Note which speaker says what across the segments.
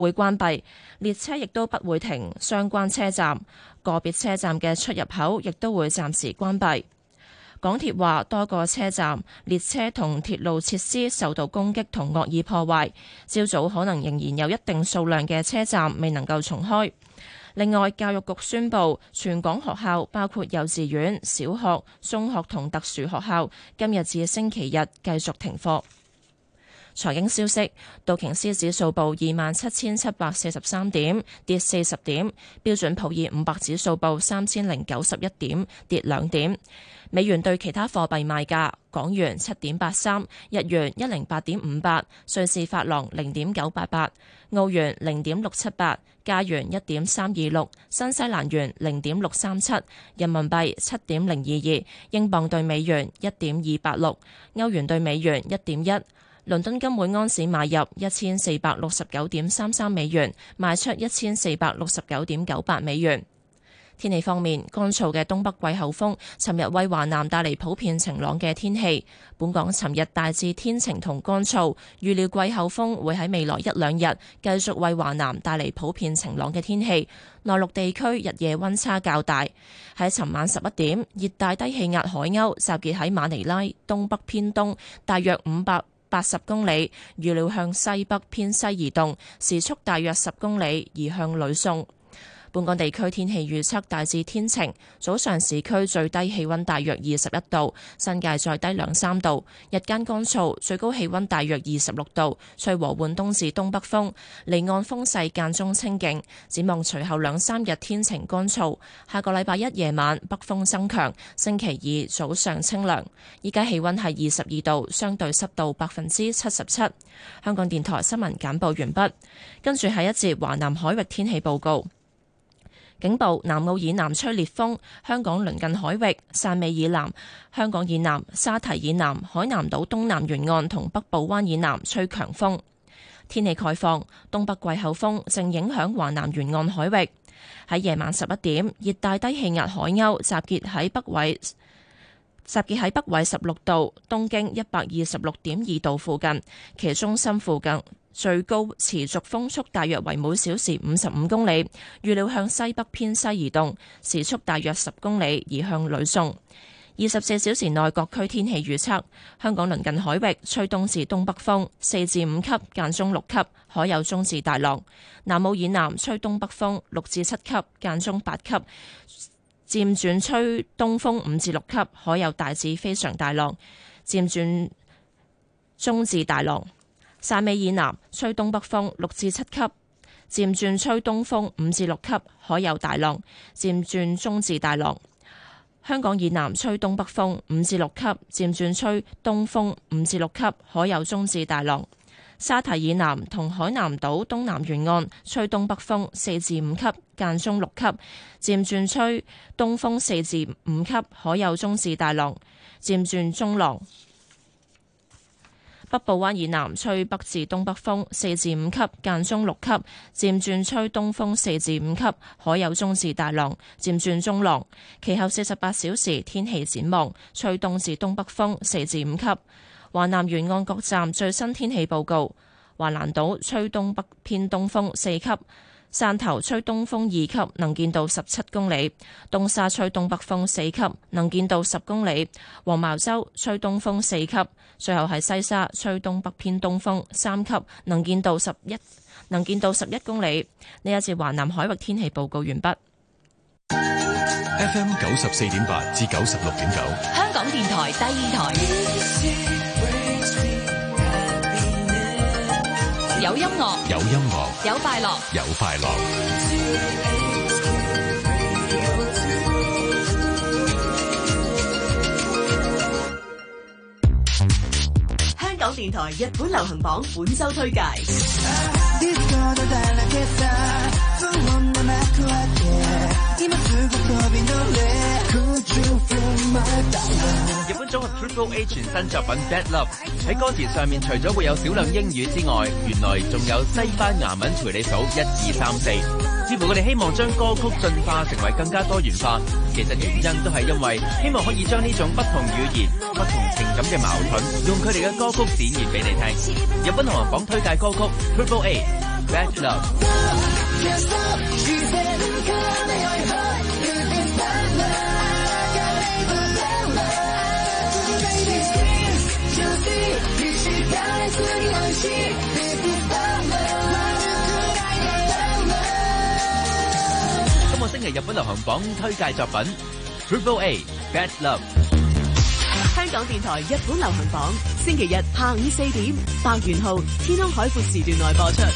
Speaker 1: 會關閉，列車亦都不會停相關車站，個別車站嘅出入口亦都會暫時關閉。港鐵話多個車站、列車同鐵路設施受到攻擊同惡意破壞，朝早可能仍然有一定數量嘅車站未能夠重開。另外，教育局宣布全港學校包括幼稚園、小學、中學同特殊學校今日至星期日繼續停課。財經消息，道瓊斯指數報27,743點，跌40點；標準普爾500指數報3091點，跌2點。美元對其他貨幣賣價：港元7.83，日元108.58，瑞士法郎0.988，澳元0.678，加元1.326，新西蘭元0.637，人民幣7.022，英鎊對美元1.286，歐元對美元1.1。倫敦金每盎司買入1469.33美元，賣出1469.98美元。天氣方面，乾燥嘅東北季候風尋日為華南帶嚟普遍晴朗嘅天氣。本港尋日大致天晴同乾燥，預料季候風會喺未來一兩日繼續為華南帶嚟普遍晴朗嘅天氣。內陸地區日夜溫差較大。喺尋晚11點，熱帶低氣壓海鷗集結喺馬尼拉東北偏東，大約580公里，預料向西北偏西移動，時速大約10公里，移向呂宋。本港地區天氣預測大致天晴，早上市區最低氣溫大約21度，新界再低2-3度，日間乾燥，最高氣溫大約26度，吹和緩東至東北風，離岸風勢間中清勁。展望隨後2-3日天晴乾燥，下個禮拜一夜晚北風增強，星期二早上清涼。依家氣溫係22度，相對濕度77%。香港電台新聞簡報完畢，跟住係一節華南海域天氣報告。警報：南澳以南吹烈風，香港鄰近海域、汕尾以南、香港以南、沙提以南、海南島東南沿岸同北部灣以南吹強風。天氣概況：東北季候風正影響華南沿岸海域。喺夜晚11點，熱帶低氣壓海鷗集結喺北緯16度、東經126.2度附近，其中心附近最高持續風速大約為每小時55公里，預料向西北偏西移動，時速大約10公里，移向呂宋。24小時內各區天氣預測：香港鄰近海域吹東至東北風4至5級，間中6級，海有中至大浪；南澳以南吹東北風6至7級，間中8級，漸轉吹東風5至6級，海有大至非常大浪，漸轉中至大浪。汕尾以南吹東北風6至7級，漸轉吹東風5至6級，海有大浪，漸轉中至大浪。香港以南吹東北風5至6級，漸轉吹東風5至6級，海有中至大浪。沙提以南同海南島東南沿岸吹東北風4至5級，間中6級，漸轉吹東風4至5級，海有中至大浪，漸轉中浪。北部灣以南吹北至東北風4至5級，間中6級，漸轉吹東風4至5級，海有中至大浪，漸轉中浪。其後48小時天氣展望，吹東至東北風4至5級。華南沿岸各站最新天氣報告：華南島吹東北偏東風4級，汕頭吹東風2級，能見度17公里；東沙吹東北風4級，能見度10公里；黃茅洲吹東風4級，最後係西沙吹東北偏東風3級，能見度11公里。呢一節華南海域天氣報告完畢。
Speaker 2: FM 94.8至96.9，
Speaker 3: 香港電台第二台，有音樂，
Speaker 2: 有音樂，
Speaker 3: 有快樂，
Speaker 2: 有快樂。
Speaker 4: 香港電台日本流行榜本周推介。
Speaker 5: 日本組合 Triple A 全新作品 Bad Love 喺歌詞上面除咗會有少量英語之外，原來仲有西班牙文陪你數1、2、3、4，似乎佢哋希望將歌曲進化成為更加多元化。其實原因都係因為希望可以將呢種不同語言、不同情感嘅矛盾，用佢哋嘅歌曲展現俾你聽。日本流行榜推介歌曲 Triple A Bad Love。今個星期日本流行榜推介作品 Triple A Bad Love。
Speaker 4: 香港電台日本流行榜，星期日下午4點，白元浩天空海闊時段內播出。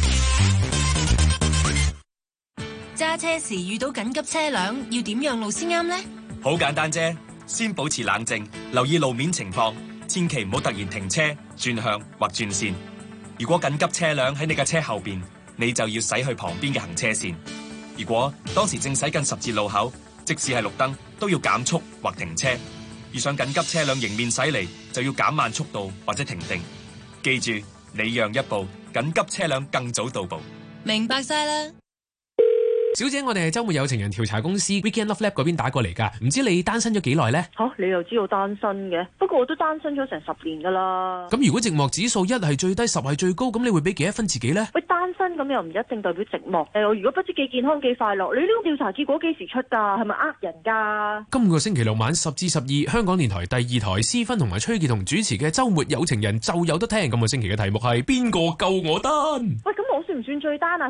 Speaker 3: 揸車時遇到緊急車輛，要點讓路先啱呢？
Speaker 6: 好簡單啫，先保持冷靜，留意路面情況，千祈唔好突然停車、轉向或轉線。如果緊急車輛喺你嘅車後邊，你就要駛去旁邊嘅行車線。如果當時正駛近十字路口，即使係綠燈，都要減速或停車。遇上緊急車輛迎面駛嚟，就要減慢速度或者停定。記住，你讓一步，緊急車輛更早到步。
Speaker 3: 明白晒啦。
Speaker 7: 小姐，我哋係周末有情人調查公司 Weekend Love Lab 嗰邊打過嚟㗎，唔知你單身咗幾耐呢？
Speaker 8: 你又知道單身嘅？不過我都單身咗成10年㗎啦。
Speaker 7: 咁如果寂寞指數1係最低，10係最高，咁你會俾幾多分自己呢？
Speaker 8: 喂，單身咁又唔一定代表寂寞。我如果不知幾健康幾快樂，你呢個調查結果幾時出㗎？係咪呃人㗎？
Speaker 7: 今個星期六晚10至12，香港電台第2台施芬同埋崔潔彤主持嘅周末有情人就有得聽。今個星期嘅題目係邊個救我單？
Speaker 8: 喂，咁我算唔算最單啊？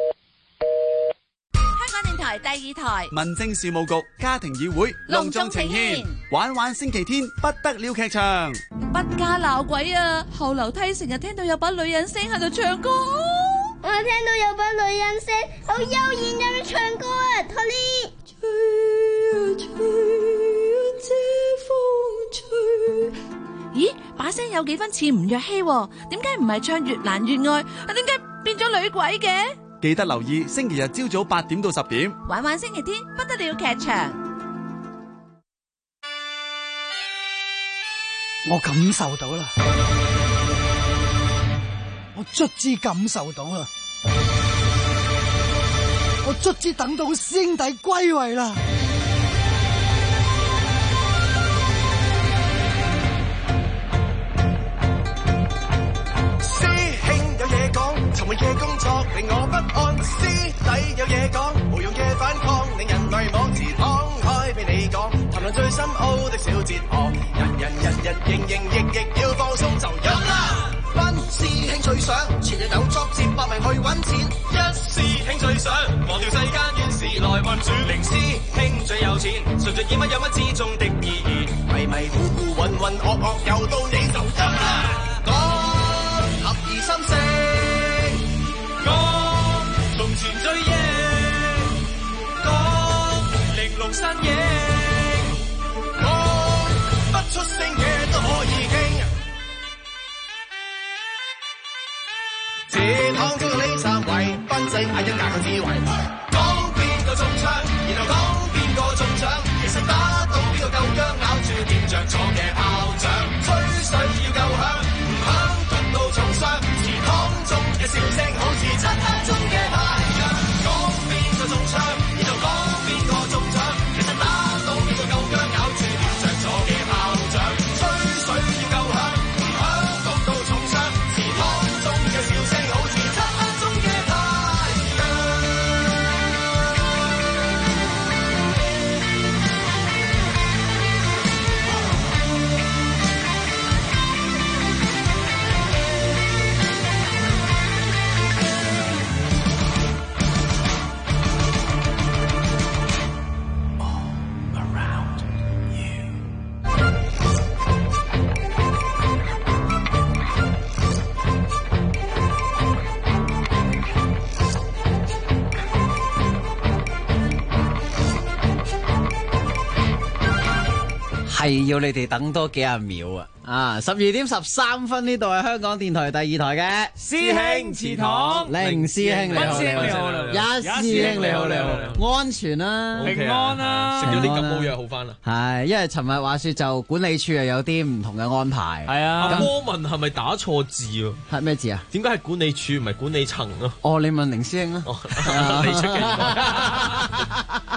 Speaker 3: 香港電台第2台
Speaker 9: 民政事務局家庭議會隆重呈獻玩玩星期天不得了劇場。
Speaker 10: 不家鬧鬼啊！後樓梯成日聽到有把女人聲喺度唱歌。
Speaker 11: 我聽到有把女人聲好悠然咁樣唱歌啊 Tony 吹啊吹啊
Speaker 10: 這風吹。咦，把聲有幾分似吳若希喎，點解唔係唱越難越愛？點解變咗女鬼嘅？
Speaker 9: 記得留意星期日朝早8點到10點，
Speaker 10: 玩玩星期天不得了劇場。
Speaker 12: 我感受到啦，我卒之感受到啦，我卒之等到師兄弟歸位啦。
Speaker 13: 尋日嘅工作令我不安，師弟有嘢講，無用嘅反抗令人類妄自敞開俾你講，談論最深奧的小哲學，人營役要放鬆就飲啦。班師兄最想前日有作接百名去揾錢，一師兄最想忘掉世間怨事來運轉，零師兄最有錢，純粹以乜有乜之中的意義，迷迷糊糊渾渾噩噩又到你就飲啦。講合二心四。從前最贏，講玲瓏身影，講不出聲嘅都可以傾。這趟中到呢3位，分析下一格嘅智慧。講邊個中槍，然後講邊個中獎，其實打到邊個夠薑，咬住掂着咗嘅炮仗，吹水要夠響，唔響焗到重傷。祠堂中嘅笑聲好似漆黑中嘅太陽。講邊個中槍，然後講邊個中獎，其實打到邊個夠薑，咬住掂着咗嘅炮仗，吹水要夠響，唔響焗到重傷。祠堂中嘅笑聲好似漆黑中嘅太陽。
Speaker 14: 係要你哋等多幾廿秒啊！12點13分，呢度係香港電台第2台嘅
Speaker 15: 師兄祠堂，
Speaker 14: 凌師兄你好，一師兄你好，安全啦，
Speaker 15: 平安啦，食咗啲感冒藥好翻啦。
Speaker 14: 係，因為尋日話說就管理處又有啲唔同嘅安排。
Speaker 15: 係啊，阿柯文係咪打錯字啊？
Speaker 14: 係咩字啊？
Speaker 15: 點解係管理處唔係管理層啊？
Speaker 14: 哦，你問凌師兄啦。
Speaker 15: 你出嘅。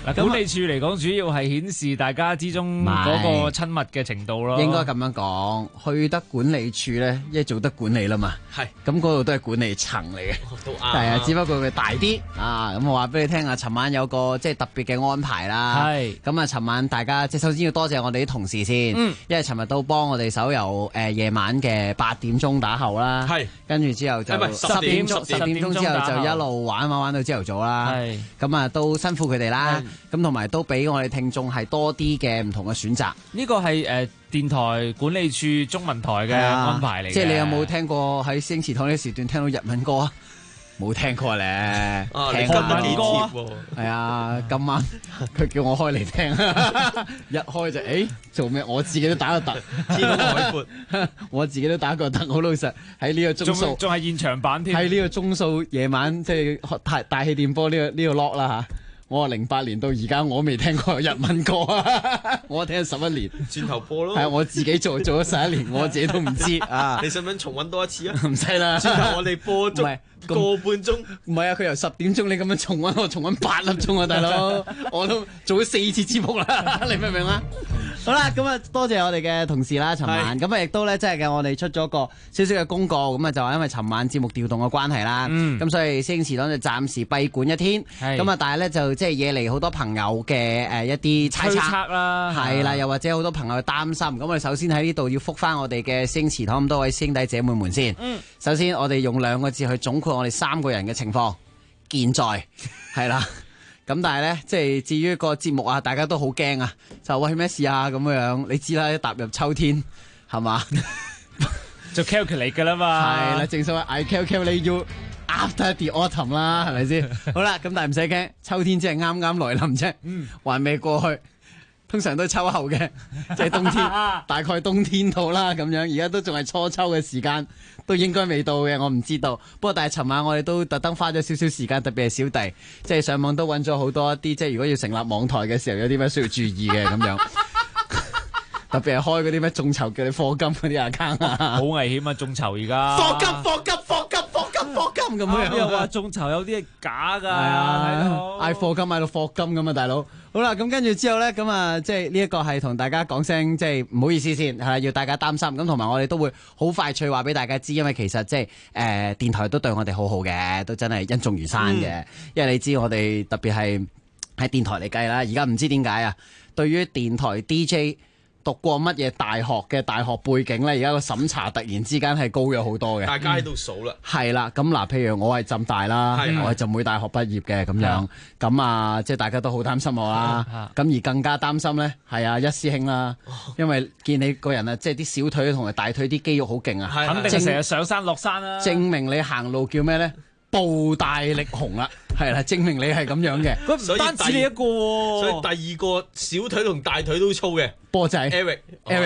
Speaker 16: 嗱，管理處嚟講，主要係顯示大家之中嗰個親密嘅程度咯。
Speaker 14: 應該咁樣講，去得管理處咧，因為做得管理啦嘛。
Speaker 15: 係。
Speaker 14: 咁嗰度都係管理層嚟嘅。
Speaker 15: 都啱。
Speaker 14: 係啊，只不過佢大啲啊。咁我話俾你聽啊，尋晚有個即係特別嘅安排啦。係。咁啊，尋晚大家即係首先要多謝我哋啲同事先。因為尋日都幫我哋手由夜晚嘅8點鐘打後啦。係。跟住之後就10點鐘之後就一路玩到朝頭早啦。係。咁啊，都辛苦佢哋啦。咁同埋都俾我哋聽眾係多啲嘅唔同嘅選擇。
Speaker 16: 呢個係電台管理處中文台嘅安排嚟嘅。
Speaker 14: 即係你有冇聽過喺星馳堂呢個時段聽到日文歌啊？冇聽過咧，聽
Speaker 15: 韓文歌喎。
Speaker 14: 係啊，今晚佢叫我開嚟聽，一開就做咩？我自己都打個突，
Speaker 15: 天空海闊，
Speaker 14: 我自己都打個突。好老實喺呢個鐘數，
Speaker 16: 仲係現場版添。
Speaker 14: 喺呢個鐘數夜晚即係大氣電波呢個 lock 啦嚇。我08年到而家我未聽過日文歌啊！我聽咗11年，
Speaker 15: 轉頭播咯。
Speaker 14: 係我自己做咗11年，我自己都唔知啊！
Speaker 15: 你想唔想重溫多一次啊？
Speaker 14: 唔使啦，
Speaker 15: 轉頭我哋播足個半鐘。
Speaker 14: 唔係啊，佢由10點鐘你咁樣重溫，我重溫8粒鐘啊，大佬！我都做咗4次節目啦，你明唔明啊？好啦，咁啊多謝我哋嘅同事啦，尋晚咁啊亦都咧，即係嘅我哋出咗個少少嘅公告，咁啊就話因為尋晚節目調動嘅關係啦，咁所以星馳黨就暫時閉館一天，咁啊但係咧就即係惹嚟好多朋友嘅一啲猜測
Speaker 16: 啦，
Speaker 14: 係啦，又或者好多朋友嘅擔心，咁我哋首先喺呢度要覆翻我哋嘅星馳黨咁多位兄弟姐妹們先。首先我哋用2個字去總括我哋3個人嘅情況，健在係啦。咁但係咧，即係至於個節目啊，大家都好驚啊！就喂咩事啊咁樣，你知啦，一踏入秋天係嘛，
Speaker 16: 就 calculate 㗎啦嘛。
Speaker 14: 係啦，正所謂 I calculate you after the autumn 啦，係咪先？好啦，咁但係唔使驚，秋天只係啱啱來臨啫，還未過去。通常都秋後嘅，即係冬天，大概冬天到啦咁樣。而家都仲係初秋嘅時間，都應該未到嘅，我唔知道。不過但係尋晚我哋都特登花咗少少時間，特別係小弟，即係上網都揾咗好多一啲，即係如果要成立網台嘅時候，有啲咩需要注意嘅咁樣。特別係開嗰啲咩眾籌叫你課金嗰啲 account 啊，
Speaker 16: 好危險啊！眾籌而家
Speaker 14: 課金咁樣，
Speaker 16: 又話眾籌有啲係假㗎，
Speaker 14: 嗌課金嗌到課金咁啊，大佬。好啦，咁跟住之後咧，咁啊，即係呢一個係同大家講聲，即係唔好意思先，係要大家擔心。咁同埋我哋都會好快脆話俾大家知，因為其實即係電台都對我哋好好嘅，都真係恩重如山嘅。因為你知我哋特別係喺電台嚟計啦，而家唔知點解啊，對於電台 DJ。讀過乜嘢大學嘅大學背景咧？而家個審查突然之間係高咗好多嘅。
Speaker 15: 大家喺度數啦。
Speaker 14: 係啦，咁嗱，譬如我係浸大啦，我係浸會大學畢業嘅咁樣，咁啊，即係大家都好擔心我啦。咁而更加擔心咧，係啊一師兄啦，因為見你個人啊，即係啲小腿同埋大腿啲肌肉好勁啊，
Speaker 16: 肯定成日上山落山啦。
Speaker 14: 證明你行路叫咩咧？步大力雄啦，係啦，證明你係咁樣嘅。
Speaker 16: 佢唔單止你一個喎，
Speaker 15: 所以第二個小腿同大腿都粗嘅
Speaker 14: 波仔
Speaker 15: Eric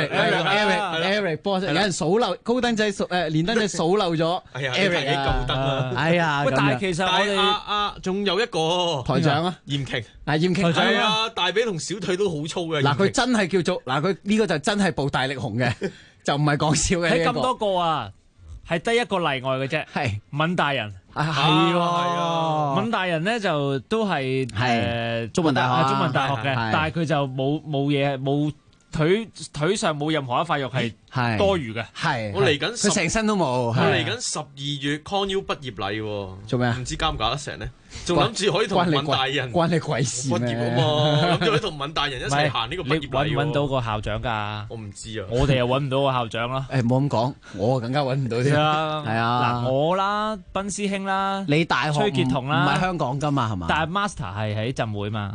Speaker 14: 波仔，有人數漏高登仔連登仔數漏咗 Eric
Speaker 15: 夠得啦。
Speaker 14: 哎呀，
Speaker 16: 但係其實我哋
Speaker 15: 仲有一個
Speaker 14: 台長啊，
Speaker 15: 嚴瓊
Speaker 14: 嚴瓊
Speaker 15: 係啊，大髀同小腿都好粗嘅。
Speaker 14: 嗱，佢真係叫做佢呢個就真係步大力雄嘅，就唔係講笑嘅。
Speaker 16: 喺咁多個啊，係得一個例外嘅啫，係敏大人。
Speaker 14: 係喎，
Speaker 16: 敏大人咧就都係
Speaker 14: 中文大學
Speaker 16: 嘅，但係佢就冇嘢，冇腿上冇任何一塊肉係多餘嘅。
Speaker 14: 係
Speaker 15: 我嚟緊，
Speaker 14: 佢成身都冇。
Speaker 15: 我嚟緊12月 ConU 畢業禮喎，
Speaker 14: 做咩啊？
Speaker 15: 唔知搞唔搞得成呢？仲諗住可以同敏大人
Speaker 14: 關你鬼事
Speaker 15: 畢業啊嘛？諗住可以同敏大人一齊行呢個畢業禮。
Speaker 16: 你揾到個校長㗎？
Speaker 15: 我唔知啊。
Speaker 16: 我哋又揾唔到個校長啦。
Speaker 14: 誒，冇咁講，我更加揾唔到添。係啊，
Speaker 16: 嗱，我啦，賓師兄啦，
Speaker 14: 你大學
Speaker 16: 崔潔彤啦，
Speaker 14: 唔係香港㗎嘛，係嘛？
Speaker 16: 但係 master 係喺浸會嘛。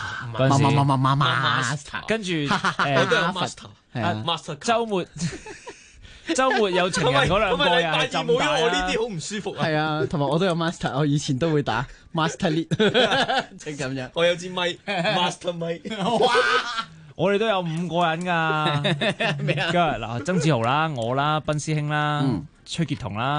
Speaker 14: master，
Speaker 16: 跟住
Speaker 15: 我都有 master，master
Speaker 16: 週末有情人嗰兩個又係浸大啦。
Speaker 15: 我呢啲好唔舒服啊。
Speaker 14: 係啊，同埋我都有 master， 我以前都會打 master lead， 即係咁樣。
Speaker 15: 我有支咪 master 咪。
Speaker 16: 哇！我哋都有5個人㗎。咩啊？嗱，曾志豪啦，我啦，賓師兄啦，崔潔彤啦。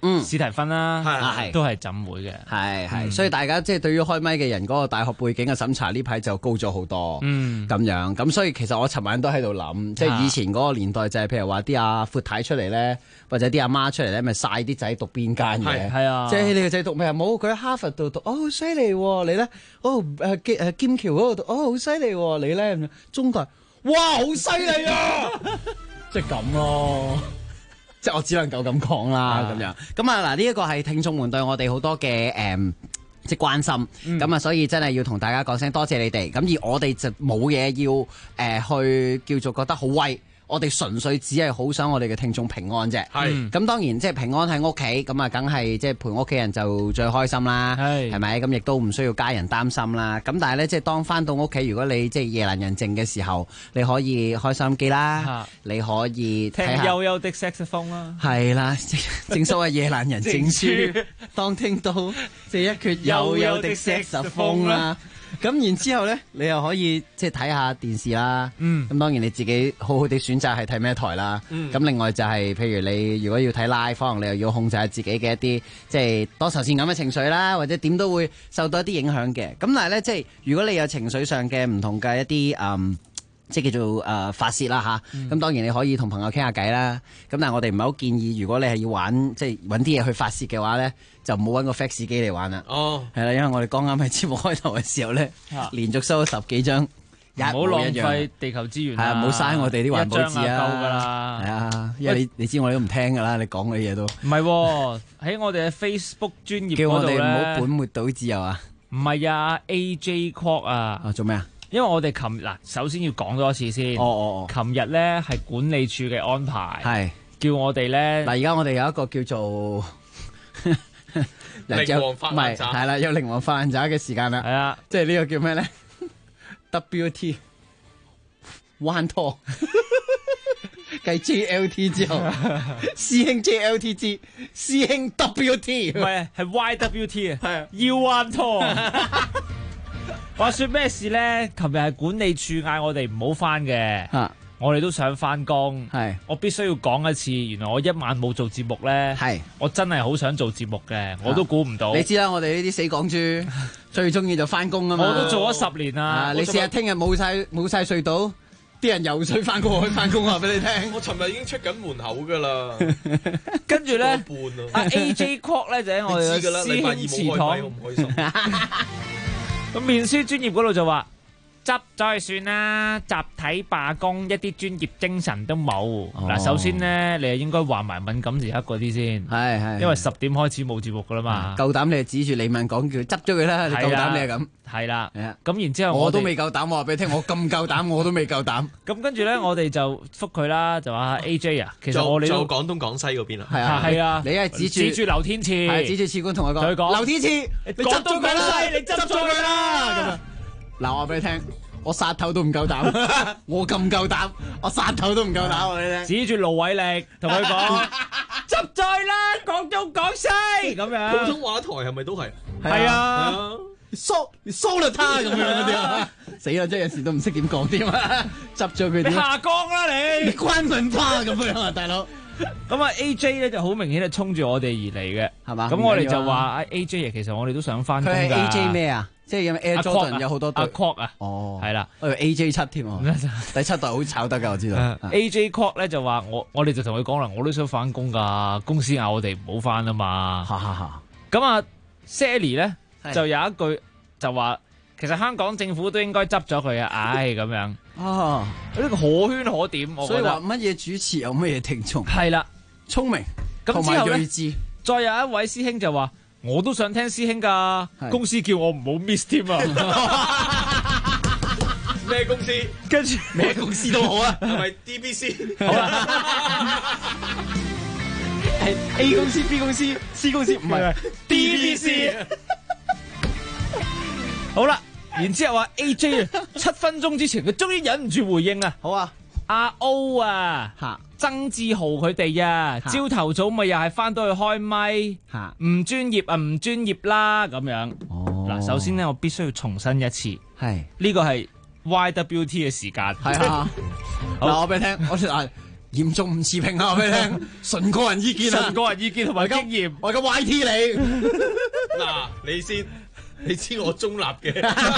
Speaker 16: 史提芬啦，
Speaker 14: 係
Speaker 16: 都係浸會嘅，
Speaker 14: 係，所以大家即係對於開咪嘅人嗰個大學背景嘅審查呢排就高咗好多，咁樣咁所以其實我尋晚都喺度諗，即係以前嗰個年代就係譬如話啲阿闊太出嚟咧，或者啲阿媽出嚟咧，咪晒啲仔讀邊間嘅，
Speaker 16: 係啊，
Speaker 14: 即係你個仔讀咩啊？冇，佢喺哈佛度讀，好犀利喎！你咧，劍橋嗰度讀，好犀利喎！你咧，中大，哇，好犀利啊！即係咁咯。即係我只能夠咁講啦，咁樣咁啊嗱，呢一個係聽眾們對我哋好多嘅即係關心，咁啊，所以真係要同大家講聲多謝你哋。咁而我哋就冇嘢要去叫做覺得好威。我哋純粹只係好想我哋嘅聽眾平安啫。係咁，當然即係平安喺屋企，咁啊，梗係即係陪屋企人就最開心啦。係咪？咁亦都唔需要家人擔心啦。咁但係咧，即係當翻到屋企，如果你即係夜闌人靜嘅時候，你可以開收音機啦，你可以
Speaker 16: 聽悠悠的 saxophone 啦。
Speaker 14: 係啦，正所謂夜闌人靜處，當聽到這一闕悠悠的 saxophone啦。咁然之後咧，你又可以即係睇下電視啦。咁當然你自己好好地選擇係睇咩台啦。咁另外就係譬如你如果要睇 live，可能你又要控制下自己嘅一啲即係多愁善感嘅情緒啦，或者點都會受到一啲影響嘅。咁但係咧，即係如果你有情緒上嘅唔同嘅一啲即係叫做發泄啦吓，咁當然你可以同朋友傾下偈啦。咁但係我哋唔係好建議，如果你係要玩即係揾啲嘢去發泄嘅話咧，就唔好揾個 fax 機嚟玩啦。係啦，因為我哋剛啱喺節目開頭嘅時候咧，連續收咗10幾張，
Speaker 16: 唔好浪費地球資源。
Speaker 14: 係啊，唔好嘥我哋啲環保紙啊。
Speaker 16: 夠㗎啦。
Speaker 14: 係啊，因為你知我哋都唔聽㗎啦，你講嘅嘢都
Speaker 16: 唔係喺我哋嘅 Facebook 專頁
Speaker 14: 叫我哋
Speaker 16: 嗰度咧，
Speaker 14: 唔好本末倒置啊。
Speaker 16: 唔係啊 ，AJ Kwok 啊。
Speaker 14: 做咩啊？
Speaker 16: 因為我哋首先要講多一次先。琴日咧係管理處嘅安排，係叫我哋咧。
Speaker 14: 而家我哋有一個叫做
Speaker 15: 靈王發爛渣，
Speaker 14: 係啦，有靈王發爛渣嘅時間啦。
Speaker 16: 係啊，
Speaker 14: 即係呢個叫咩咧？WT 彎拖繼 JLT 之後，師兄 JLT 之師兄 WT，
Speaker 16: 唔係YWT 啊，係腰彎拖。話說咩事咧？琴日係管理處嗌我哋唔好翻嘅，我哋都想翻工。係，我必須要講一次，原來我一晚冇做節目咧，係，我真係好想做節目嘅，我都估唔到。
Speaker 14: 你知啦，我哋呢啲死港豬最中意就翻工啊嘛。
Speaker 16: 我都做咗10年啦。
Speaker 14: 你試下聽日冇晒隧道，啲人游水翻工去翻工啊！俾你聽，
Speaker 15: 我尋日已經出緊門口噶啦。
Speaker 16: 跟住咧，阿 AJ Kwok 咧就喺我哋嘅師兄祠堂。
Speaker 15: 唔開心。
Speaker 16: 咁面書專業嗰度就話執咗去算啦，集體罷工，一啲專業精神都冇。嗱，首先咧，你係應該話埋敏感時刻嗰啲先，係，因為10點開始冇節目噶啦嘛。
Speaker 14: 夠膽你係指住李敏講叫執咗佢啦，你夠膽你係咁。
Speaker 16: 係啦，咁然之後
Speaker 14: 我都未夠膽，我話俾你聽，我咁夠膽我都未夠膽。
Speaker 16: 咁跟住咧，我哋就覆佢啦，就話 AJ 啊，其實我哋
Speaker 15: 做廣東廣西嗰邊啊，
Speaker 16: 係啊，
Speaker 14: 你係指住
Speaker 16: 劉天賜，
Speaker 14: 係指住賜官同佢講，劉天賜，你執咗佢啦，
Speaker 16: 你執咗佢啦。咁啊，
Speaker 14: 嗱，我話俾你聽。我殺頭都唔夠膽，我咁夠膽，我殺頭都唔夠膽。我哋
Speaker 16: 指住盧偉力同佢講，執在啦，廣東廣西咁樣。
Speaker 15: 普通話台係咪都係？
Speaker 16: 係啊，
Speaker 14: 蘇啦他咁樣嗰啲啊，死啦！真係有時都唔識點講添啊，執咗佢。
Speaker 16: 你下降啦你！
Speaker 14: 你關文花咁樣啊，大佬。
Speaker 16: 咁啊 AJ 咧就好明顯係衝住我哋而嚟嘅，係嘛？咁我哋就話 AJ 其實我哋都想翻工㗎。
Speaker 14: 佢係 AJ 咩啊？即係因為 Air Jordan 有好多對。
Speaker 16: 阿 Kwok 啊，
Speaker 14: 哦，
Speaker 16: 係啦，
Speaker 14: 我以為 AJ7 添，第7代好炒得㗎，我知道。
Speaker 16: AJ Kwok 咧就話我哋就同佢講啦，我都想翻工㗎，公司嗌我哋唔好翻啊嘛。咁啊 Sally 咧就有一句就話，其實香港政府都應該執咗佢啊，唉咁樣。哦，呢個可圈可點，我覺得。
Speaker 14: 所以話乜嘢主持有乜嘢聽眾。
Speaker 16: 係啦，
Speaker 14: 聰明
Speaker 16: 同埋
Speaker 14: 睿智。
Speaker 16: 再有一位師兄就話。我都想聽師兄噶，公司叫我唔好 miss 添啊！
Speaker 15: 咩公司？
Speaker 16: 跟住
Speaker 14: 咩公司都好啊，
Speaker 15: 係咪 DBC？
Speaker 16: 好啦
Speaker 14: ，A 公司、B 公司、C 公司唔係
Speaker 16: DBC。好啦，然之後話 AJ 7分鐘之前，佢終於忍唔住回應啦。
Speaker 14: 好啊，
Speaker 16: 阿 O 啊。曾志豪佢哋啊，朝頭早咪又係翻到去開咪，唔專業啊，唔專業啦咁樣。嗱，首先咧，我必須要重申一次，係呢個係 YWT 嘅時間。
Speaker 14: 係啊，嗱，我俾你聽，我嚴重唔持平啊！我俾你聽，純個人意見啊，
Speaker 16: 純個人意見同埋經驗，
Speaker 14: 我而家 YT 你
Speaker 15: 嗱，你先，你知我中立嘅。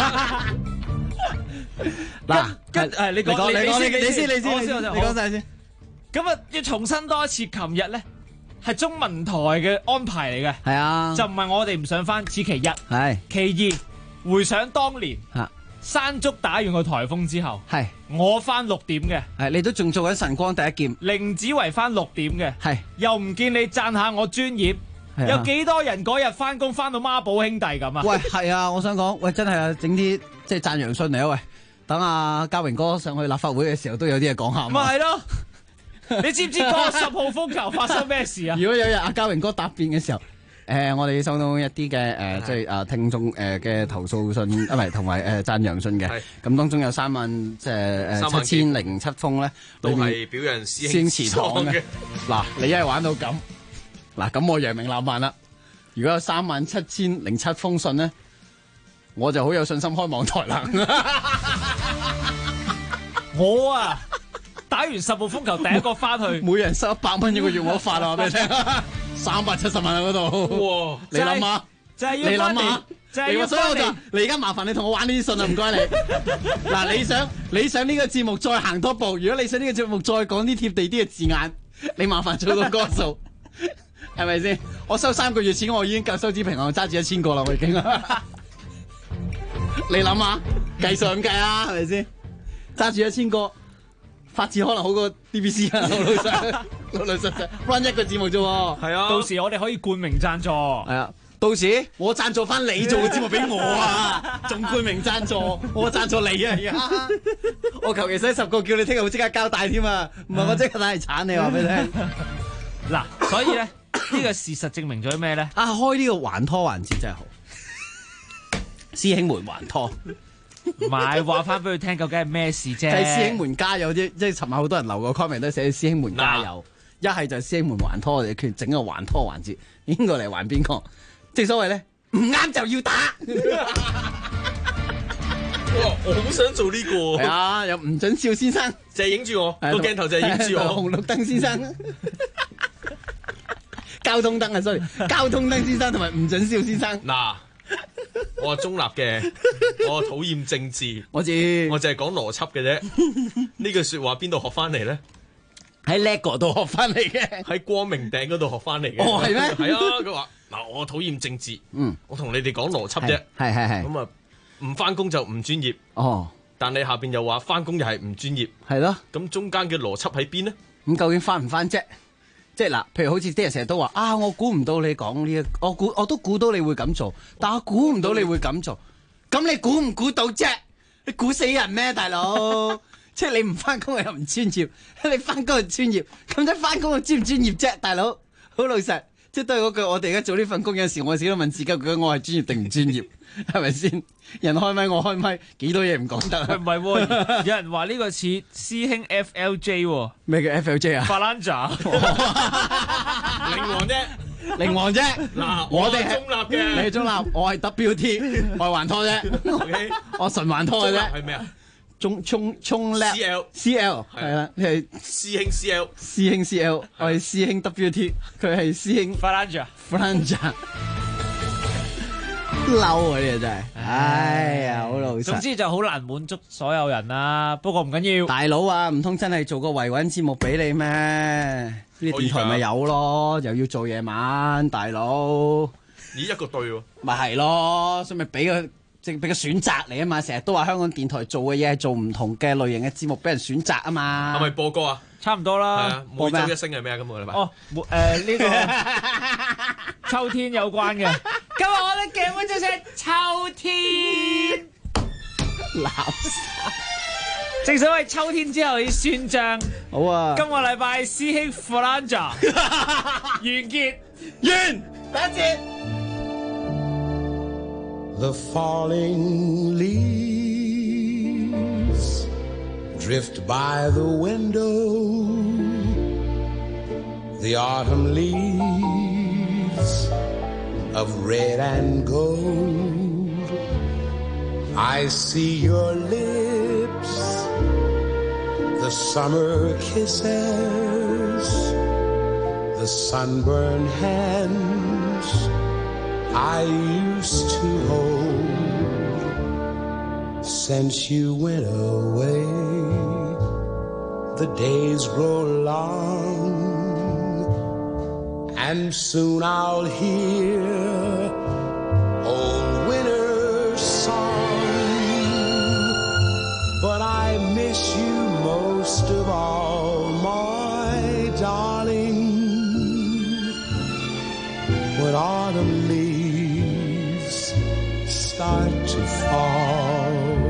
Speaker 14: 嗱，
Speaker 16: 你講
Speaker 14: 你先，
Speaker 16: 你
Speaker 14: 講晒先。
Speaker 16: 咁啊，要重申多一次，琴日咧係中文台嘅安排嚟嘅，
Speaker 14: 係啊，
Speaker 16: 就唔係我哋唔想翻，此其一。
Speaker 14: 係
Speaker 16: 其二，回想當年山竹打完個颱風之後，
Speaker 14: 係
Speaker 16: 我翻6點嘅，
Speaker 14: 係你都仲做緊晨光第一劍，
Speaker 16: 凌子維翻6點嘅，
Speaker 14: 係
Speaker 16: 又唔見你讚下我專業，有幾多人嗰日翻工翻到孖寶兄弟咁啊？
Speaker 14: 喂，係啊，我想講，喂，真係啊，整啲即係讚揚信嚟啊！喂，等阿嘉榮哥上去立法會嘅時候都有啲嘢講下。
Speaker 16: 咪係咯，你知唔知嗰個10號風球發生咩事啊？
Speaker 14: 如果有日阿嘉榮哥答辯嘅時候，我哋收到一啲嘅即係聽眾嘅投訴信，唔係同埋讚揚信嘅，咁當中有3萬即係7007封咧，
Speaker 15: 都係表揚師
Speaker 14: 兄
Speaker 15: 祠
Speaker 14: 堂嘅。嗱，你一係玩到咁，嗱咁我揚名立萬啦。如果有37007封信咧，我就好有信心開網台啦。
Speaker 16: 我啊！打完10號風球，第一個翻去，
Speaker 14: 每人收100蚊一個月，我發啊！話俾你聽，370萬喺嗰度。哇！你諗下，
Speaker 16: 就係要
Speaker 14: 你諗下，
Speaker 16: 就係要
Speaker 14: 所以我就你而家麻煩你同我玩呢啲信啊！唔該你。嗱，你想呢個節目再行多步，如果你想呢個節目再講啲貼地啲嘅字眼，你麻煩做個歌數，係咪先？我收3個月錢，我已經夠收支平衡，揸住1000個啦，我已經。你諗下，計數咁計啊，係咪先？揸住1000個。發展可能好過 DBC 啊，老實實 run 一個節目啫喎。
Speaker 16: 係啊，到時我哋可以冠名贊助。係
Speaker 14: 啊，到時我贊助翻你做個節目俾我啊，仲冠名贊助，我贊助你啊而家。我求其使10個叫你聽日會即刻交代添啊，唔係我即刻帶嚟鏟你話俾你聽。
Speaker 16: 嗱，所以咧呢個事實證明咗咩咧？
Speaker 14: 啊，開呢個還拖環節真係好，師兄們還拖。
Speaker 16: 唔係話翻俾佢聽，究竟係咩事啫？
Speaker 14: 係師兄們加油啫，即係尋日好多人留個 comment 都寫師兄們加油，一係就師兄們還拖，我哋決整個還拖環節，邊個嚟還邊個？正所謂咧，唔啱就要打。
Speaker 15: 哇！我好想做呢個。
Speaker 14: 係啊，有吳準少先生，
Speaker 15: 就係影住我個鏡頭，就係影住我。
Speaker 14: 紅綠燈先生，交通燈啊 ，sorry， 交通燈先生同埋吳準少先生。
Speaker 15: 嗱。我係中立嘅，我討厭政治，
Speaker 14: 我知，
Speaker 15: 我淨係講邏輯嘅啫。呢句說話邊度學翻嚟咧？
Speaker 14: 喺 LEGO 度學翻嚟嘅，
Speaker 15: 喺光明頂嗰度學翻嚟嘅。
Speaker 14: 哦，係咩？
Speaker 15: 係啊，佢話嗱，我討厭政治，我同你哋講邏輯啫。
Speaker 14: 係。
Speaker 15: 咁啊，唔翻工就唔專業。
Speaker 14: 哦，
Speaker 15: 但你下邊又話翻工又係唔專業。
Speaker 14: 係咯。
Speaker 15: 咁中間嘅邏輯喺邊呢？
Speaker 14: 咁究竟翻唔翻啫？即係嗱，譬如好似啲人成日都話啊，我估唔到你講呢一，我都估到你會咁做，但我估唔到你會咁做。咁你估唔估到啫？你估死人咩，大佬？即係你唔翻工又唔專業，你翻工又專業，咁即係翻工又專唔專業啫，大佬？好老實，即係都係嗰句，我哋而家做呢份工有陣時，我自己都問自己，究竟我係專業定唔專業？係咪先？人開咪我開咪，幾多嘢唔講得？
Speaker 16: 唔係喎，有人話呢個似師兄 FLJ 喎。
Speaker 14: 咩叫 FLJ 啊？
Speaker 16: 法蘭扎，
Speaker 15: 靈王啫，
Speaker 14: 靈王啫。
Speaker 15: 嗱，
Speaker 14: 我哋係
Speaker 15: 中立嘅，
Speaker 14: 你係中立，我係 WT， 我係還拖啫。
Speaker 15: OK，
Speaker 14: 我純還拖嘅啫。
Speaker 15: 係咩啊？
Speaker 14: 衝叻 CL 係啦，你係
Speaker 15: 師兄 CL，
Speaker 14: 師兄 CL， 我係師兄 WT， 佢係師兄
Speaker 16: 法蘭扎。
Speaker 14: 嬲啊！呢個真係，哎呀，好老實。
Speaker 16: 總之就好難滿足所有人啦。不過唔緊要，
Speaker 14: 大佬啊，唔通真係做個維穩節目俾你咩？呢啲電台咪有咯，又要做夜晚，大佬。
Speaker 15: 咦，一個對喎，
Speaker 14: 咪係咯，所以咪俾個選擇你啊嘛。成日都話香港電台做嘅嘢係做唔同嘅類型嘅節目俾人選擇啊嘛。
Speaker 15: 係咪播歌啊？
Speaker 16: 差唔多啦。
Speaker 15: 係啊，每週一星係咩啊？今個禮拜
Speaker 16: 哦，呢個秋天有關嘅。今日我哋嘅會就係秋天。正所謂秋天之後要算賬。
Speaker 14: 好啊。
Speaker 16: 今個禮拜師兄 Franja 完結
Speaker 14: 完打折。
Speaker 13: The falling leaves drift by the window. The autumn leaves of red and gold. I see your lips, the summer kisses
Speaker 17: the sunburned hands I used to hold. Since you went away, the days grow long, and soon I'll hear old winter's song. But I miss you most of all, my darling, when autumn leaves start to fall.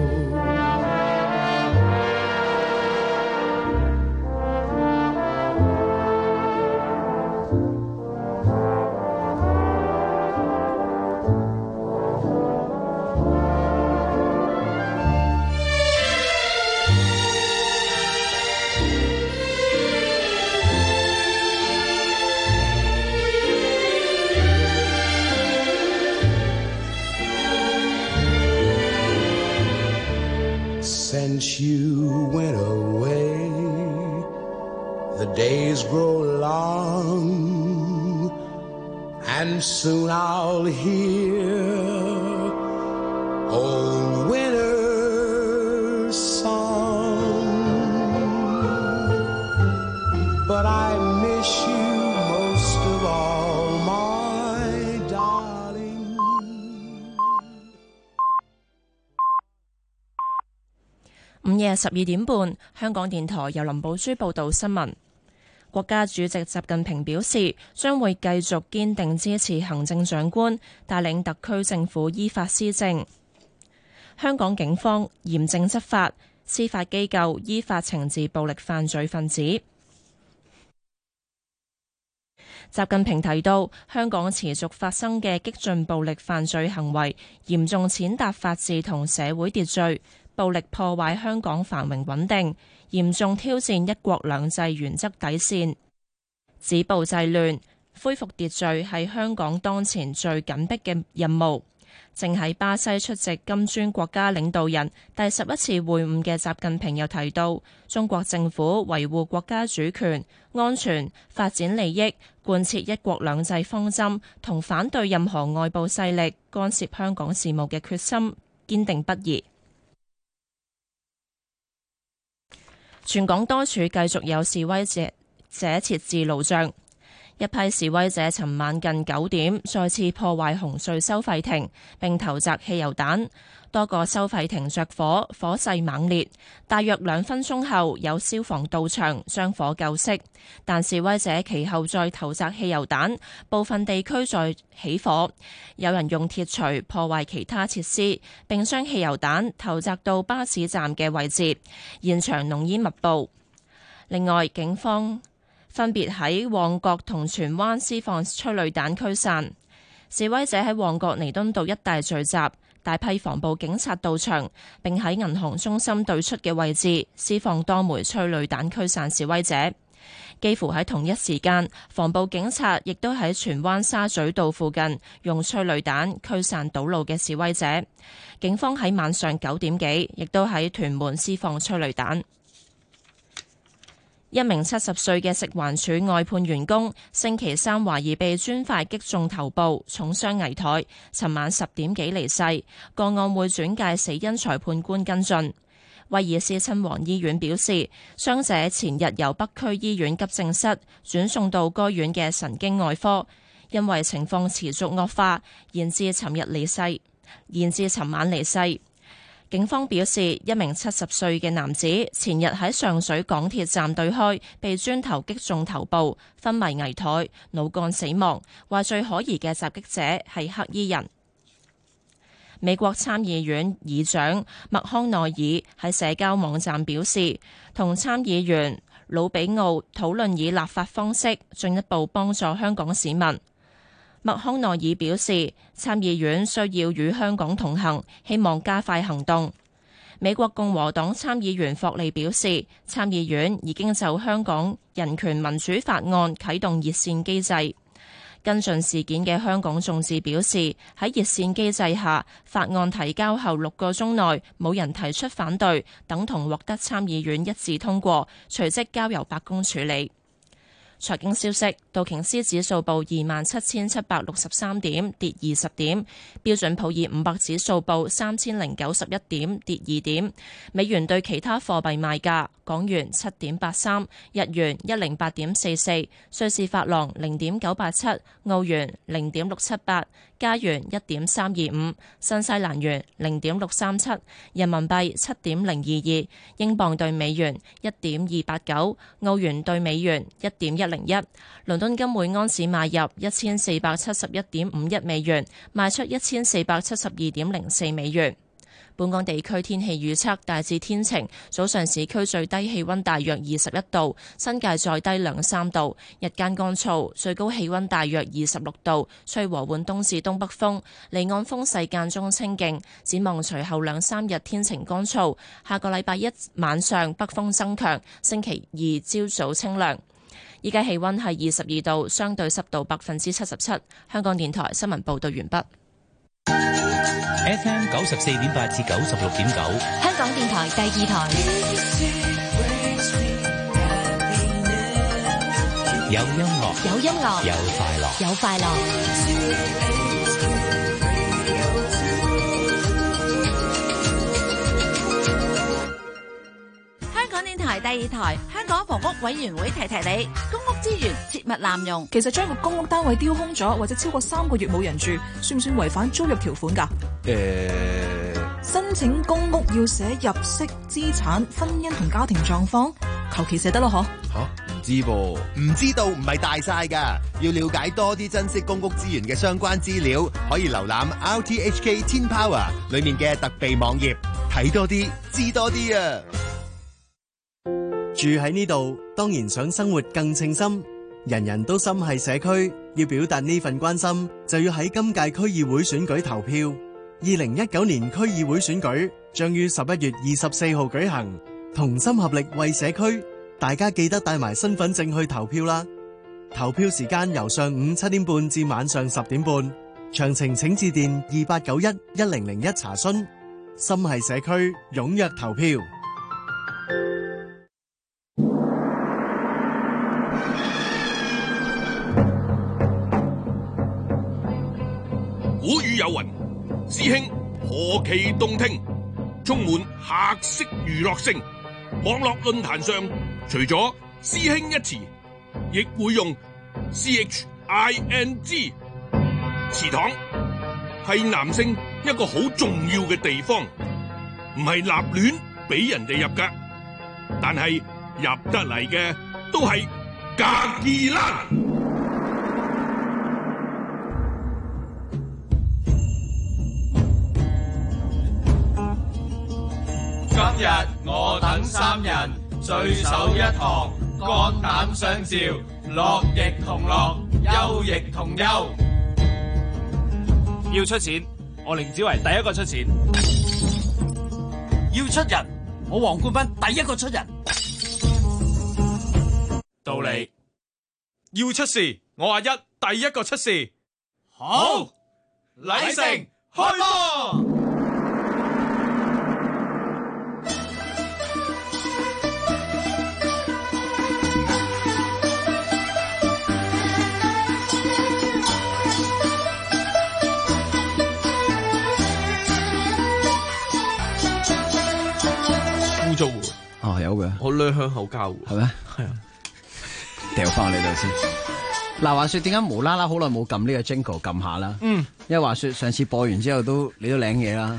Speaker 17: Since you went away, the days grow long, and soon I'll hear old winter's song. But I miss you most of all, my darling.
Speaker 1: 午夜12點半，香港電台由林寶珠報道新聞。國家主席習近平表示，將會繼續堅定支持行政長官帶領特區政府依法施政。香港警方嚴正執法，司法機構依法懲治暴力犯罪分子。習近平提到，香港持續發生嘅激進暴力犯罪行為，嚴重踐踏法治同社會秩序，暴力破壞香港繁榮穩定，嚴重挑戰一國兩制原則底線。止暴制亂、恢復秩序係香港當前最緊迫嘅任務。正喺巴西出席金磚國家領導人第11次會晤嘅習近平又提到，中國政府維護國家主權、安全、發展利益，貫徹一國兩制方針同反對任何外部勢力干涉香港事務嘅決心堅定不移。全港多處繼續有示威者設置路障。一批示威者尋晚近9點再次破壞紅隧收費亭，並投擲汽油彈，多個收費亭着火，火勢猛烈。大約2分鐘後，有消防到場將火救熄，但示威者其後再投擲汽油彈，部分地區再起火。有人用鐵錘破壞其他設施，並將汽油彈投擲到巴士站嘅位置，現場濃煙密布。另外，警方分別喺旺角同荃灣施放催淚彈驅散示威者，喺旺角彌敦道一帶聚集，大批防暴警察到場，並喺銀行中心對出嘅位置施放多枚催淚彈驅散示威者。幾乎喺同一時間，防暴警察亦都喺荃灣沙咀道附近用催淚彈驅散堵路嘅示威者。警方喺晚上9點幾亦都喺屯門施放催淚彈。一名70歲嘅食環署外判員工，星期三懷疑被磚塊擊中頭部，重傷危殆，尋晚10點幾離世。個案會轉介死因裁判官跟進。威爾斯親王醫院表示，傷者前日由北區醫院急症室轉送到該院嘅神經外科，因為情況持續惡化，延至尋晚離世。警方表示，一名70歲嘅男子前日喺上水港鐵站對開被磚頭擊中頭部，昏迷危殆，腦幹死亡。話最可疑嘅襲擊者係黑衣人。美國參議院議長麥康奈爾喺社交網站表示，同參議員魯比奧討論以立法方式進一步幫助香港市民。麥康奈爾表示，參議院需要與香港同行，希望加快行動。美國共和黨參議員霍利表示，參議院已經就香港人權民主法案啟動熱線機制。跟進事件嘅香港眾志表示，喺熱線機制下，法案提交後6個鐘內冇人提出反對，等同獲得參議院一致通過，隨即交由白宮處理。 財經消息，道瓊斯指數報27,763點，跌20點；標準普爾500指數報3091點，跌2點。美元對其他貨幣賣價：港元7.83，日元108.44，瑞士法郎0.987，澳元0.678，加元1.325，新西蘭元0.637，人民幣7.022，英鎊對美元1.289，澳元對美元1.101。倫敦金每安士買入1471.51美元，賣出1472.04美元。本港地區天氣預測大致天晴，早上市區最低氣溫大約21度，新界再低2-3度，日間乾燥，最高氣溫大約26度，吹和緩東至東北風，離岸風勢間中清勁。展望隨後2-3日天晴乾燥，下個禮拜一晚上北風增強，星期二朝早清涼。依家氣溫係22度，相對濕度77%。香港電台新聞報道完畢。
Speaker 18: FM 94.8至96.9，
Speaker 3: 香港電台第2台。
Speaker 18: 有音樂，
Speaker 3: 有音樂，
Speaker 18: 有快樂，
Speaker 3: 有快樂。
Speaker 10: 香港電台第2台，香港房屋委員會提提你，公屋資源切勿濫用。
Speaker 19: 其實將個公屋單位丟空咗，或者超過3個月冇人住，算唔算違反租約條款㗎？申請公屋要寫入息、資產、婚姻同家庭狀況，求其寫得咯，嗬？
Speaker 20: 唔知噃，唔知道唔係大晒㗎。要了解多啲珍惜公屋資源嘅相關資料，可以瀏覽 RTHK Teen Power 裏面嘅特備網頁，睇多啲，知多啲啊！
Speaker 21: 住喺呢度，當然想生活更稱心。人人都心繫社區，要表達呢份關心，就要喺今屆區議會選舉投票。2019年區議會選舉將於11月24號舉行，同心合力為社區，大家記得帶埋身份證去投票啦。投票時間由上午7點半至晚上10點半，詳情請致電28911001查詢。心繫社區，踴躍投票。
Speaker 22: 古語有云：師兄何其動聽，充滿客式娛樂性。網絡論壇上除咗師兄一詞，亦會用 CHING。祠堂係男性一個好重要嘅地方，唔係立亂俾人哋入噶，但係入得嚟嘅都係格爾蘭。
Speaker 23: 今日我等3人聚首一堂，肝膽相照，樂亦同樂，憂亦同憂。
Speaker 16: 要出錢，我凌子維第一個出錢。
Speaker 24: 要出人，我黃冠斌第一個出人。
Speaker 23: 道理。
Speaker 15: 要出事，我阿一第一個出事。
Speaker 23: 好，禮成開波。
Speaker 15: 做
Speaker 14: 哦，有嘅，
Speaker 15: 我掠向後交
Speaker 14: 係咩？係啊，掉翻我呢度先。嗱，話說點解無啦啦好耐冇撳呢個 jingle 撳下啦？因為話說上次播完之後你都領嘢啦，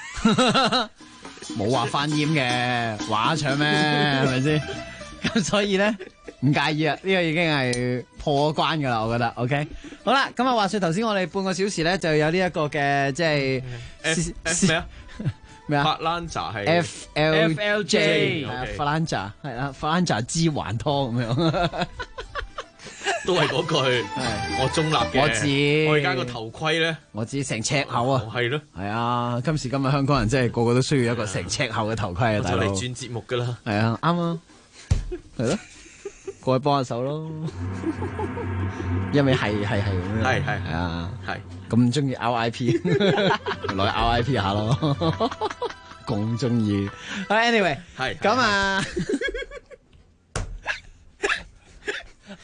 Speaker 14: 冇話翻煙嘅話唱咩？係咪先？咁所以咧唔介意啊，呢個已經係破咗關噶啦，我覺得。OK， 好啦，咁啊話說頭先我哋半個小時咧就有呢一個嘅即係
Speaker 15: 咩啊？
Speaker 14: 咩啊？
Speaker 15: 法蘭扎係
Speaker 14: FLJ， 法蘭扎係啦，法蘭扎之還拖咁樣，
Speaker 15: 都係嗰句，我中立嘅。
Speaker 14: 我知，
Speaker 15: 我而家個頭盔咧，
Speaker 14: 我知成尺厚啊，
Speaker 15: 係咯，
Speaker 14: 係啊，今時今日香港人真係個個都需要一個成尺厚嘅頭盔啊，大佬。
Speaker 15: 就嚟轉節目噶啦，
Speaker 14: 係啊，啱啊，係咯，過去幫下手咯，因為係咁樣，係啊，係。咁中意 RIP， 來 RIP 下咯，咁中意。Anyway，係咁啊，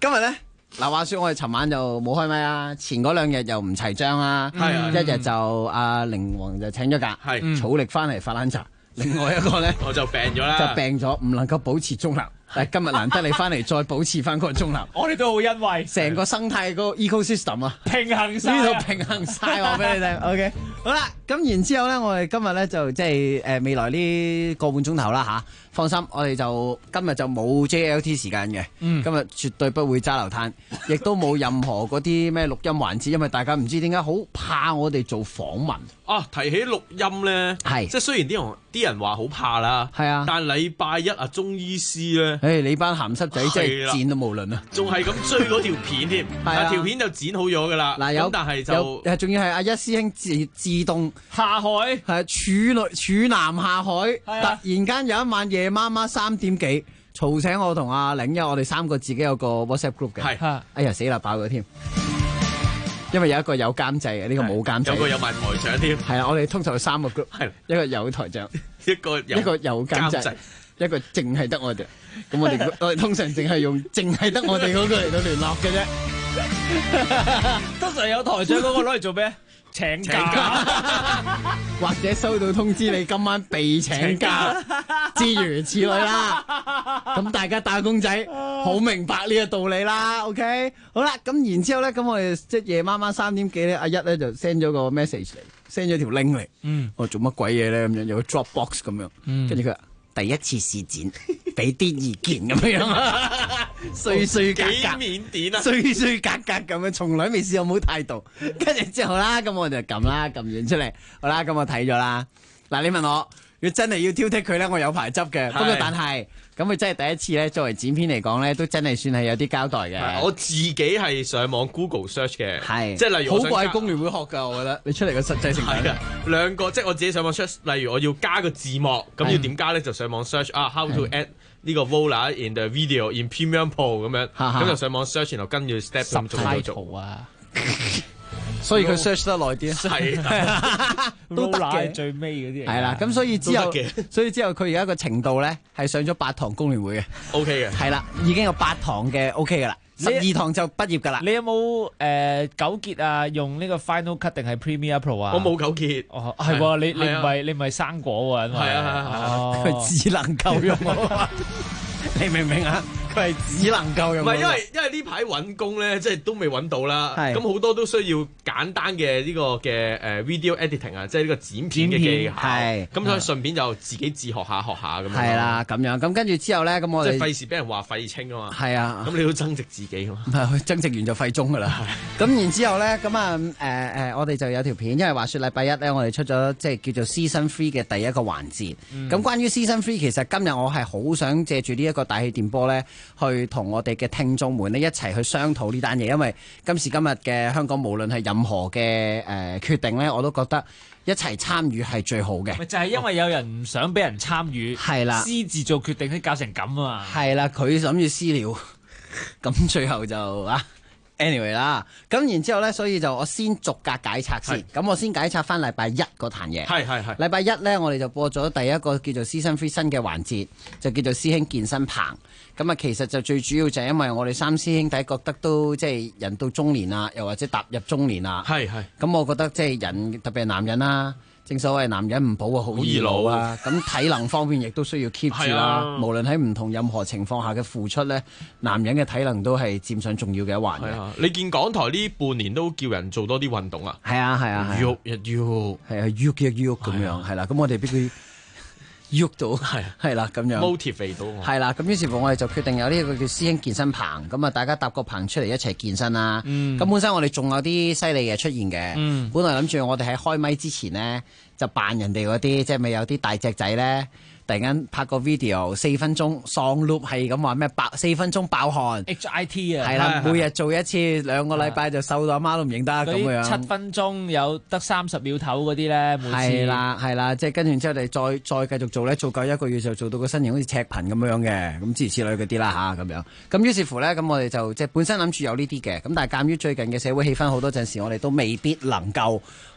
Speaker 14: 今日咧。嗱，話說我哋尋晚就冇開咪啦，前嗰2日又唔齊章啦，一日就阿凌王就請咗假，草力翻嚟發冷茶，另外一個咧
Speaker 15: 我就病咗啦，
Speaker 14: 就病咗，唔能夠保持中立。但係今日難得你翻嚟，再保持翻個中立，
Speaker 16: 我哋都好欣慰，
Speaker 14: 成個生態個 ecosystem 啊，
Speaker 16: 平衡晒，
Speaker 14: 呢度平衡晒，我俾你聽。OK， 好啦，咁然之後咧，我哋今日咧就即係未來呢個半鐘頭啦吓，放心，我哋就今日就冇 JLT 時間嘅，今日絕對不會揸流灘，亦都冇任何嗰啲咩錄音環節，因為大家唔知點解好怕我哋做訪問。
Speaker 15: 啊，提起錄音咧，即係雖然啲人話好怕啦，但係禮拜一啊，中醫師咧，
Speaker 14: 你班鹹濕仔真係賤到無倫啊！
Speaker 15: 仲係咁追嗰條片添，但條片就剪好咗噶啦。
Speaker 14: 嗱
Speaker 15: 但係就
Speaker 14: 仲要係阿一師兄自動
Speaker 16: 下海，
Speaker 14: 處男下海，突然間有一晚夜媽媽3點幾嘈醒我同阿玲，因為我哋3個自己有個 WhatsApp group 嘅，哎呀死啦爆咗添！因為有一個有監製嘅，呢個冇監製，
Speaker 15: 有個有埋台長添。
Speaker 14: 係啊，我哋通常有3個 group， 一個有台長，一個有監製，一個淨係得我哋。咁我哋通常淨係用淨係得我哋嗰個嚟到聯絡嘅啫。
Speaker 16: 通常有台長嗰個攞嚟做咩？請假，
Speaker 14: 或者收到通知你今晚被請假，諸如此類啦。咁大家打工仔好明白呢個道理啦。OK， 好啦，咁然之後咧，咁我哋即係夜晚3點幾咧，阿一咧就 send 咗個 message 嚟 ，send 咗條 link 嚟。我做乜鬼嘢咧？咁樣有個 Dropbox 咁樣，跟住佢話第一次試剪，俾啲意見咁樣，衰格格，
Speaker 15: 幾腼腆啊，
Speaker 14: 衰格格咁樣，從來未試過冇態度。跟住之後啦，咁我就撳完出嚟，好啦，咁我睇咗啦。嗱，你問我，如果真係要挑剔佢咧，我有排執嘅。不過但係，咁佢真係第一次咧，作為剪片嚟講咧，都真係算係有啲交代嘅。
Speaker 15: 我自己係上網 Google search 嘅，即係例如
Speaker 14: 好怪工聯會學㗎，我覺得你出嚟嘅實際成品
Speaker 15: 兩個，即係我自己上網 search，例如我要加個字幕，咁要點加咧？就上網 search how to add 呢個 vola in the video in Premiere Pro 咁樣，咁就上網 search，然後跟住 step 咁做啊。
Speaker 14: 所以佢 search 得耐啲，
Speaker 16: 係
Speaker 14: 都得嘅，
Speaker 16: 最尾嗰啲
Speaker 14: 係啦。咁所以之後佢而家個程度咧係上咗8堂工聯會嘅
Speaker 15: ，OK 嘅，
Speaker 14: 係啦，已經有8堂嘅 OK 噶啦，12堂就畢業噶啦。
Speaker 16: 你有冇糾結啊？用呢個 Final Cut 定係 Premiere Pro 啊？
Speaker 15: 我冇糾結，
Speaker 16: 係喎，你唔係生果喎，
Speaker 15: 係啊，
Speaker 14: 佢只能夠用，你明唔明啊？佢係只能夠用。
Speaker 15: 唔係因為呢排揾工咧，即係都未揾到啦。咁好多都需要簡單嘅呢個嘅video editing 啊，即係呢個剪片嘅技巧。係。咁所以順便就自己自學下咁樣。
Speaker 14: 係啦，咁樣。咁跟住之後咧，咁我哋
Speaker 15: 即係費事俾人話廢青啊嘛。
Speaker 14: 係啊。
Speaker 15: 咁你要增值自己㗎嘛。
Speaker 14: 唔係，佢增值完就廢中㗎啦。咁然之後咧，咁啊我哋就有條片，因為話說禮拜一咧，我哋出咗即係叫做 Season 3嘅第一個環節。咁關於 Season 3，其實今日我係好想借住呢一個大氣電波咧，去同我哋嘅聽眾們呢一齊去商討呢單嘢，因為今時今日嘅香港無論係任何嘅決定呢，我都覺得一齊參與係最好嘅。
Speaker 16: 就係因為有人唔想俾人參與，
Speaker 14: 係啦，
Speaker 16: 私自做決定，先搞成咁啊嘛。
Speaker 14: 係啦，佢諗住私了，咁最後就anyway 啦。咁然之後呢，所以就我先逐格解拆先。咁我先解拆翻禮拜一嗰壇嘢。係。禮拜一呢，我哋就播咗第一個叫做 Season 3新嘅環節，就叫做師兄健身棚。咁啊，其實就最主要就係因為我哋3師兄弟覺得都即係人到中年啦，又或者踏入中年啦。係。咁我覺得即係人特別係男人啦，正所謂男人唔補啊好易老啊。咁體能方面亦都需要 keep 住啦。無論喺唔同任何情況下嘅付出咧，男人嘅體能都係佔上重要嘅一環嘅。
Speaker 15: 你見港台呢半年都叫人做多啲運動啊？係
Speaker 14: 啊。
Speaker 15: 喐一喐，
Speaker 14: 係喐咁樣，係啦。咁我哋俾佢喐到係啦，咁樣
Speaker 15: motivate 到
Speaker 14: 係啦。咁於是乎我哋就決定有呢個叫師兄健身棚，咁啊大家搭個棚出嚟一齊健身啦。咁本身我哋仲有啲犀利嘅出現嘅，本來諗住我哋喺開咪之前呢，就扮人哋嗰啲，即係咪有啲大隻仔咧？突然間拍個 video 4分鐘喪 loop 係咁話咩4分鐘爆汗
Speaker 16: HIT 啊，
Speaker 14: 係啦，每日做一次2個禮拜就瘦到阿媽都唔認得咁樣。
Speaker 16: 7分鐘有得30秒頭嗰啲咧，每次
Speaker 14: 係啦，即係跟住之後你再繼續做咧，做夠1個月就做到個身形好似赤貧咁樣嘅，咁諸如此類嗰啲啦咁樣。咁於是乎咧，咁我哋就即係本身諗住有呢啲嘅，咁但係鑑於最近嘅社會氣氛好多陣時，我哋都未必能夠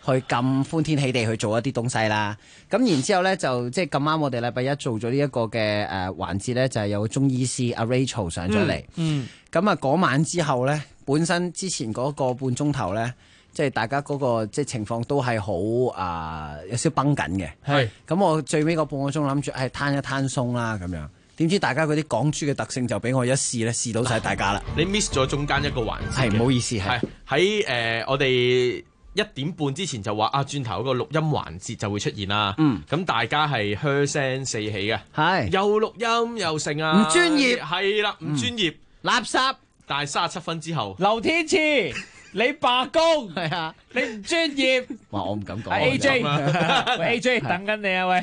Speaker 14: 去咁歡天喜地去做一啲東西啦。咁然之後咧就即係咁啱，我哋禮拜一做咗呢一個嘅環節咧，就係有個中醫師阿 Rachel 上咗嚟。咁啊嗰晚之後咧，本身之前嗰個半鐘頭咧，即係大家嗰個即係情況都係好有少崩緊嘅。係。咁我最尾個半個鐘諗住係攤一攤鬆啦咁樣。點知大家嗰啲港豬嘅特性就俾我一試咧，試到晒大家啦。
Speaker 15: 你 miss 咗中間一個環節。
Speaker 14: 係，唔好意思，係
Speaker 15: 喺我哋1:30之前就話轉頭嗰個錄音環節就會出現啦。咁大家係噓聲四起嘅，係又錄音又成啊，
Speaker 14: 唔專業，
Speaker 15: 係啦，唔專業，
Speaker 14: 垃圾。
Speaker 15: 但係37分之後，
Speaker 16: 劉天賜你罷工係啊，你唔專業。
Speaker 14: 哇，我唔敢講。
Speaker 16: AJ 等緊你啊喂！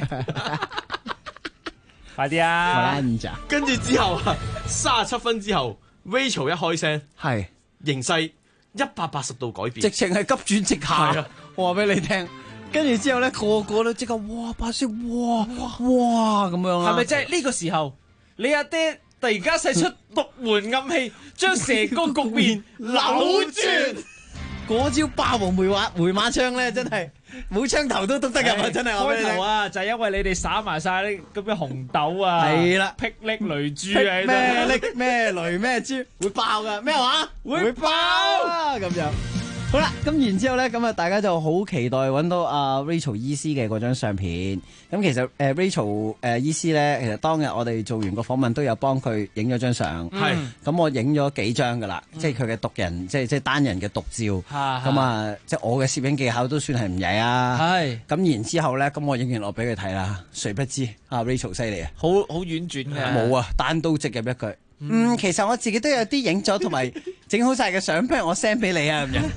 Speaker 16: 快啲啊！
Speaker 15: 跟住之後37分之後 ，Rachel 一開聲，係形勢180度改變，
Speaker 14: 直情係急轉直下。我話俾你聽，跟住之後咧，個個都即刻哇把聲，哇咁樣啊！
Speaker 16: 係咪即係呢個時候，你阿爹突然間使出獨門暗器，將成個局面扭轉？
Speaker 14: 嗰招霸王回馬槍咧，真係冇槍頭都篤得入啊！真係
Speaker 16: 開頭啊，就係因為你哋撒埋晒啲咁嘅紅豆啊，
Speaker 14: 係啦，
Speaker 16: 霹靂雷珠啊，
Speaker 14: 咩雷咩珠會爆噶？咩話？
Speaker 16: 會爆
Speaker 14: 咁樣。好啦，咁然之後咧，咁啊大家就好期待揾到阿 Rachel 醫師嘅嗰張相片。咁其實Rachel 醫師咧，其實當日我哋做完個訪問都有幫佢影咗張相。係。咁我影咗幾張噶啦，即係佢嘅獨人，即係單人嘅獨照。咁啊，即係我嘅攝影技巧都算係唔曳啊。係。咁然之後咧，咁我影完落俾佢睇啦，誰不知阿 Rachel 犀利啊，
Speaker 16: 好婉轉嘅。
Speaker 14: 冇啊，單刀直入一句。其實我自己都有啲影咗同埋整好晒嘅相，不如我 send 俾你啊咁樣。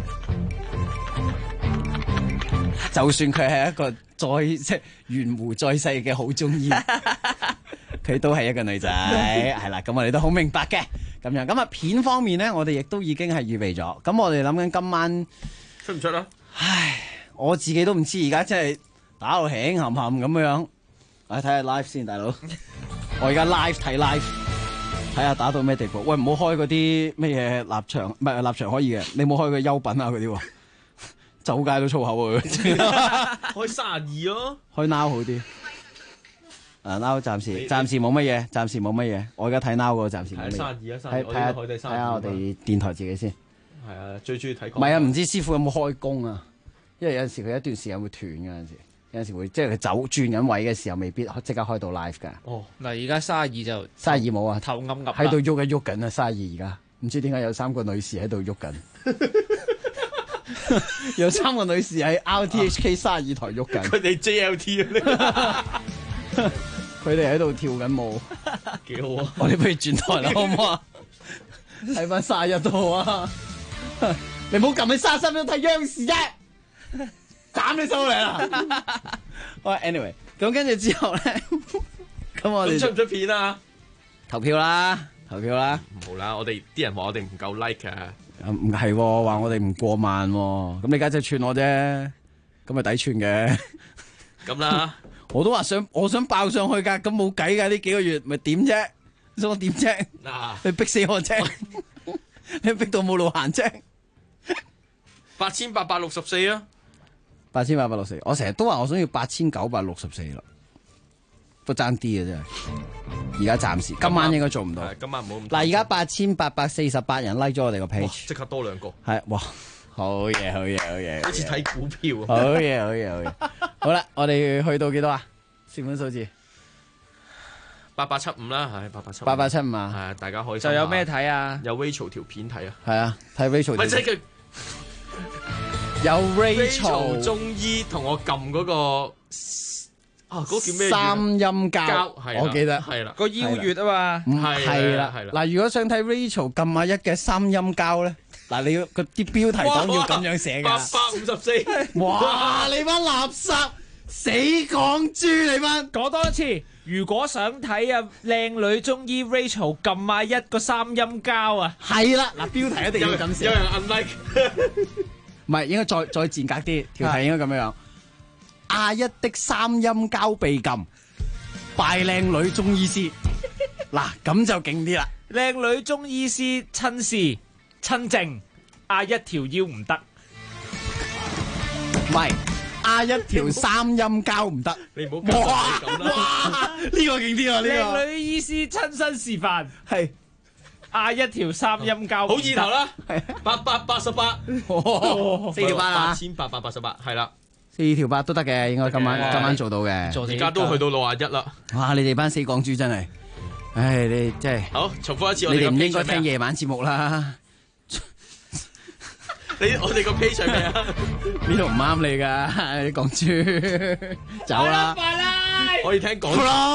Speaker 14: 就算佢係一個即係懸壺再世嘅好中醫，佢都係一個女仔，係啦。咁我哋都好明白嘅咁樣。咁啊片方面咧，我哋亦都已經係預備咗。咁我哋諗緊今晚
Speaker 15: 出唔出啊？
Speaker 14: 唉，我自己都唔知，而家真係打到輕冚冚咁樣。我睇下 live 先，大佬。我而家 live 睇 live。睇下打到咩地步？喂，唔好開嗰啲咩嘢立場，唔係立場可以嘅，你冇開個優品啊嗰啲喎，走街都粗口啊！
Speaker 15: 開32咯，
Speaker 14: 開 now 好啲。now 暫時冇乜嘢，暫時冇乜嘢。我而家睇 now 個暫時冇乜嘢。睇下我哋電台自己先。
Speaker 15: 係啊，最中意睇。
Speaker 14: 唔係啊，唔知師傅有冇開工啊？因為有陣時佢一段時間會斷嘅，有陣時會即係佢走轉緊位嘅時候，未必即刻開到 live 㗎。
Speaker 16: 哦，嗱，而家32就
Speaker 14: 32冇啊，
Speaker 16: 頭暗暗
Speaker 14: 喺度喐一喐緊啊！32而家唔知點解有3個女士喺度喐緊，有3個女士喺 RTHK 32台喐緊。
Speaker 15: 佢哋 JLT 啊，
Speaker 14: 佢哋喺度跳緊舞，
Speaker 15: 幾好啊！
Speaker 14: 我哋不如轉台啦，好唔好啊？睇翻31都好啊！你唔好撳去33都睇央視啫。斬你收嚟啦！喂，anyway， 咁跟住之後咧，咁我哋
Speaker 15: 出唔出片啊？
Speaker 14: 投票啦！
Speaker 15: 唔好啦，我哋啲人話我哋唔夠 like 啊！
Speaker 14: 唔係話我哋唔過萬，咁你家姐串我啫，咁咪抵串嘅。
Speaker 15: 咁啦，
Speaker 14: 我都話我想爆上去噶，咁冇計噶，呢幾個月咪點啫？你想我點啫？你逼死我啫！你逼到冇路行啫
Speaker 15: ！8864啊
Speaker 14: ！8864，我成日都話我想要8964啦，都爭啲嘅真係。而家暫時今晚應該做唔到。
Speaker 15: 今晚唔好咁。
Speaker 14: 嗱，而家8848人 like 咗我哋個 page，
Speaker 15: 即刻多2個。
Speaker 14: 係哇，好嘢，
Speaker 15: 好似睇股票。
Speaker 14: 好嘢。好啦，我哋去到幾多啊？算盤數字
Speaker 15: 8875啦，係8875。
Speaker 14: 8875啊，
Speaker 15: 係大家開心。
Speaker 16: 就有咩睇啊？
Speaker 15: 有 Rachel 條片睇啊。
Speaker 14: 係啊，睇 Rachel。
Speaker 15: 咪即係佢。
Speaker 14: 有 Rachel
Speaker 15: 中醫同我撳嗰個嗰個叫咩？
Speaker 14: 三陰交，我記得
Speaker 15: 係啦，
Speaker 16: 個邀月啊嘛，
Speaker 14: 係啦。嗱，如果想睇 Rachel 撳下1嘅三陰交咧，嗱，你要個啲標題黨要咁樣寫噶。
Speaker 15: 854，
Speaker 14: 哇！你班垃圾死港豬，你班
Speaker 16: 講多一次。如果想睇啊靚女中醫 Rachel 撳下1個三陰交啊，
Speaker 14: 係啦，嗱，標題一定要咁寫。
Speaker 15: 有人 unlike。
Speaker 14: 唔係，應該再賤格啲，條題應該咁樣。A1的三陰交被禁，拜靚女中醫師。嗱，咁就勁啲啦。
Speaker 16: 靚女中醫師親試親證，A1條腰唔得。
Speaker 14: 唔係壓一條三陰交唔得。
Speaker 15: 你唔好咁啦。
Speaker 14: 哇！呢個勁啲啊！呢個
Speaker 16: 靚女醫師親身示範，
Speaker 14: 係
Speaker 16: 壓一條三陰交，
Speaker 15: 好意頭啦，888，4
Speaker 14: 條8啊
Speaker 15: ，8888，係啦
Speaker 14: ，4條8都得嘅，應該今晚做到嘅。
Speaker 15: 而家都去到61啦。
Speaker 14: 哇！你哋班死港豬真係，唉，你真係
Speaker 15: 好重複一次，
Speaker 14: 你哋唔應該聽夜晚節目啦。
Speaker 15: 我哋個 page 係咩啊？
Speaker 14: 呢度唔啱你㗎，你港豬走啦！
Speaker 15: 可以聽港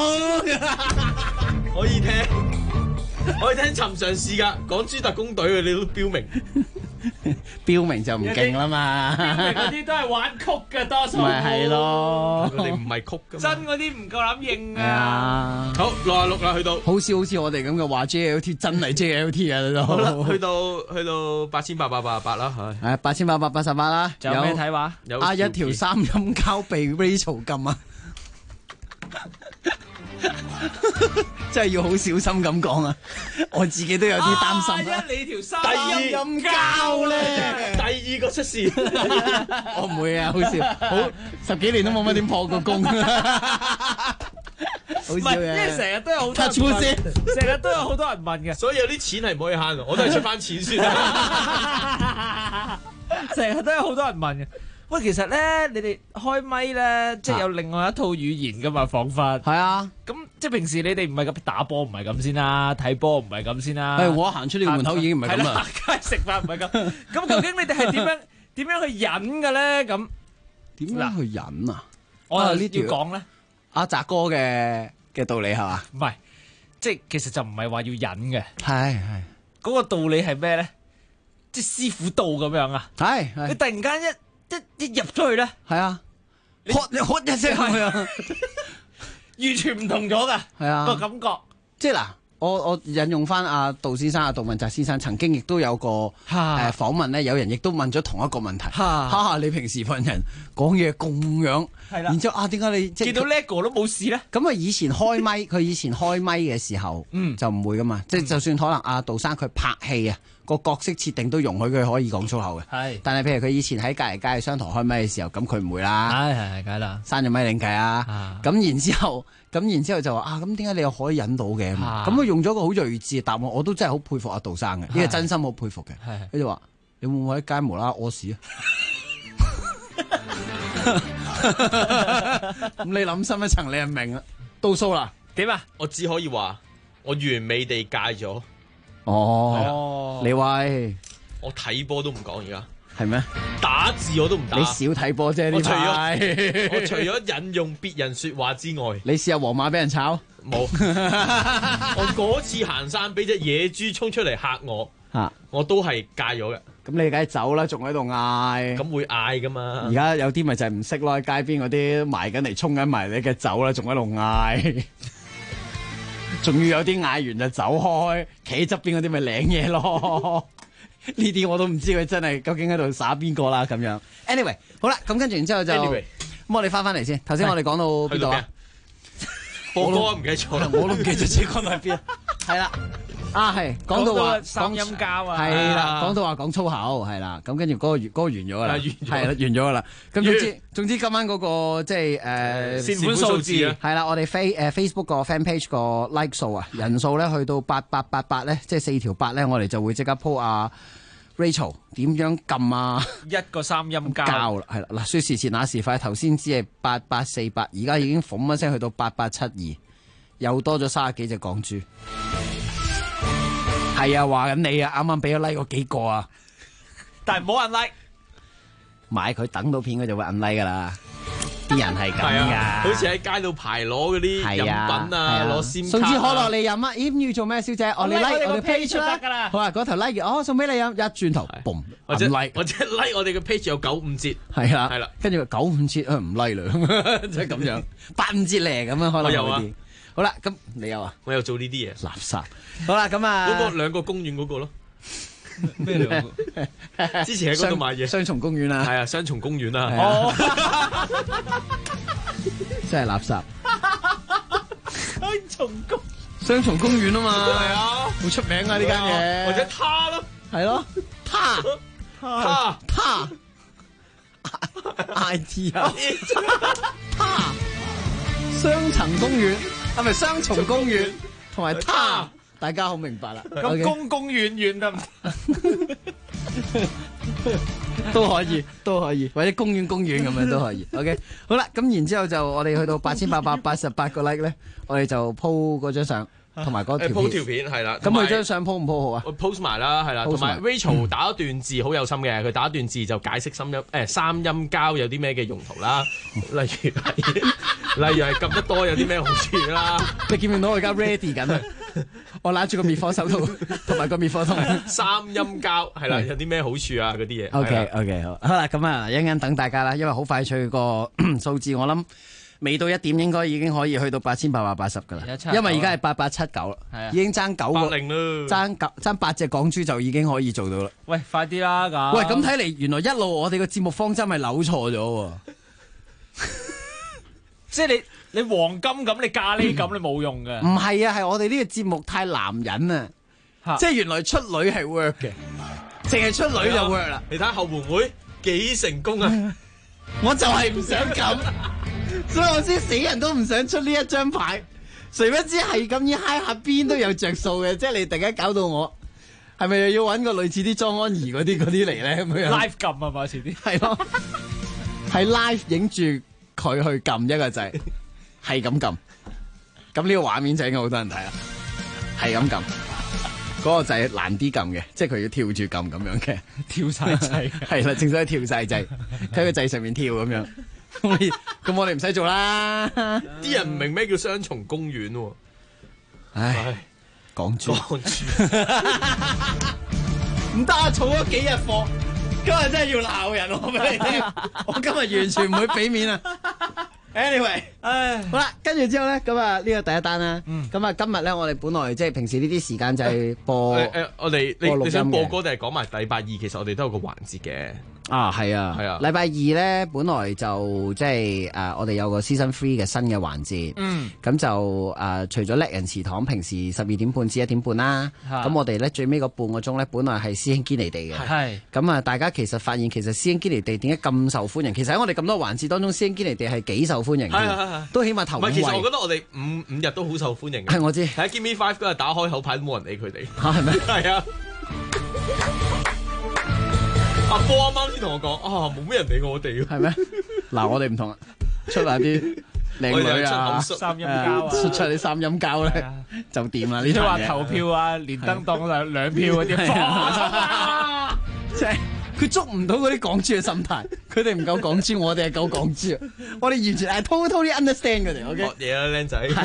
Speaker 15: 可以聽尋常事㗎，港豬特工隊你都標明。
Speaker 14: 標明就唔勁啦嘛，
Speaker 16: 標明嗰啲都係玩曲嘅多數，
Speaker 14: 咪係咯，
Speaker 15: 佢哋唔係曲㗎嘛，
Speaker 16: 真嗰啲唔夠膽認
Speaker 14: 啊！
Speaker 15: 好66啦，去到
Speaker 14: 好似我哋咁嘅話 JLT 真係 JLT 啊都
Speaker 15: 好啦，去到8888啦，
Speaker 14: 係8888啦，
Speaker 16: 仲有咩睇話？
Speaker 14: 有一條三陰交被 Rachel 禁啊！真係要好小心咁講啊！我自己都有啲擔心啊！
Speaker 16: 你條三
Speaker 14: 陰交咧，
Speaker 15: 第二個出事，
Speaker 14: 我唔會啊！好笑，好10幾年都冇乜點破過功，好笑嘅。
Speaker 16: 因為成日都有好多人問，成日都有好多人問嘅，
Speaker 15: 所以有啲錢係唔可以慳嘅，我都係出翻錢先。
Speaker 16: 成日都有好多人問嘅。喂，其實咧，你哋開咪咧，即係有另外一套語言噶嘛，彷彿
Speaker 14: 係啊。
Speaker 16: 咁即係平時你哋唔係咁打波，唔係咁先啦，睇波唔係咁先啦。
Speaker 14: 我行出呢個門口已經唔係咁啦。
Speaker 16: 梗係食飯唔係咁。咁究竟你哋係點樣去忍嘅咧？咁
Speaker 14: 點樣去忍啊？
Speaker 16: 我呢要講咧，
Speaker 14: 阿澤哥嘅道理係嘛？
Speaker 16: 唔係，即係其實就唔係話要忍嘅。
Speaker 14: 係
Speaker 16: 嗰個道理係咩咧？即係師傅道咁樣啊？
Speaker 14: 係
Speaker 16: 你突然間一入咗去咧，
Speaker 14: 係啊，喝一聲咁樣，
Speaker 16: 完全唔同咗噶，
Speaker 14: 係啊
Speaker 16: 個感覺。
Speaker 14: 即係嗱，我引用翻阿杜先生、阿杜汶澤先生曾經亦都有個訪問咧，有人亦都問咗同一個問題。你平時份人講嘢咁樣，然之後點解你
Speaker 16: 見到 Lego 都冇事咧？
Speaker 14: 咁啊，以前開咪，佢以前開咪嘅時候，就唔會噶嘛。即係就算可能阿杜生佢拍戲啊，個角色設定都容許佢可以講粗口嘅。係，但係譬如佢以前喺隔離街商台開咪嘅時候，咁佢唔會啦。係，梗係啦，閂咗咪另計啊。咁然之後就話咁點解你又可以忍到嘅？咁佢用咗個好睿智嘅答案，我都真係好佩服阿杜生嘅，呢個真心好佩服嘅。佢就話：你會唔會喺街無啦啦屙屎啊？咁你諗深一層，你就明啦。到數啦，
Speaker 16: 點啊？
Speaker 15: 我只可以話我完美地戒咗。
Speaker 14: 你喂，
Speaker 15: 我睇波都唔講而家。
Speaker 14: 係咩？
Speaker 15: 打字我都唔打。
Speaker 14: 你少睇波啫，呢排。
Speaker 15: 我除咗引用別人說話之外，
Speaker 14: 你試下皇馬俾人炒
Speaker 15: 冇。我嗰次行山俾隻野豬衝出嚟嚇我，我都係戒咗嘅。
Speaker 14: 咁你梗係走啦，仲喺度嗌。
Speaker 15: 咁會嗌噶嘛？
Speaker 14: 而家有啲咪就係唔識咯，街邊嗰啲埋緊嚟衝緊埋，你嘅走啦，仲喺度嗌。仲要有啲嗌完就走開，企喺側邊嗰啲咪領嘢咯。呢啲我都唔知佢真係究竟喺度耍邊個啦咁樣。Anyway， 好啦，咁跟住然之後就，咁我哋翻嚟先。頭先我哋講到邊度啊？
Speaker 15: 播歌唔記得咗啦，
Speaker 14: 我都唔記得自己講到喺邊。係啦，係講到話
Speaker 16: 三陰交啊，
Speaker 14: 係啦，講到話講粗口係啦。咁跟住嗰個完咗噶啦，係啦，完咗噶啦。咁總之今晚嗰個即係
Speaker 16: 善款數字
Speaker 14: 係啦，我哋Facebook 個 fan page 個 like 數啊，人數咧去到8888咧，即係4條8咧，我哋就會即刻 po 阿 Rachel 點樣撳啊？
Speaker 16: 一個三陰交
Speaker 14: 啦，係啦。嗱，說時遲那時快，頭先只係8848，而家已經諷一聲去到8872，又多咗30幾隻港豬。係啊，話緊你啊，啱啱俾咗 like 嗰幾個啊，
Speaker 16: 但係唔好按 like。
Speaker 14: 買佢等到片佢就會按 like 噶啦，啲人係咁噶，
Speaker 15: 好似喺街度排攞嗰啲飲品啊，攞閃卡，
Speaker 14: 送支可樂你飲啊？咦，要做咩，小姐？我哋 like 我哋 page 出得噶啦。好啊，嗰頭 like 送俾你飲，一轉頭 boom
Speaker 15: 或者
Speaker 14: like
Speaker 15: 我哋嘅 page 有95折，
Speaker 14: 係啦，跟住95折唔 like 啦，即係咁樣85折嚟咁樣可能有啲。好啦，咁你有啊？
Speaker 15: 我有做呢啲嘢，
Speaker 14: 垃圾。好啦，咁啊，
Speaker 15: 嗰個兩個公園嗰個咯。咩兩個？之前喺嗰度買嘢，
Speaker 14: 雙重公園啊，
Speaker 15: 係啊，雙重公園啊，
Speaker 14: 哦，真係垃圾。雙重公園啊嘛，
Speaker 15: 係啊，
Speaker 14: 好出名啊呢間嘢，
Speaker 15: 或者他咯，
Speaker 14: 係咯，他 IT 啊，雙層公園係咪雙重公園同埋他？大家好明白啦。
Speaker 16: 咁公公園園得唔得？
Speaker 14: 都可以，或者公園咁樣都可以。OK， 好啦，咁然之後就我哋去到8888個 like 咧，我哋就 po 嗰張相同埋嗰條片。
Speaker 15: po 條片係啦。
Speaker 14: 咁佢張相 po 唔 po 好啊？
Speaker 15: 我 post 埋啦，係啦。同埋 Rachel 打一段字好有心嘅，佢打一段字就解釋三陰交有啲咩嘅用途啦。例如係撳得多有啲咩好處啦。
Speaker 14: 你見唔見到我而家 ready 緊啊？我揦住個滅火手套同埋個滅火筒。
Speaker 15: 三陰交係啦，有啲咩好處啊？嗰啲嘢。
Speaker 14: OK， 好啦，咁啊，一陣等大家啦，因為好快脆個數字，我諗未到1點應該已經可以去到8880噶啦，因為而家係8879啦，已經爭9個
Speaker 15: 零啦，
Speaker 14: 爭8隻港珠就已經可以做到啦。
Speaker 16: 喂，快啲啦咁！
Speaker 14: 喂，咁睇嚟原來一路我哋個節目方針係扭錯咗喎。
Speaker 16: 即係你黃金咁，你咖喱咁，你冇用嘅。
Speaker 14: 唔係啊，係我哋呢個節目太男人啊！即係原來出女係 work 嘅，淨係出女就 work 啦。
Speaker 15: 你睇下後援會幾成功啊！
Speaker 14: 我就係唔想咁，所以我先死人都唔想出呢一張牌。誰不知係咁樣嗨下邊都有着數嘅，即係你突然間搞到我，係咪又要揾個類似啲莊安儀嗰啲嚟咧？咁樣
Speaker 16: live 撳啊嘛，遲啲
Speaker 14: 係咯，係 live 影住佢去撳一個掣，係咁撳。咁呢個畫面就應該好多人睇啦，係咁撳。嗰個掣難啲撳嘅，即係佢要跳住撳咁樣嘅，
Speaker 16: 跳晒掣
Speaker 14: 係啦，正所謂跳晒掣，喺個掣上面跳咁樣。咁我哋唔使做啦。
Speaker 15: 啲人唔明咩叫雙重公園喎。
Speaker 14: 唉，港珠唔得啊！儲咗幾日貨，今日真係要鬧人，我俾你聽。我今日完全唔會俾面啊！ Anyway， 好啦，跟住之後咧，咁啊呢個第一單啦。咁啊今日咧，我哋本來即係平時呢啲時間就係播
Speaker 15: 我哋你想播歌定係講埋禮拜二？其實我哋都有個環節嘅。
Speaker 14: 啊，係啊，係啊。禮拜二咧，本來就即係我哋有個 Season 3嘅新嘅環節。咁就除咗叻人祠堂平時12點半至1點半啦。咁我哋咧最尾個半個鐘咧，本來係師兄堅尼地嘅。係。咁啊，大家其實發現其實師兄堅尼地點解咁受歡迎？其實喺我哋咁多環節當中，師兄堅尼地係幾受歡迎嘅，都起碼頭5位。
Speaker 15: 其實我覺得我哋五日都好受歡迎嘅。
Speaker 14: 係我知。
Speaker 15: 喺 Give Me 5嗰日打開口牌都冇人理佢哋。
Speaker 14: 係咩？
Speaker 15: 係啊。阿波啱啱先同我講冇咩人理我哋。
Speaker 14: 係咩？嗱，我哋唔同啊，出下啲靚女啊，
Speaker 16: 三陰交啊，
Speaker 14: 出啲三陰交咧就掂啦。
Speaker 16: 你都話投票啊，連登檔2票嗰啲，
Speaker 14: 即係佢捉唔到嗰啲港豬嘅心態，佢哋唔夠港豬，我哋係夠港豬啊！我哋完全係 totally understand 佢哋。OK，
Speaker 15: 學嘢啦，僆仔。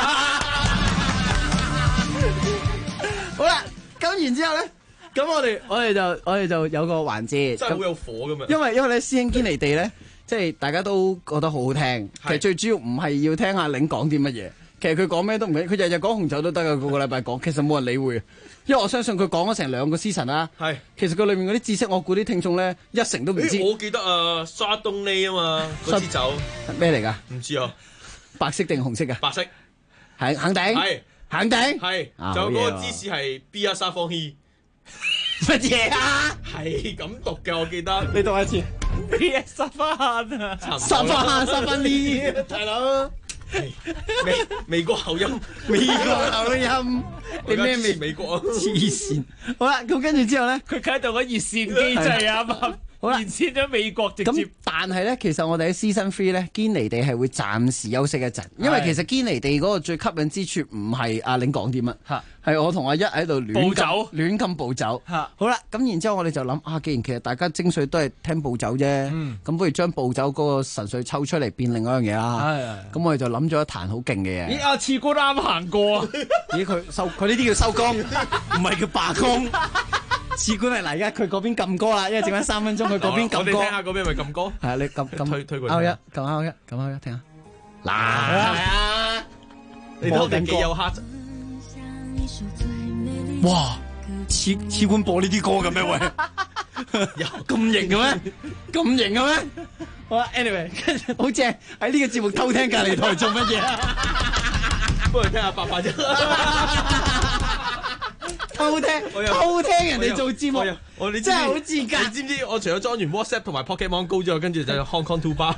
Speaker 14: 好啦，咁然之後咧。咁我哋就有個環節，
Speaker 15: 真係好有火咁樣。
Speaker 14: 因為咧師兄堅尼地咧，即係大家都覺得好好聽。其實最主要唔係要聽阿領講啲乜嘢，其實佢講咩都唔緊，佢日日講紅酒都得噶，個禮拜講，其實冇人理會。因為我相信佢講咗成2個 season 啦。係，其實佢裏面嗰啲知識，我估啲聽眾咧1成都唔知。
Speaker 15: 我記得沙東尼啊嘛，嗰支酒
Speaker 14: 咩嚟㗎？
Speaker 15: 唔知啊，
Speaker 14: 白色定紅色㗎？
Speaker 15: 白色，
Speaker 14: 係肯定，係肯定，
Speaker 15: 係。就嗰個芝士係 B 沙方希。
Speaker 14: 乜嘢啊？
Speaker 15: 係咁讀嘅，我記得。
Speaker 14: 你讀一次。
Speaker 16: 沙番
Speaker 14: 呢，大佬。
Speaker 15: 美國口音，
Speaker 14: 美國口音。你咩
Speaker 15: 美國啊？
Speaker 14: 黐線。好啦，咁跟住之後咧，
Speaker 16: 佢啟動咗熱線機制啊嘛。好啦，延遲咗美國直接。
Speaker 14: 咁但係咧，其實我哋喺 Season 3咧，堅尼地係會暫時休息一陣，因為其實堅尼地嗰個最吸引之處唔係阿領講啲乜，係我同阿一喺度亂咁步走。好啦，咁然之後我哋就諗既然其實大家精髓都係聽步走啫，咁不如將步走嗰個神髓抽出嚟變另外一樣嘢啦。咁我哋就諗咗一壇好勁嘅嘢。
Speaker 16: 咦？阿次哥啱行過啊！
Speaker 14: 咦？佢呢啲叫收工，唔係叫罷工。次官係嚟，而家佢嗰邊撳歌啦，因為剩翻3分鐘，佢嗰邊撳歌。我哋
Speaker 15: 聽下嗰邊咪撳歌。
Speaker 14: 係啊，你撳
Speaker 15: 推過。
Speaker 14: Out 1，撳 Out 1，撳 Out 1，聽下。嗱，係啊，
Speaker 15: 你睇我哋幾有黑。
Speaker 14: 哇！次官播呢啲歌嘅咩喂？有咁型嘅咩？咁型嘅咩？好啦 ，anyway， 好正喺呢個節目偷聽隔離台做乜嘢啊？
Speaker 15: 不如聽下800啫。
Speaker 14: 偷聽人哋做節目，
Speaker 15: 你
Speaker 14: 真係好賤格。
Speaker 15: 你知唔知我除咗裝完 WhatsApp 同埋 Pokemon Go 之後，跟住就 Hong Kong Two Bar，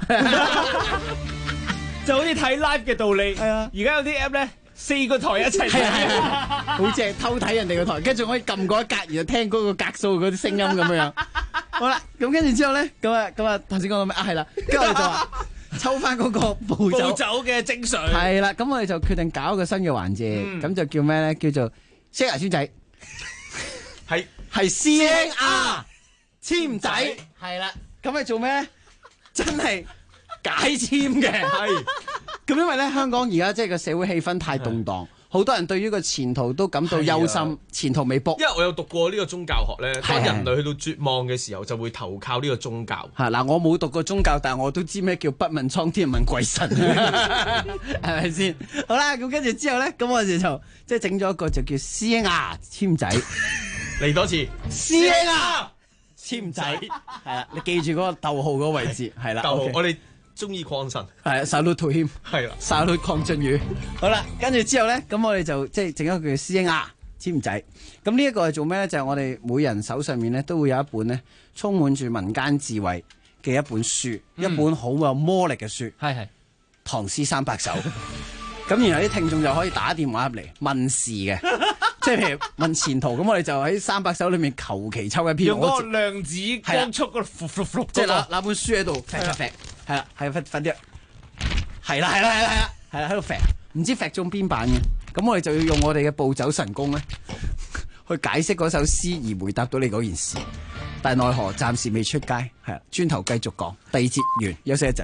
Speaker 16: 就好似睇 live 嘅道理。係啊，而家有啲 app 咧，4個台一齊睇，
Speaker 14: 好正，偷睇人哋個台，跟住可以撳嗰一格，然後聽嗰個格數嗰啲聲音咁樣。好啦，咁跟住之後咧，咁啊，頭先講到咩啊？係啦，跟住我哋就話抽翻嗰個步走
Speaker 16: 嘅精髓。
Speaker 14: 係啦，咁我哋就決定搞一個新嘅環節，咁就叫咩咧？叫做師牙簽仔，係CNR 簽仔，係啦。咁係做咩咧？真係解簽嘅，係。咁因為咧，香港而家即係個社會氣氛太動盪。好多人對於個前途都感到憂心，前途未卜。
Speaker 15: 因為我有讀過呢個宗教學咧，當人類去到絕望嘅時候，就會投靠呢個宗教。
Speaker 14: 嗱，我冇讀過宗教，但係我都知咩叫不問蒼天問鬼神，係咪先？好啦，咁跟住之後咧，咁我哋就即係整咗一個就叫 CNR 簽仔，
Speaker 15: 嚟多次
Speaker 14: CNR 簽仔，係啦，你記住嗰個逗號嗰個位置，係啦。
Speaker 15: 逗號，我哋中意礦神，
Speaker 14: 係 salute to him， 係啦 salute 鄺俊宇。好啦，跟住之後咧，咁我哋就即係整一個叫 CNR 簽仔。咁呢一個係做咩咧？就係我哋每人手上面咧都會有一本咧充滿住民間智慧嘅一本書，一本好有魔力嘅書。係唐詩300首。咁然後啲聽眾就可以打電話入嚟問事嘅，即係譬如問前途。咁我哋就喺300首裏面求其抽一篇。
Speaker 16: 用嗰個量子光速嗰度，
Speaker 14: 即係攞本書喺度揈，係啦，係快啲，係啦，喺度揈，唔知揈中邊版嘅。咁我哋就要用我哋嘅步走神功咧，去解釋嗰首詩而回答到你嗰件事。但係奈何暫時未出街，係啦，轉頭繼續講。第二節完，休息一陣。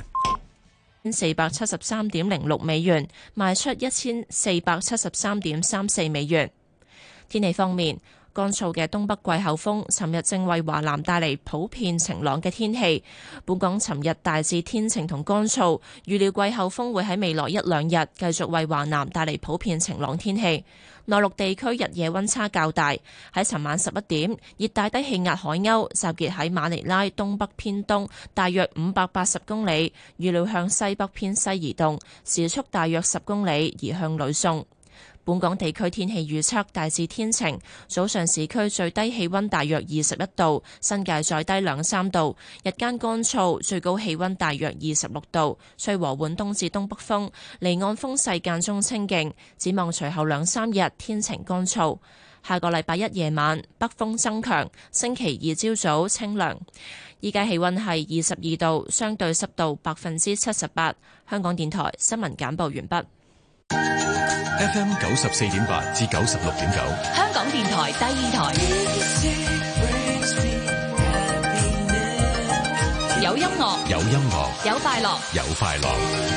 Speaker 1: 473.06美元，賣出1473.34美元。天氣方面，乾燥嘅東北季候風尋日正為華南帶嚟普遍晴朗嘅天氣。本港尋日大致天晴同乾燥，預料季候風會喺未來1-2日繼續為華南帶嚟普遍晴朗天氣。內陸地區日夜溫差較大。喺尋晚11點，熱帶低氣壓海鷗集結喺馬尼拉東北偏東大約580公里，預料向西北偏西移動，時速大約10公里，移向呂宋。本港地區天氣預測大致天晴，早上市區最低氣溫大約21度，新界再低2-3度，日間乾燥，最高氣溫大約26度，吹和緩東至東北風，離岸風勢間中清勁。展望隨後2-3日天晴乾燥，下個禮拜1夜晚北風增強，星期2朝早清涼。依家氣溫係22度，相對濕度78%。香港電台新聞簡報完畢。
Speaker 2: FM 94.8至96.9，
Speaker 3: 香港電台第二台，有音樂，
Speaker 2: 有音樂，
Speaker 3: 有快樂，
Speaker 2: 有快樂。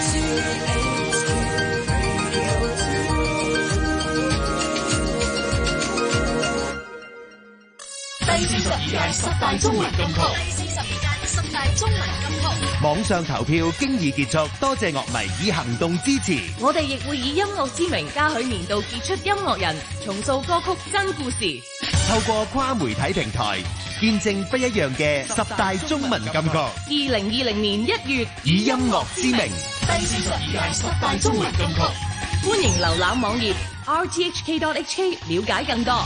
Speaker 13: 第42屆10大中文金曲。10大中文金曲
Speaker 20: 網上投票經已結束，多謝樂迷以行動支持。
Speaker 4: 我哋亦會以音樂之名嘉許年度傑出音樂人，重塑歌曲真故事。
Speaker 20: 透過跨媒體平台，見證不一樣嘅10大中文金曲。
Speaker 4: 2020年1月，
Speaker 20: 以音樂之名。
Speaker 13: 第42屆10大中文金曲，
Speaker 4: 歡迎瀏覽網頁 rthk.hk 了解更多。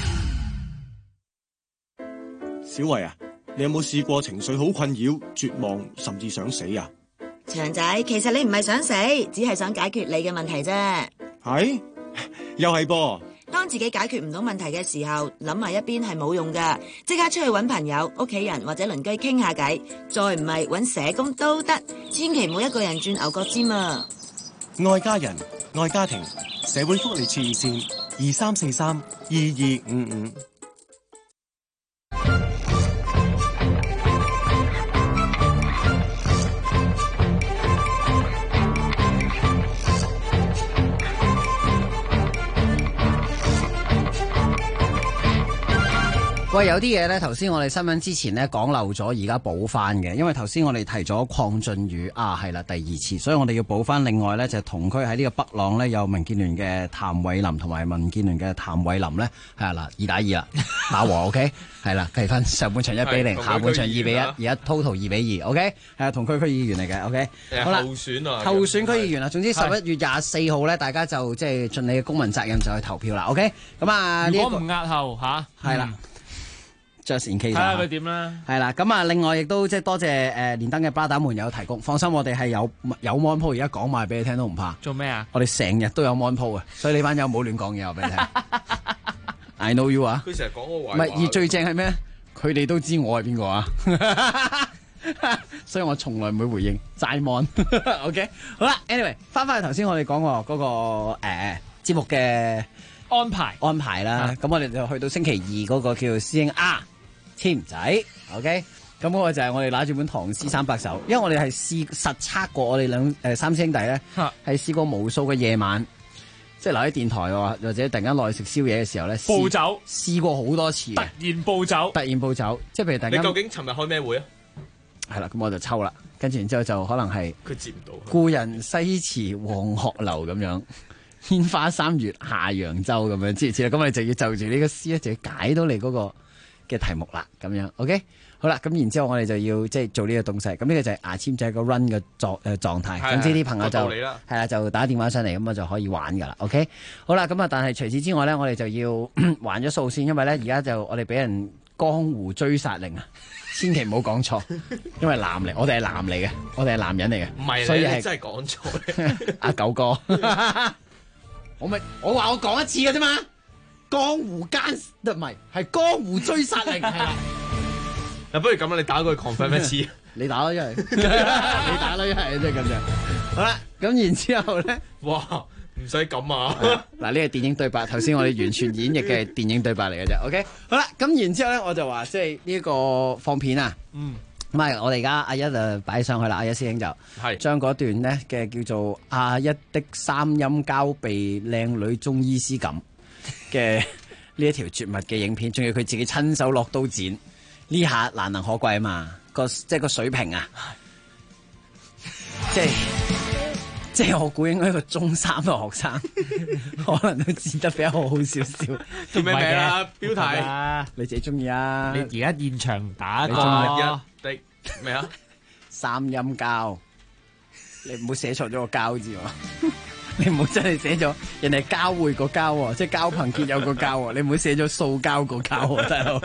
Speaker 5: 小慧啊，你有冇試過情緒好困擾、絕望，甚至想死啊？
Speaker 6: 長仔，其實你唔係想死，只係想解決你嘅問題啫。
Speaker 5: 係？又係噃。
Speaker 6: 當自己解決唔到問題嘅時候，諗埋一邊係冇用噶，即刻出去揾朋友、屋企人或者鄰居傾下偈，再唔係揾社工都得，千祈唔好一個人轉牛角尖啊！
Speaker 5: 愛家人、愛家庭，社會福利處熱線23432255。
Speaker 14: 喂，有啲嘢咧，頭先我哋新聞之前咧講漏咗，而家補翻嘅，因為頭先我哋提咗鄺俊宇啊，係啦，第2次，所以我哋要補翻。另外咧就係同區喺呢個北朗咧有民建聯嘅譚偉林同埋民建聯嘅譚偉林咧係啦，2打2啦，打和 OK 係啦，計翻上半場1-0，下半場2-1，而家 total 2-2 OK 係啊，同區區議員嚟嘅 OK 好啦，候選區議員啊，總之11月24號咧，大家就即係盡你嘅公民責任就去投票啦 OK 咁啊，
Speaker 16: 如果唔押後嚇
Speaker 14: 係啦。just in case
Speaker 16: 睇下佢點啦。
Speaker 14: 係啦，咁啊，另外亦都即係多謝連登嘅巴打們有提供，放心，我哋係有 mon po， 而家講埋俾你聽都唔怕。
Speaker 16: 做咩啊？
Speaker 14: 我哋成日都有 mon po 嘅，所以你班友唔好亂講嘢，我俾你聽。I know you 啊！
Speaker 15: 佢成日講我壞話。
Speaker 14: 唔係，而最正係咩？佢哋都知我係邊個啊！所以我從來唔會回應齋 mon。OK， 好啦 ，anyway， 翻去頭先我哋講過嗰個節目嘅安排啦。咁我哋就去到星期二嗰個叫做師兄簽仔 ，OK， 咁嗰個就係我哋拿住本唐詩300首，因為我哋係實測過，我哋三兄弟咧係試過無數嘅夜晚，即係留喺電台或者突然間落去食宵夜嘅時候咧，
Speaker 16: 暴走
Speaker 14: 試過好多次，
Speaker 16: 突然暴走，
Speaker 14: 即係譬如突然間。
Speaker 15: 你究竟尋日開咩會啊？
Speaker 14: 係啦，咁我就抽啦，跟住然之後就可能係
Speaker 15: 佢接唔到。
Speaker 14: 故人西辭黃鶴樓咁樣。煙花3月下揚州咁樣，知唔知啦？咁我哋就要就住呢個詩咧，就要解到你嗰個嘅題目啦，咁樣 OK 好啦。咁然之後我哋就要即係做呢個東西，咁呢個就係牙籤仔個 run 嘅狀態。咁呢啲朋友就係啦，就打電話上嚟，咁我就可以玩噶啦。OK 好啦，咁啊，但係除此之外咧，我哋就要還咗數先，因為咧而家就我哋俾人江湖追殺令啊！千祈唔好講錯，因為我哋係男嚟嘅，我哋係男人嚟嘅，
Speaker 15: 唔係，
Speaker 14: 所以
Speaker 15: 你真係講錯。
Speaker 14: 阿九哥。我話我講一次嘅啫嘛，江湖唔係江湖追殺令係啦。
Speaker 15: 嗱，不如咁啦，你打過去 confirm 一次，
Speaker 14: 你打啦，因為你打啦，一係即係咁樣。好啦，咁然之後咧，
Speaker 15: 哇，唔使咁啊！
Speaker 14: 嗱，呢個電影對白，頭先我哋完全演繹嘅電影對白嚟嘅啫。OK， 好啦，咁然之後咧，我就話即係呢個放片啊。咁啊，我哋而家阿一就擺上去啦，阿一師兄就將嗰段咧嘅叫做阿一的3音交被靚女中醫師咁嘅呢一條絕密嘅影片，仲要佢自己親手落刀剪，呢下難能可貴啊嘛，即係個水平啊，即係我估應該一個中3嘅學生可能都剪得比較好少少。
Speaker 15: 叫咩名啊？標題
Speaker 14: 你自己中意啊？
Speaker 16: 你而家現場打個
Speaker 15: 一的咩啊
Speaker 14: ？3音交，你唔好寫錯咗個交字喎。你唔好真係寫咗人哋交匯個交喎，即係交朋結友個交喎。你唔好寫咗塑膠個膠喎，大佬。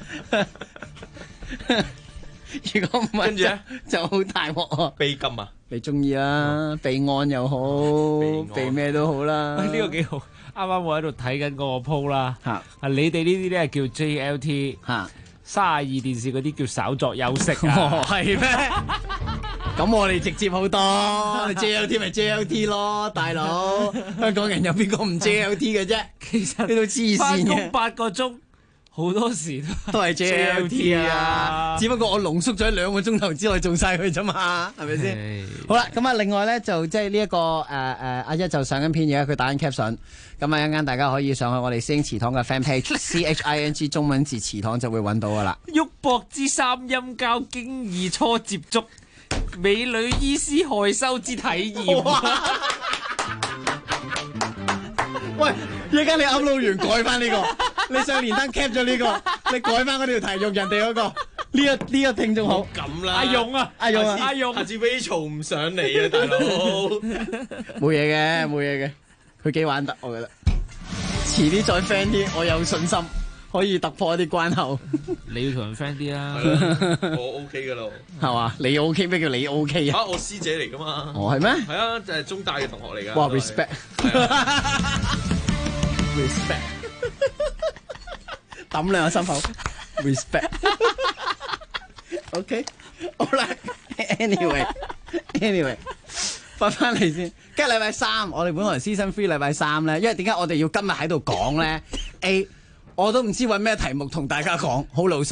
Speaker 14: 如果唔係，跟住咧就好大鑊喎。
Speaker 15: 備金啊，
Speaker 14: 你中意啦，備案又好，備咩都好啦。
Speaker 16: 呢個幾好。啱啱我喺度睇緊嗰個 po 啦，你哋呢啲咧叫 JLT 32電視嗰啲叫稍作休息啊，
Speaker 14: 係咩？咁我哋直接好多，JLT 咪 JLT 咯，大佬。香港人有邊個唔 JLT 嘅啫？
Speaker 16: 其實
Speaker 14: 呢度黐線嘅，
Speaker 16: 返工8個鐘。好多時
Speaker 14: 都係 JLT 啊，只不過我濃縮咗2個鐘頭之內做晒佢啫嘛，係咪先？好啦，咁啊，另外咧就即係呢一個阿一就上緊片嘢，佢打緊 caption，咁啊一陣間大家可以上去我哋師兄祠堂嘅 fan page CHING 中文字祠堂就會揾到噶啦。
Speaker 16: 旭博之3音交經已初接觸，美女醫師害羞之體驗。
Speaker 14: 喂，一陣間你 upload 完改翻呢個，你上連登 cap 咗呢個，你改翻嗰條題用人哋嗰個，呢個聽眾好
Speaker 15: 咁啦。
Speaker 16: 阿勇啊，
Speaker 15: 下次 Rachel 唔上嚟啊，大佬。
Speaker 14: 冇嘢嘅，佢幾玩得，我覺得。遲啲再 friend 啲，我有信心可以突破一啲關口。
Speaker 16: 你要同人 friend 啲啊，
Speaker 15: 我 OK 噶咯，係
Speaker 14: 嘛？你 OK 咩叫你 OK 啊？
Speaker 15: 我師姐嚟噶嘛？
Speaker 14: 哦，係咩？
Speaker 15: 係啊，就係中大嘅同學嚟噶。
Speaker 14: 哇 ，respect，respect，抌兩個心口 ，respect。OK， 好啦 ，anyway， 翻嚟先。今日禮拜3，我哋本來 season 3禮拜3咧，因為點解我哋要今日喺度講咧？A， 我都唔知揾咩題目同大家講，好老實。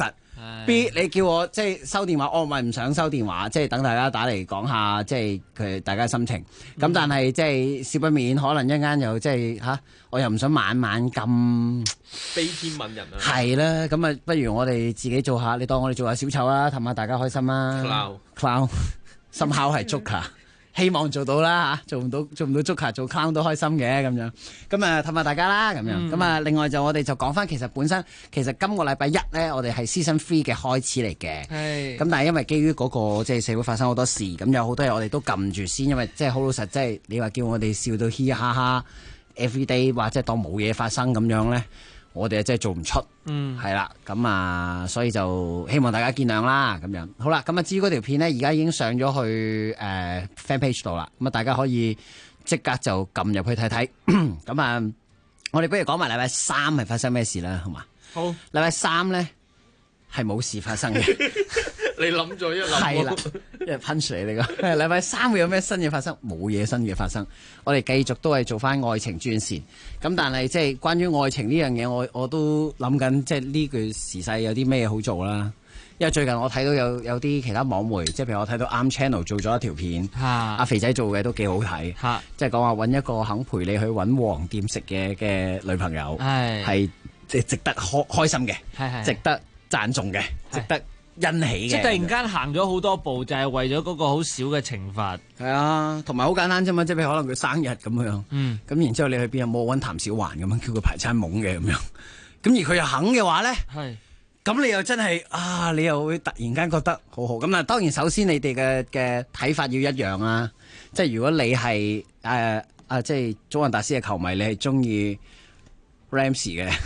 Speaker 14: B 你叫我即係收電話，我咪唔想收電話，即係等大家打嚟講下即係佢大家心情。咁但係即係少不免可能一間又即係嚇，我又唔想晚晚咁
Speaker 15: 悲天憫人啊。
Speaker 14: 係啦，咁啊不如我哋自己做下，你當我哋做下小丑啦，氹下大家開心啦。Clown 心口係 Joker。希望做到啦嚇，做唔到 Joker 做 clown 都開心嘅咁樣，咁啊氹下大家啦咁樣，咁啊另外就我哋就講翻其實本身其實今個禮拜一咧，我哋係 Season 3嘅開始嚟嘅，咁但係因為基於嗰個即係社會發生好多事，咁有好多嘢我哋都撳住先，因為即係好老實，即係你話叫我哋笑到嘻哈哈 every day， 或者當冇嘢發生咁樣咧。我哋真係做唔出，係啦，咁啊，所以就希望大家見諒啦，咁樣好啦。咁啊，至於嗰條片呢，而家已經上咗去fan page 度啦，咁啊，大家可以即刻就撳入去睇睇。咁啊，我哋不如講埋禮拜三係發生咩事啦，好嘛？好，禮拜三咧係冇事發生嘅。
Speaker 15: 你諗咗一諗，
Speaker 14: 係啦，因為 punch 嚟㗎。禮拜三會有咩新嘢發生？冇嘢新嘢發生。我哋繼續都係做翻愛情專線。咁但係即係關於愛情呢樣嘢，我都諗緊，即係呢句時勢有啲咩好做啦。因為最近我睇到有啲其他網媒，即係譬如我睇到啱 channel 做咗一條片，阿肥仔做嘅都幾好睇，即係講話揾一個肯陪你去揾黃店食嘢嘅女朋友，係即係值得開心嘅，值得讚頌嘅，值得欣喜嘅。
Speaker 16: 即係突然間行咗好多步，就係為咗嗰個好少嘅懲罰。
Speaker 14: 係啊，同埋好簡單啫嘛，即係譬如可能佢生日咁樣，咁然之後你去邊有冇揾譚小環咁樣叫佢排餐懵嘅咁樣，咁而佢又肯嘅話咧，咁你又真係啊，你又會突然間覺得好好。咁啊，當然首先你哋嘅睇法要一樣啦。即係如果你係即係祖雲達斯嘅球迷，你係中意 Ramsey 嘅，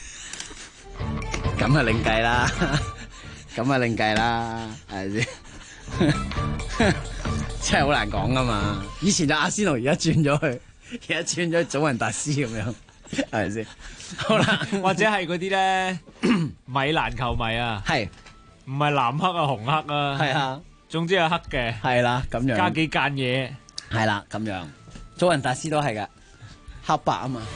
Speaker 14: 咁啊另計啦。咁啊，另計啦，係咪先？真係好難講噶嘛！以前就阿仙奴，而家轉咗去祖雲達斯咁樣，係咪先？好啦，
Speaker 16: 或者係嗰啲咧米蘭球迷啊，係唔係藍黑啊紅黑啊？
Speaker 14: 係啊，
Speaker 16: 總之係黑嘅，
Speaker 14: 係啦咁樣，
Speaker 16: 加幾間嘢，
Speaker 14: 係啦咁樣，祖雲達斯都係噶，黑白啊嘛。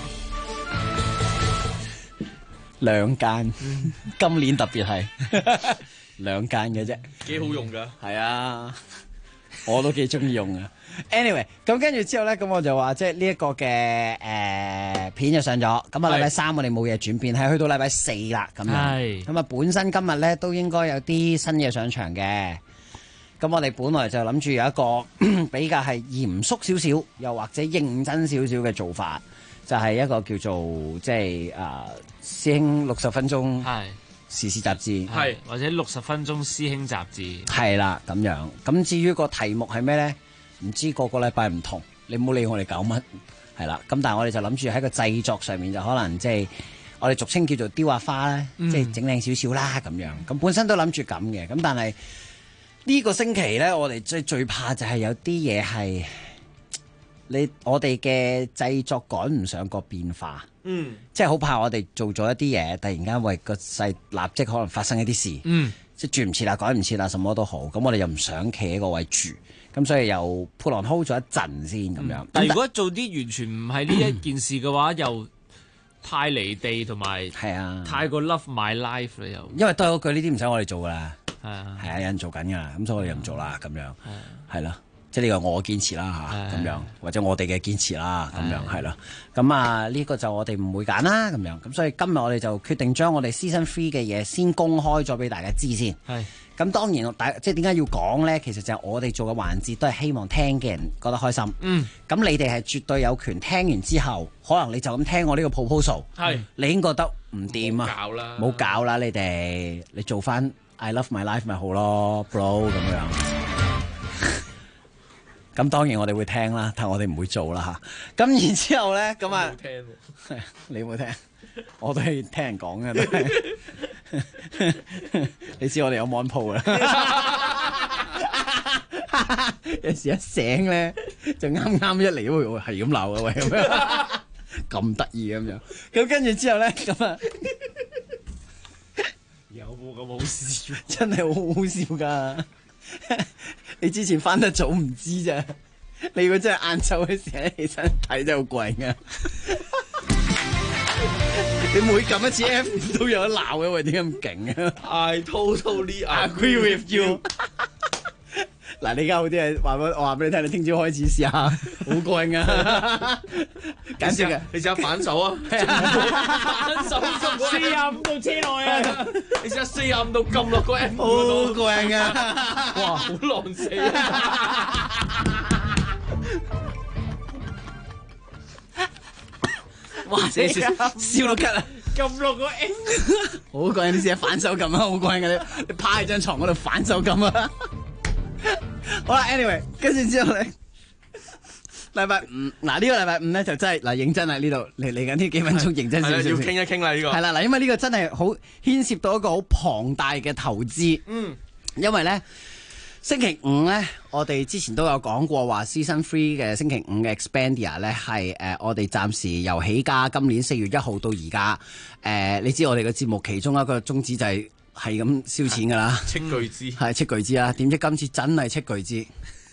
Speaker 14: 兩間，今年特別係兩間嘅啫，
Speaker 15: 幾好用噶。
Speaker 14: 係啊，我都幾中意用噶。Anyway， 咁跟住之後咧，咁我就話即係呢一個嘅片就上咗。咁啊，禮拜三我哋冇嘢轉變，係去到禮拜四啦。咁樣，咁啊，本身今日咧都應該有啲新嘢上場嘅。咁我哋本來就諗住有一個比較係嚴肅少少，又或者認真少少嘅做法。就係一個叫做即係師兄60分鐘時事雜誌，
Speaker 16: 係或者60分鐘師兄雜誌，
Speaker 14: 係啦咁樣。咁至於個題目係咩咧？唔知個禮拜唔同，你唔好理我哋搞乜，係啦。咁但係我哋就諗住喺個製作上面就可能即係我哋俗稱叫做雕下花咧，即係整靚少少啦咁樣。咁本身都諗住咁嘅，咁但係呢個星期咧，我哋最怕就係有啲嘢係。我哋嘅製作趕唔上個變化，即係好怕我哋做咗一啲嘢，突然間為個勢立即可能發生一啲事，即係轉唔切啦，改唔切啦，什麼都好，咁我哋又唔想企喺個位住，咁所以又 put on hold 咗一陣先咁樣。
Speaker 16: 但係如果做啲完全唔係呢一件事嘅話，又太離地同埋太過 love my life 啦又。
Speaker 14: 因為都係嗰句，呢啲唔使我哋做噶啦，係啊，有人做緊噶啦，咁所以我哋又唔做啦，咁樣係啦。即係呢個我堅持啦嚇，咁樣或者我哋嘅堅持啦，咁樣係啦。咁啊呢個就我哋唔會揀啦，咁樣。咁所以今日我哋就決定將我哋 Season 3嘅嘢先公開咗俾大家知先。係。咁當然即係點解要講咧？其實就係我哋做嘅環節都係希望聽嘅人覺得開心。咁你哋係絕對有權聽完之後，可能你就咁聽我呢個 proposal，你已經覺得唔掂啊！冇搞啦，你哋你做翻 I love my life 咪好咯 ，bro 咁樣。咁當然我哋會聽啦，但係我哋唔會做啦嚇。咁然之後咧，咁啊，你有冇聽？我都係聽人講嘅，都係。你知我哋有 mon 鋪啦。有時一醒咧，就啱啱一嚟會係咁鬧啊喂，咁樣咁得意咁樣。咁跟住之後咧，咁啊，
Speaker 16: 有冇咁好笑？
Speaker 14: 真係好好笑噶。你之前翻得早唔知咋，你如果真係晏晝嘅時候起身睇真係好貴噶。 你每撳一次 F 都有得鬧嘅，喂，點解咁勁啊
Speaker 15: ？I totally
Speaker 14: agree with you 。嗱，你而家好啲係我話俾你聽，你聽朝開始試下，好過癮啊！簡直嘅，
Speaker 15: 你試下反手啊！反手
Speaker 16: 45度車內啊！
Speaker 15: 你試下45度撳落個 F
Speaker 14: 好過癮啊！
Speaker 15: 哇，好狼死啊！
Speaker 14: 哇！死笑到咳啊！
Speaker 16: 撳落個 F，
Speaker 14: 好過癮！你試下反手撳啊，好過癮嘅你趴喺張床嗰度反手撳啊！好啦 ，anyway， 跟住之後咧，禮拜五嗱呢個禮拜五咧就真係嗱認真啦呢度嚟緊呢幾分鐘認真少少，
Speaker 15: 要傾一傾啦呢個。
Speaker 14: 係啦嗱，因為呢個真係好牽涉到一個好龐大嘅投資。因為咧星期五咧，我哋之前都有講過話 Season 3嘅星期五嘅 Expandia 咧係我哋暫時由起家今年4月1號到而家你知我哋嘅節目其中一個宗旨就係咁燒錢噶啦，
Speaker 15: 斥巨資
Speaker 14: 係斥巨資啦。點知今次真係斥巨資。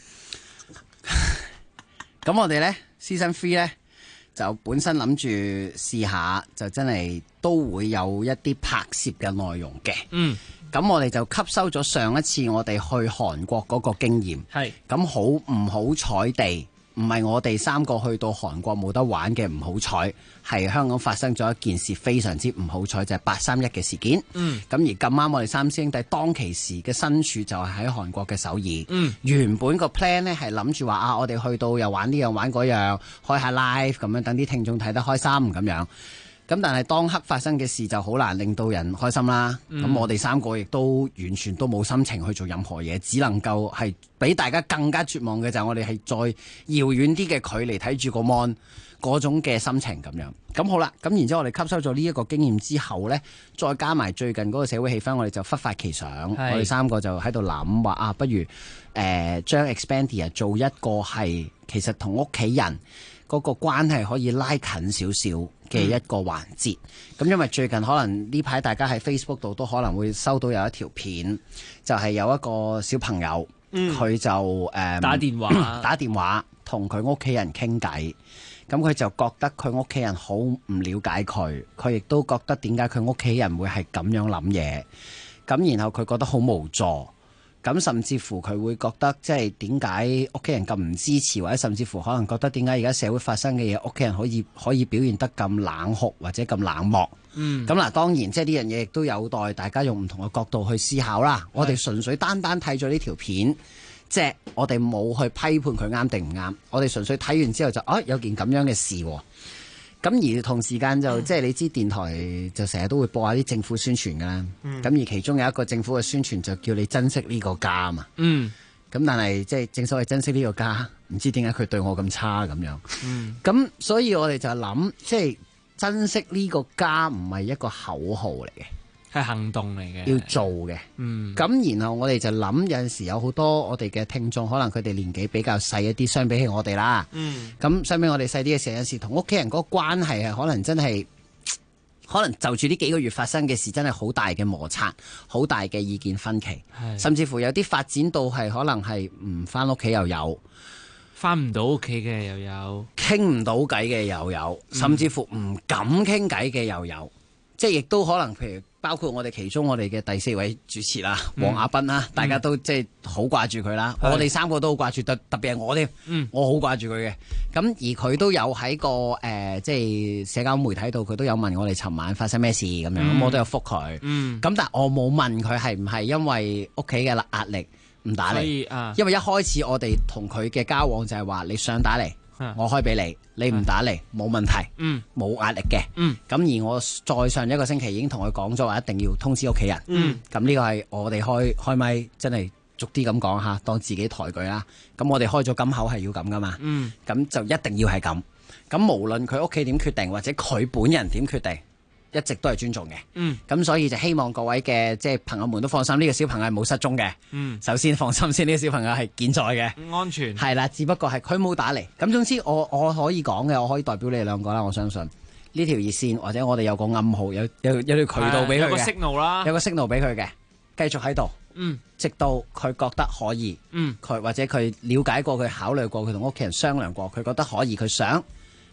Speaker 14: 咁我哋咧 Season 3咧就本身諗住試下，就真係都會有一啲拍攝嘅內容嘅。咁我哋就吸收咗上一次我哋去韓國嗰個經驗。係咁好唔好彩地，唔係我哋3個去到韓國冇得玩嘅唔好彩，係香港發生咗一件事非常之唔好彩，就係831嘅事件。咁而咁啱我哋3師兄弟當其時嘅身處就係喺韓國嘅首爾。原本個 plan 呢係諗住話我哋去到又玩呢樣玩嗰樣，開下 live 咁樣，等啲聽眾睇得開心咁樣。咁但係當刻發生嘅事就好難令到人開心啦。咁我哋3個亦都完全都冇心情去做任何嘢，只能夠係俾大家更加絕望嘅就係我哋係再遙遠啲嘅距離睇住個 mon 嗰種嘅心情咁樣。咁好啦，咁然之後我哋吸收咗呢一個經驗之後呢，再加埋最近嗰個社會氣氛，我哋就忽發奇想，我哋3個就喺度諗話不如將 Expandia 做一個係其實同屋企人嗰個關係可以拉近少少嘅一個環節。咁因為最近可能呢排大家喺 Facebook 度都可能會收到有一條片，就係有一個小朋友佢就
Speaker 16: 打電話
Speaker 14: 同佢屋企人傾偈。咁佢就覺得佢屋企人好唔了解佢，佢亦都覺得點解佢屋企人會係咁樣諗嘢。咁然後佢覺得好無助。咁甚至乎佢會覺得即係點解屋企人咁唔支持，或者甚至乎可能覺得點解而家社會發生嘅嘢，屋企人可以表現得咁冷酷或者咁冷漠。咁嗱，當然即係呢樣嘢亦都有待大家用唔同嘅角度去思考啦。我哋純粹單睇咗呢條片，即係我哋冇去批判佢啱定唔啱，我哋純粹睇完之後就有件咁樣嘅事喎。咁而同時間就即係你知電台就成日都會播下啲政府宣傳㗎啦。咁而其中有一個政府嘅宣傳就叫你珍惜呢個家啊嘛。咁但係即係正所謂珍惜呢個家，唔知點解佢對我咁差咁樣。咁所以我哋就諗，即係珍惜呢個家唔係一個口號嚟嘅，
Speaker 16: 係行動嚟嘅，
Speaker 14: 要做嘅。咁然後我哋就諗，有陣時有好多我哋嘅聽眾，可能佢哋年紀比較細一啲，相比起我哋啦。咁相比我哋細啲嘅時候，有陣時同屋企人嗰個關係係可能真係，可能就住呢幾個月發生嘅事，真係好大嘅摩擦，好大嘅意見分歧，甚至乎有啲發展到係可能係唔返屋企又有，
Speaker 16: 返唔到屋企嘅又有，
Speaker 14: 傾唔到偈嘅又有，甚至乎唔敢傾偈嘅又有。即係亦都可能，譬如包括我哋其中我哋嘅第4位主持啦，黃亞斌啦，大家都即係好掛住佢啦。我哋3個都好掛住，特別係我添，我好掛住佢嘅。咁而佢都有喺個即係社交媒體度，佢都有問我哋尋晚發生咩事咁樣，咁我都有覆佢。咁但係我冇問佢係唔係因為屋企嘅壓力唔打嚟，因為一開始我哋同佢嘅交往就係話你想打嚟，我開俾你，你唔打嚟冇問題，冇壓力嘅。咁而我再上一個星期已經同佢講咗話，一定要通知屋企人。咁呢個係我哋開咪真係逐啲咁講下，當自己抬舉啦。咁我哋開咗金口係要咁噶嘛。咁就一定要係咁。咁無論佢屋企點決定，或者佢本人點決定，一直都係尊重嘅。咁所以就希望各位嘅即係朋友們都放心，呢個小朋友係冇失蹤嘅。首先放心先，呢個小朋友係健在嘅，
Speaker 16: 安全
Speaker 14: 係啦。只不過係佢冇打嚟。咁總之我可以講嘅，我可以代表你哋2個啦。我相信呢條熱線或者我哋有個暗號，有條渠道俾佢嘅，有個
Speaker 16: signal 啦，
Speaker 14: 有個 signal 俾佢嘅，繼續喺度。直到佢覺得可以，佢或者佢了解過，佢考慮過，佢同屋企人商量過，佢覺得可以，佢想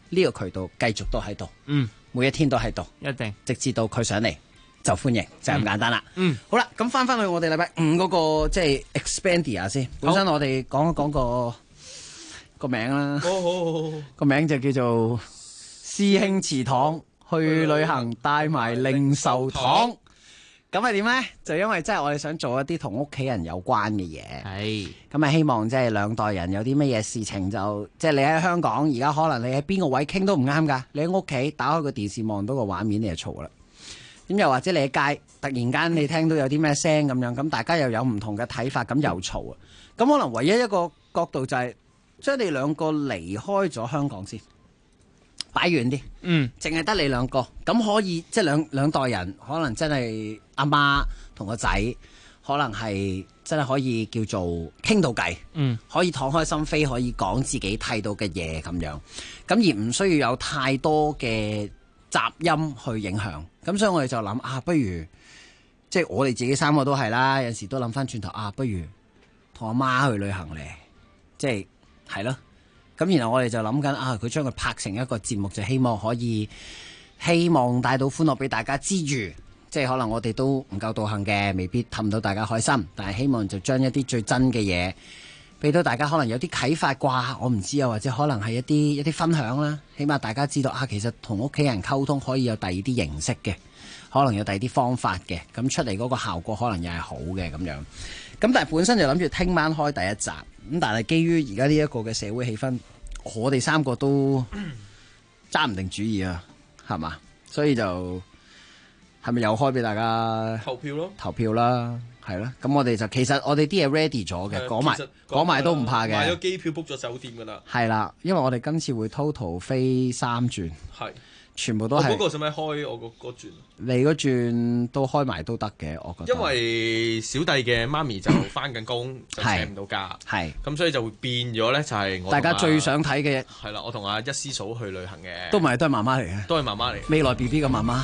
Speaker 14: 呢個渠道繼續都喺度，
Speaker 16: 嗯，
Speaker 14: 每一天都喺度，
Speaker 16: 一定，
Speaker 14: 直至到佢上嚟就歡迎，就係咁簡單啦。
Speaker 16: 好
Speaker 14: 啦，咁翻去我哋禮拜5嗰個即係 Expandia 先，本身我哋講一講個名啦，個名就叫做師兄祠堂去旅行帶埋零售堂。咁係點咧？就因為即係我哋想做一啲同屋企人有關嘅嘢，
Speaker 16: 係
Speaker 14: 咁啊希望即係兩代人有啲乜嘢事情就即係你喺香港而家可能你喺邊個位傾都唔啱㗎，你喺屋企打開個電視望到個畫面你就嘈啦。咁又或者你喺街突然間你聽到有啲咩聲咁樣，咁大家又有唔同嘅睇法，咁又嘈啊。咁可能唯一一個角度就係將你兩個離開咗香港先。擺遠啲，淨係得你兩個，咁可以即係兩代人，可能真係阿媽同個仔，可能係真係可以叫做傾到偈，可以敞開心扉，可以講自己睇到嘅嘢咁樣，咁而唔需要有太多嘅雜音去影響。咁所以我哋就諗啊，不如即係我哋自己3個都係啦，有時都諗翻轉頭啊，不如同阿媽去旅行咧，即係咯。咁然後我哋就諗緊啊，佢將佢拍成一個節目，就希望帶到歡樂俾大家之餘，即係可能我哋都唔夠道行嘅，未必氹到大家開心，但係希望就將一啲最真嘅嘢俾到大家，可能有啲啟發啩，我唔知啊，或者可能係一啲分享啦，起碼大家知道啊，其實同屋企人溝通可以有第二啲形式嘅，可能有第二啲方法嘅，咁出嚟嗰個效果可能又係好嘅咁樣。咁但係本身就諗住聽晚開第一集。咁但係基於而家呢一個嘅社會氣氛，我哋3個都揸唔定主意啊，係嘛？所以就係咪又開俾大家
Speaker 15: 投票咯？
Speaker 14: 投票啦，係咯。咁我哋就其實我哋啲嘢 ready 咗嘅，講埋都唔怕嘅。
Speaker 15: 買咗機票 book 咗酒店㗎啦。
Speaker 14: 係啦，因為我哋今次會 total 飛3轉。係。全部都係。
Speaker 15: 我嗰個使唔使開我嗰轉？
Speaker 14: 你嗰轉都開埋都得嘅，我覺得。
Speaker 15: 因為小弟嘅媽咪就翻緊工，就請唔到假。係。咁所以就會變咗咧，就係我。
Speaker 14: 大家最想睇嘅。
Speaker 15: 係啦，我同阿一師嫂去旅行嘅。
Speaker 14: 都係媽媽嚟嘅。都係媽媽嚟。未來 BB 嘅媽媽。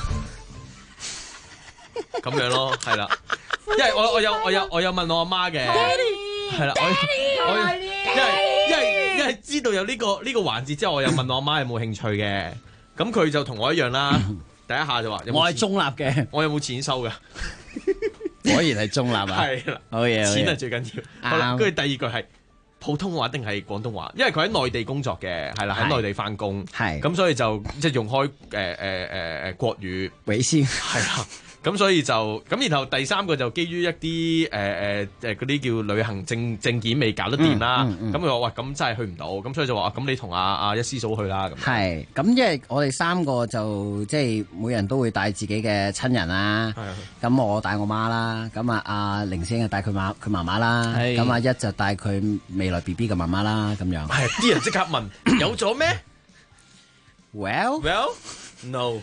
Speaker 15: 咁樣咯，係啦。因為我有問我阿媽嘅。係啦，因為知道有呢個環節之後，我又問我阿媽有冇興趣嘅。咁佢就同我一樣啦，第一下就話：我
Speaker 14: 係中立嘅，
Speaker 15: 我有冇錢收㗎？
Speaker 14: 果然係中立啊！
Speaker 15: 係啦，
Speaker 14: 好嘢，
Speaker 15: 錢係最緊要。好啦，跟住第二句係普通話定係廣東話？因為佢喺內地工作嘅，係啦，喺內地翻工，係咁，所以就即係用開國語
Speaker 14: 為先，
Speaker 15: 係啦。咁所以就咁，然後第3個就基於一啲嗰啲叫旅行證件未搞得掂啦。咁佢話：喂，咁真係去唔到。咁所以就話：咁你同阿一師嫂去啦。咁
Speaker 14: 係咁，因為我哋3個就即係每人都會帶自己嘅親人啦。咁我帶我媽啦，咁阿凌星就帶佢媽媽啦。咁阿一就帶佢未來 BB 嘅媽媽啦。咁樣
Speaker 15: 係啲人即刻問：有咗咩
Speaker 14: ？Well
Speaker 15: no。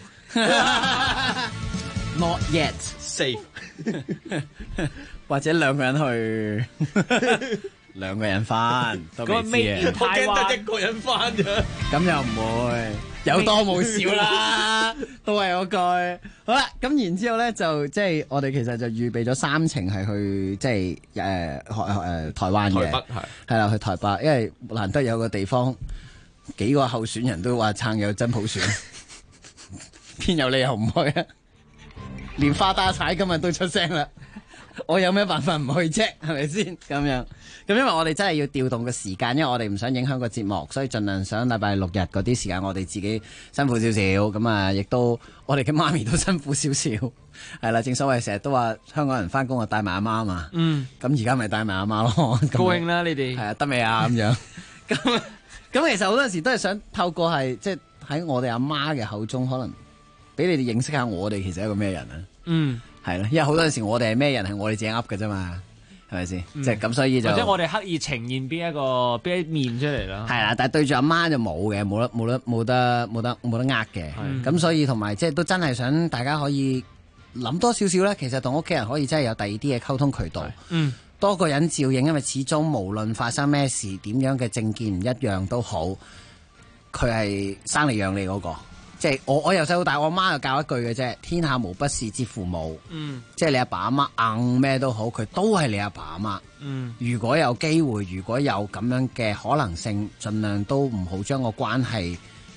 Speaker 14: Not yet
Speaker 15: safe，
Speaker 14: 或者2個人去，2個人翻都未知啊！
Speaker 15: 我驚得1個人翻啫。
Speaker 14: 咁又唔會，有多冇少啦，都係嗰句。好啦，咁然之後咧就即係我哋其實就預備咗3程係去即係台灣嘅，
Speaker 15: 台北
Speaker 14: 係啦去台北，因為難得有個地方幾個候選人都話撐有真普選，邊有理由唔去啊？連花打踩今日都出聲啦，我有咩辦法唔去啫？係咪先咁樣？咁因為我哋真係要調動個時間，因為我哋唔想影響個節目，所以盡量想禮拜6日嗰啲時間，我哋自己辛苦少少。咁啊，亦都我哋嘅媽咪都辛苦少少。係啦，正所謂成日都話香港人翻工啊帶埋阿媽嘛。咁而家咪帶埋阿媽咯。
Speaker 16: 高興啦，你哋係
Speaker 14: 啊，得未啊？咁樣。咁其實好多時都係想透過係即係喺我哋阿媽嘅口中，可能俾你哋認識下我哋其實係一個咩人啊？係咯，因為好多時我哋係咩人係我哋自己噏嘅啫嘛，係咪先？即係咁，所以就
Speaker 16: 或者我哋刻意呈現邊一面出嚟啦。
Speaker 14: 係啦，但係對住阿媽就冇嘅，冇得呃嘅。咁所以同埋即係都真係想大家可以諗多少少啦。其實同屋企人可以真係有第二啲嘅溝通渠道。多個人照應，因為始終無論發生咩事，點樣嘅政見唔一樣都好，佢係生你養你嗰個。即係我由細到大，我媽就教一句嘅啫：天下無不是之父母。即係你阿爸阿媽硬咩都好，佢都係你阿爸阿媽。如果有機會，如果有咁樣嘅可能性，盡量都唔好將個關係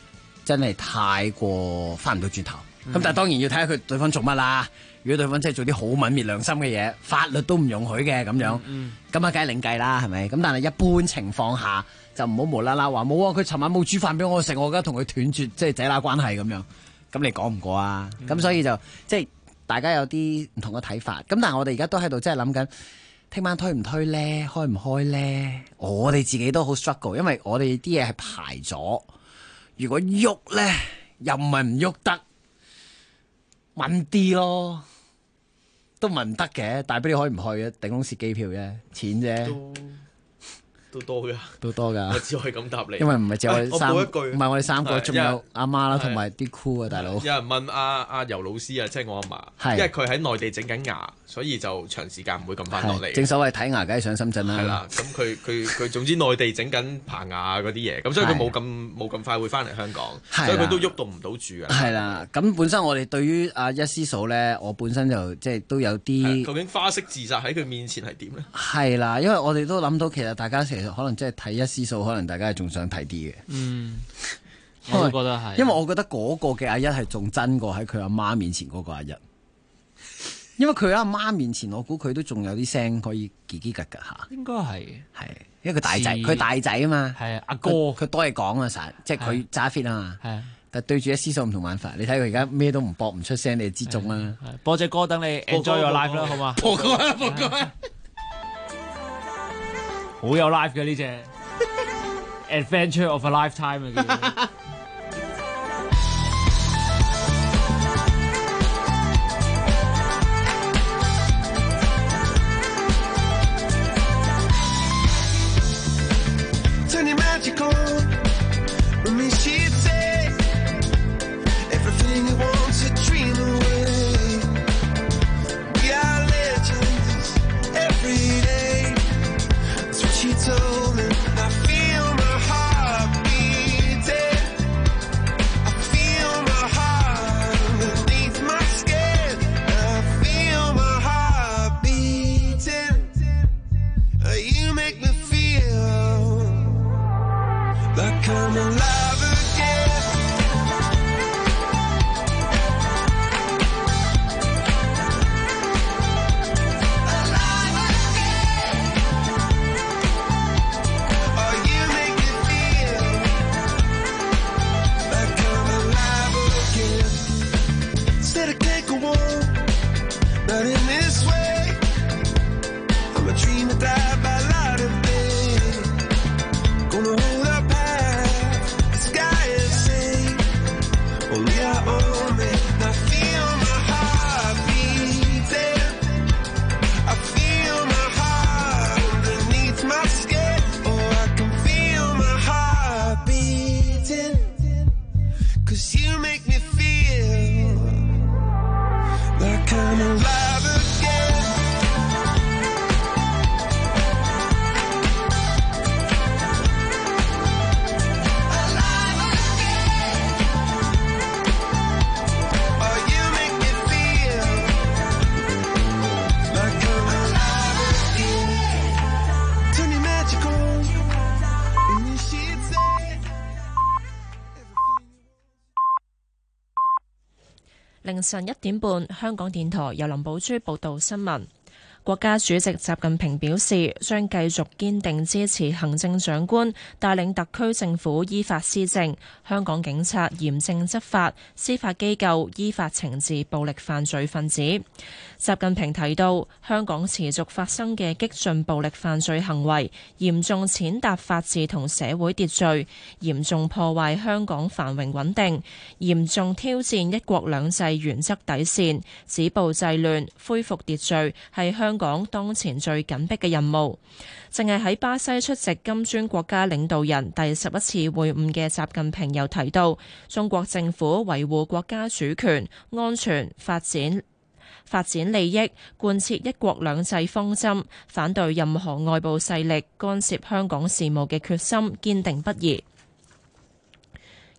Speaker 14: 真係太過翻唔到轉頭。咁但係當然要睇下佢對方做乜啦。如果對方真係做啲好泯滅良心嘅嘢，法律都唔容許嘅咁樣，咁啊梗係另計啦，係咪？咁但係一般情況下就唔好無啦啦話冇啊！佢尋晚冇煮飯俾我食，我而家同佢斷絕即係仔乸關係咁樣，咁你講唔過啊？咁所以就即係大家有啲唔同嘅睇法。咁但係我哋而家都喺度即係諗緊，聽晚推唔推咧？開唔開咧？我哋自己都好 struggle，因為我哋啲嘢係排咗，如果喐咧又唔係唔喐得。問啲咯，都問唔得嘅，大不了可以唔去嘅，頂籠蝕機票啫，錢啫，
Speaker 15: 都多㗎，
Speaker 14: 都多㗎。
Speaker 15: 我只可以咁答你，
Speaker 14: 因為唔係只我哋三，
Speaker 15: 我補一句，
Speaker 14: 唔係我哋三個，仲有阿媽啦，同埋啲 crew 啊，大佬。
Speaker 15: 有人問阿尤老師啊，即係我阿嫲，因為佢喺內地整緊牙，所以就長時間唔會咁翻落嚟。
Speaker 14: 正所謂睇牙，梗係上深圳啦。
Speaker 15: 係啦，咁佢總之內地整緊棚牙嗰啲嘢，咁所以佢冇咁快會翻嚟香港，所以佢都喐動唔到住嘅。
Speaker 14: 係啦，咁本身我哋對於阿一師嫂咧，我本身就即係都有啲。
Speaker 15: 究竟花式自殺喺佢面前係點咧？
Speaker 14: 係啦，因為我哋都諗到，其實大家其實可能即係睇一師嫂，可能大家係仲想睇啲嘅。
Speaker 16: 我都覺得係，
Speaker 14: 因為我覺得嗰個嘅阿一係仲真過喺佢阿媽面前嗰個阿一，因為佢阿媽面前，我估佢都仲有啲聲可以嘰嘰格格下。
Speaker 16: 應該係，
Speaker 14: 因為佢大仔，佢大仔啊嘛，
Speaker 16: 係阿哥，
Speaker 14: 佢多嘢講啊，實即係佢揸 fit 啊嘛。係，但對住一師嫂唔同玩法，你睇佢而家咩都唔搏唔出聲，你就知中啦。
Speaker 16: 播隻歌等你 enjoy your life 啦，好嘛？
Speaker 14: 播歌啊，播歌啊！
Speaker 16: 好有 life 嘅呢隻 Adventure of a Lifetime 啊！
Speaker 1: 凌晨1點半，香港電台由林寶珠報道新聞。國家主席習近平表示，將繼續堅定支持行政長官帶領特區政府依法施政，香港警察嚴正執法，司法機構依法懲治暴力犯罪分子。習近平提到，香港持續發生嘅激進暴力犯罪行為，嚴重踐踏法治同社會秩序，嚴重破壞香港繁榮穩定，嚴重挑戰一國兩制原則底線，止暴制亂，恢復秩序係香港當前最緊迫嘅任務。淨係喺巴西出席金磚國家領導人第11次會晤嘅習近平又提到，中國政府維護國家主權、安全、發展利益，貫徹一國兩制方針，反對任何外部勢力干涉香港事務嘅決心堅定不移。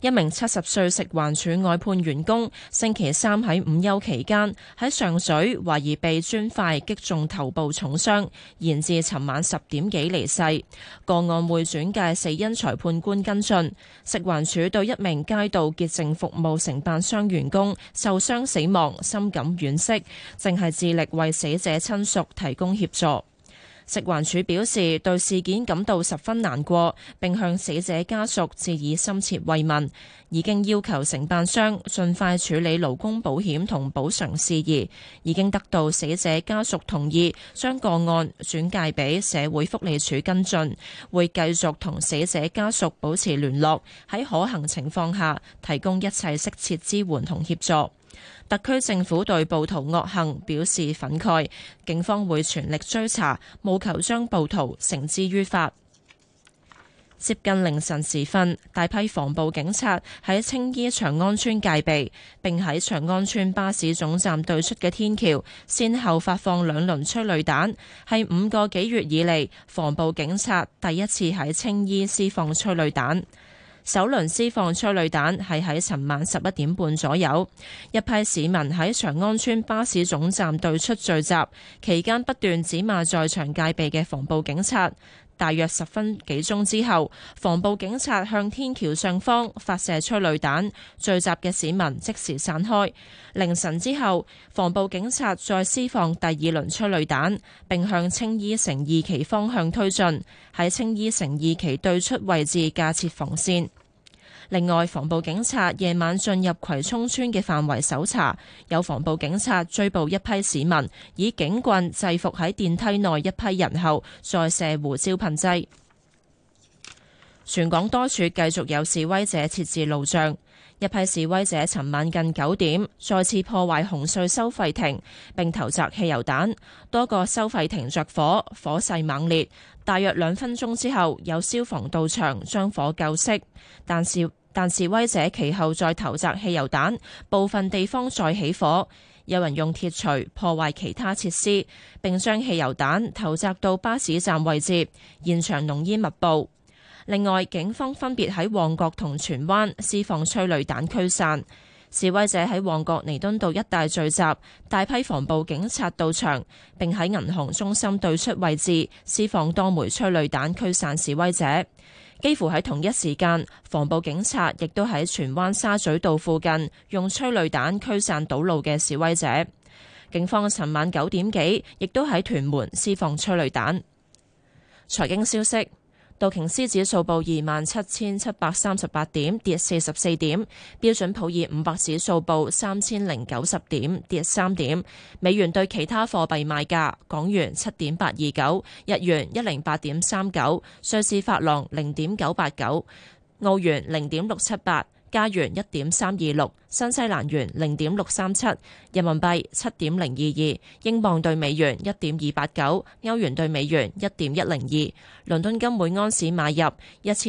Speaker 1: 一名70歲食環署外判員工星期三喺午休期間喺上水懷疑被磚塊擊中頭部重傷，延至尋晚10點幾離世。個案會轉介死因裁判官跟進。食環署對一名街道潔淨服務承辦商員工受傷死亡深感惋惜，正係致力為死者親屬提供協助。食環署表示對事件感到十分難過，並向死者家屬致以深切慰問，已經要求承辦商盡快處理勞工保險同補償事宜，已經得到死者家屬同意，將個案轉介俾社會福利署跟進，會繼續同死者家屬保持聯絡，喺可行情況下提供一切適切支援同協助。特區政府對暴徒惡行表示憤慨，警方會全力追查，務求將暴徒繩之於法。接近凌晨時分，大批防暴警察喺青衣長安村戒備，並喺長安村巴士總站對出嘅天橋，先後發放2輪催淚彈，係5個幾月以嚟防暴警察第一次喺青衣施放催淚彈。首輪施放催淚彈係喺尋晚11點半左右，一批市民喺長安村巴士總站對出聚集，期間不斷指罵在場戒備嘅防暴警察。大約10分幾鐘之後，防暴警察向天橋上方發射催淚彈，聚集嘅市民即時散開。凌晨之後，防暴警察再施放第2輪催淚彈，並向青衣城2期方向推進，喺青衣城2期對出位置架設防線。另外，防暴警察夜晚進入葵涌村嘅範圍搜查，有防暴警察追捕一批市民，以警棍制服喺電梯內一批人後，再射胡椒噴劑。全港多處繼續有示威者設置路障，一批示威者尋晚近9點再次破壞紅隧收費亭，並投擲汽油彈，多個收費亭着火，火勢猛烈。大約2分鐘之後，有消防到場將火救熄，但示威者其後再投擲汽油彈，部分地方再起火，有人用鐵錘破壞其他設施，並將汽油彈投擲到巴士站位置，現場濃煙密布。另外，警方分別喺旺角同荃灣施放催淚彈驅散。示威者喺旺角彌敦道一帶聚集，大批防暴警察到場，並喺銀行中心對出位置施放多枚催淚彈驅散示威者。幾乎喺同一時間，防暴警察亦都喺荃灣沙咀道附近用催淚彈驅散堵路嘅示威者。警方尋晚9點幾亦都喺屯門施放催淚彈。財經消息。道瓊斯指數報27,738點，跌44點；標準普爾500指數報3,090點，跌3點。美元對其他貨幣賣價：港元7.829，日元108.39，瑞士法郎0.989，澳元0.678。加元1.326，新西蘭元0.637，人民幣7.022，英鎊對美元1.289，歐元對美元1.102。倫敦金每安士買入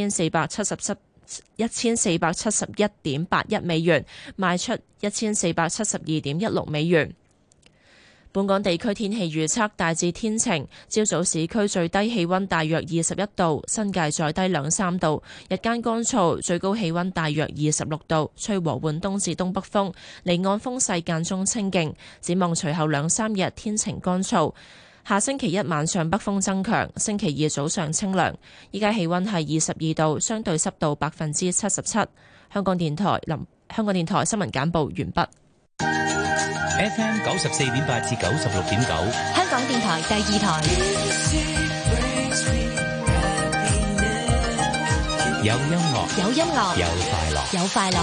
Speaker 1: 1471.81美元，賣出1472.16美元。本港地區天氣預測大致天晴，朝早市區最低氣溫大約21度，新界再低2-3度，日間乾燥，最高氣溫大約26度，吹和緩東至東北風，離岸風勢間中清勁。展望隨後2-3日天晴乾燥，下星期一晚上北風增強，星期二早上清涼。依家氣溫係22度，相對濕度77%。香港電台新聞簡報完畢。
Speaker 18: FM 94.8至96.9，
Speaker 3: 香港電台第2台。
Speaker 18: 有音樂，
Speaker 3: 有音樂，
Speaker 18: 有快樂，
Speaker 3: 有快樂。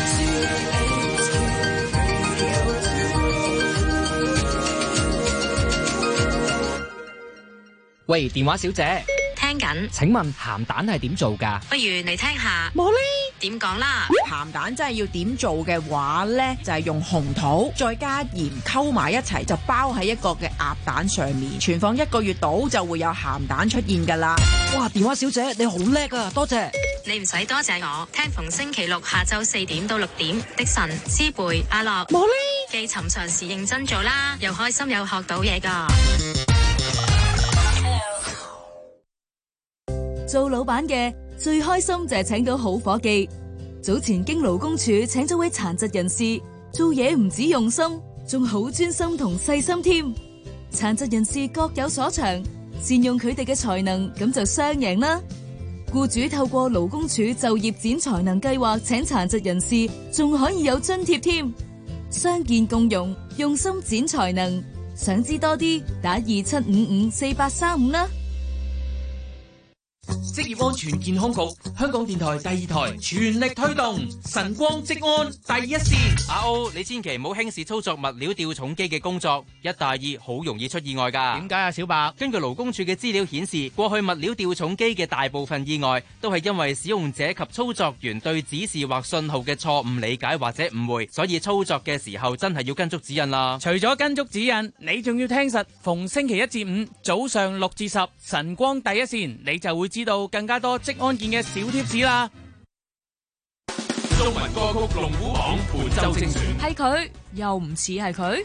Speaker 7: 喂，電話小姐，
Speaker 8: 聽緊。
Speaker 7: 請問鹹蛋係點做㗎？
Speaker 8: 不如你聽下。
Speaker 10: 茉莉
Speaker 8: 點講啦？
Speaker 10: 鹹蛋真係要點做嘅話呢，就係用紅糖再加鹽溝埋一齊，就包喺一個嘅鴨蛋上面，存放1個月到就會有鹹蛋出現㗎啦。
Speaker 7: 哇，電話小姐你好叻啊，多謝。
Speaker 8: 你唔使多謝我，聽逢星期六下晝4點到6點，的神、思貝、阿樂、
Speaker 10: 茉莉，
Speaker 8: 既尋常時認真做啦，又開心又學到嘢㗎。
Speaker 9: 做老闆嘅最開心就係請到好伙計，
Speaker 19: 早前經勞工處請咗位殘疾人士做嘢，唔止用心，仲好專心同細心添。殘疾人士各有所長，善用佢哋嘅才能，咁就雙贏啦。僱主透過勞工處就業展才能計劃請殘疾人士，仲可以有津貼添。傷健共融，用心展才能。想知多啲，打27554835啦。
Speaker 9: 職業安全健康局、香港電台第2台全力推動晨光職安第一線。
Speaker 7: 阿 O， 你千祈唔好輕視操作物料吊重機嘅工作，一大意好容易出意外㗎。點解啊，小白？根據勞工處嘅資料顯示，過去物料吊重機嘅大部分意外都係因為使用者及操作員對指示或信號嘅錯誤理解或者誤會，所以操作嘅時候真係要跟足指引啦。
Speaker 16: 除咗跟足指引，你仲要聽實，逢星期1至5早上6至10晨光第一線，你就會知道更加多職安健嘅小貼士啦。
Speaker 23: 中文歌曲龍虎榜本周精選，
Speaker 19: 係佢又唔似係佢。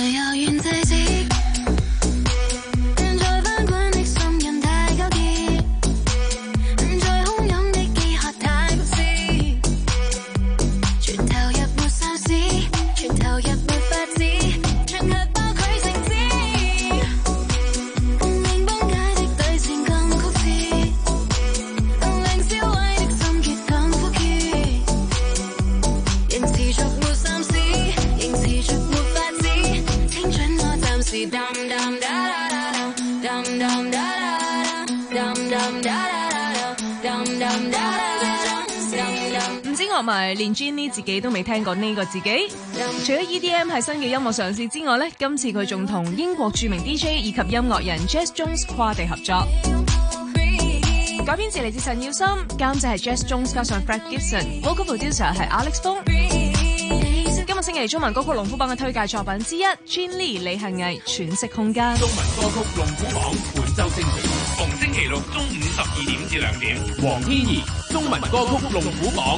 Speaker 19: 唔知樂迷連 Jenny 自己都未聽過呢個自己。除咗 EDM 係新嘅音樂嘗試之外呢，今次佢仲同英國著名 DJ 以及音樂人 Jess Jones 跨地合作。改編自嚟自陳耀森，監製係 Jess Jones 加上 Fred Gibson，vocal producer 係 Alex Fong。今個星期中文歌曲龍虎榜嘅推介作品之一 ，Gin Lee 李幸倪喘息空間。
Speaker 23: 中文歌曲龍虎榜本周精選，逢星期六中午12點至2點，黃天怡中文歌曲龍虎榜。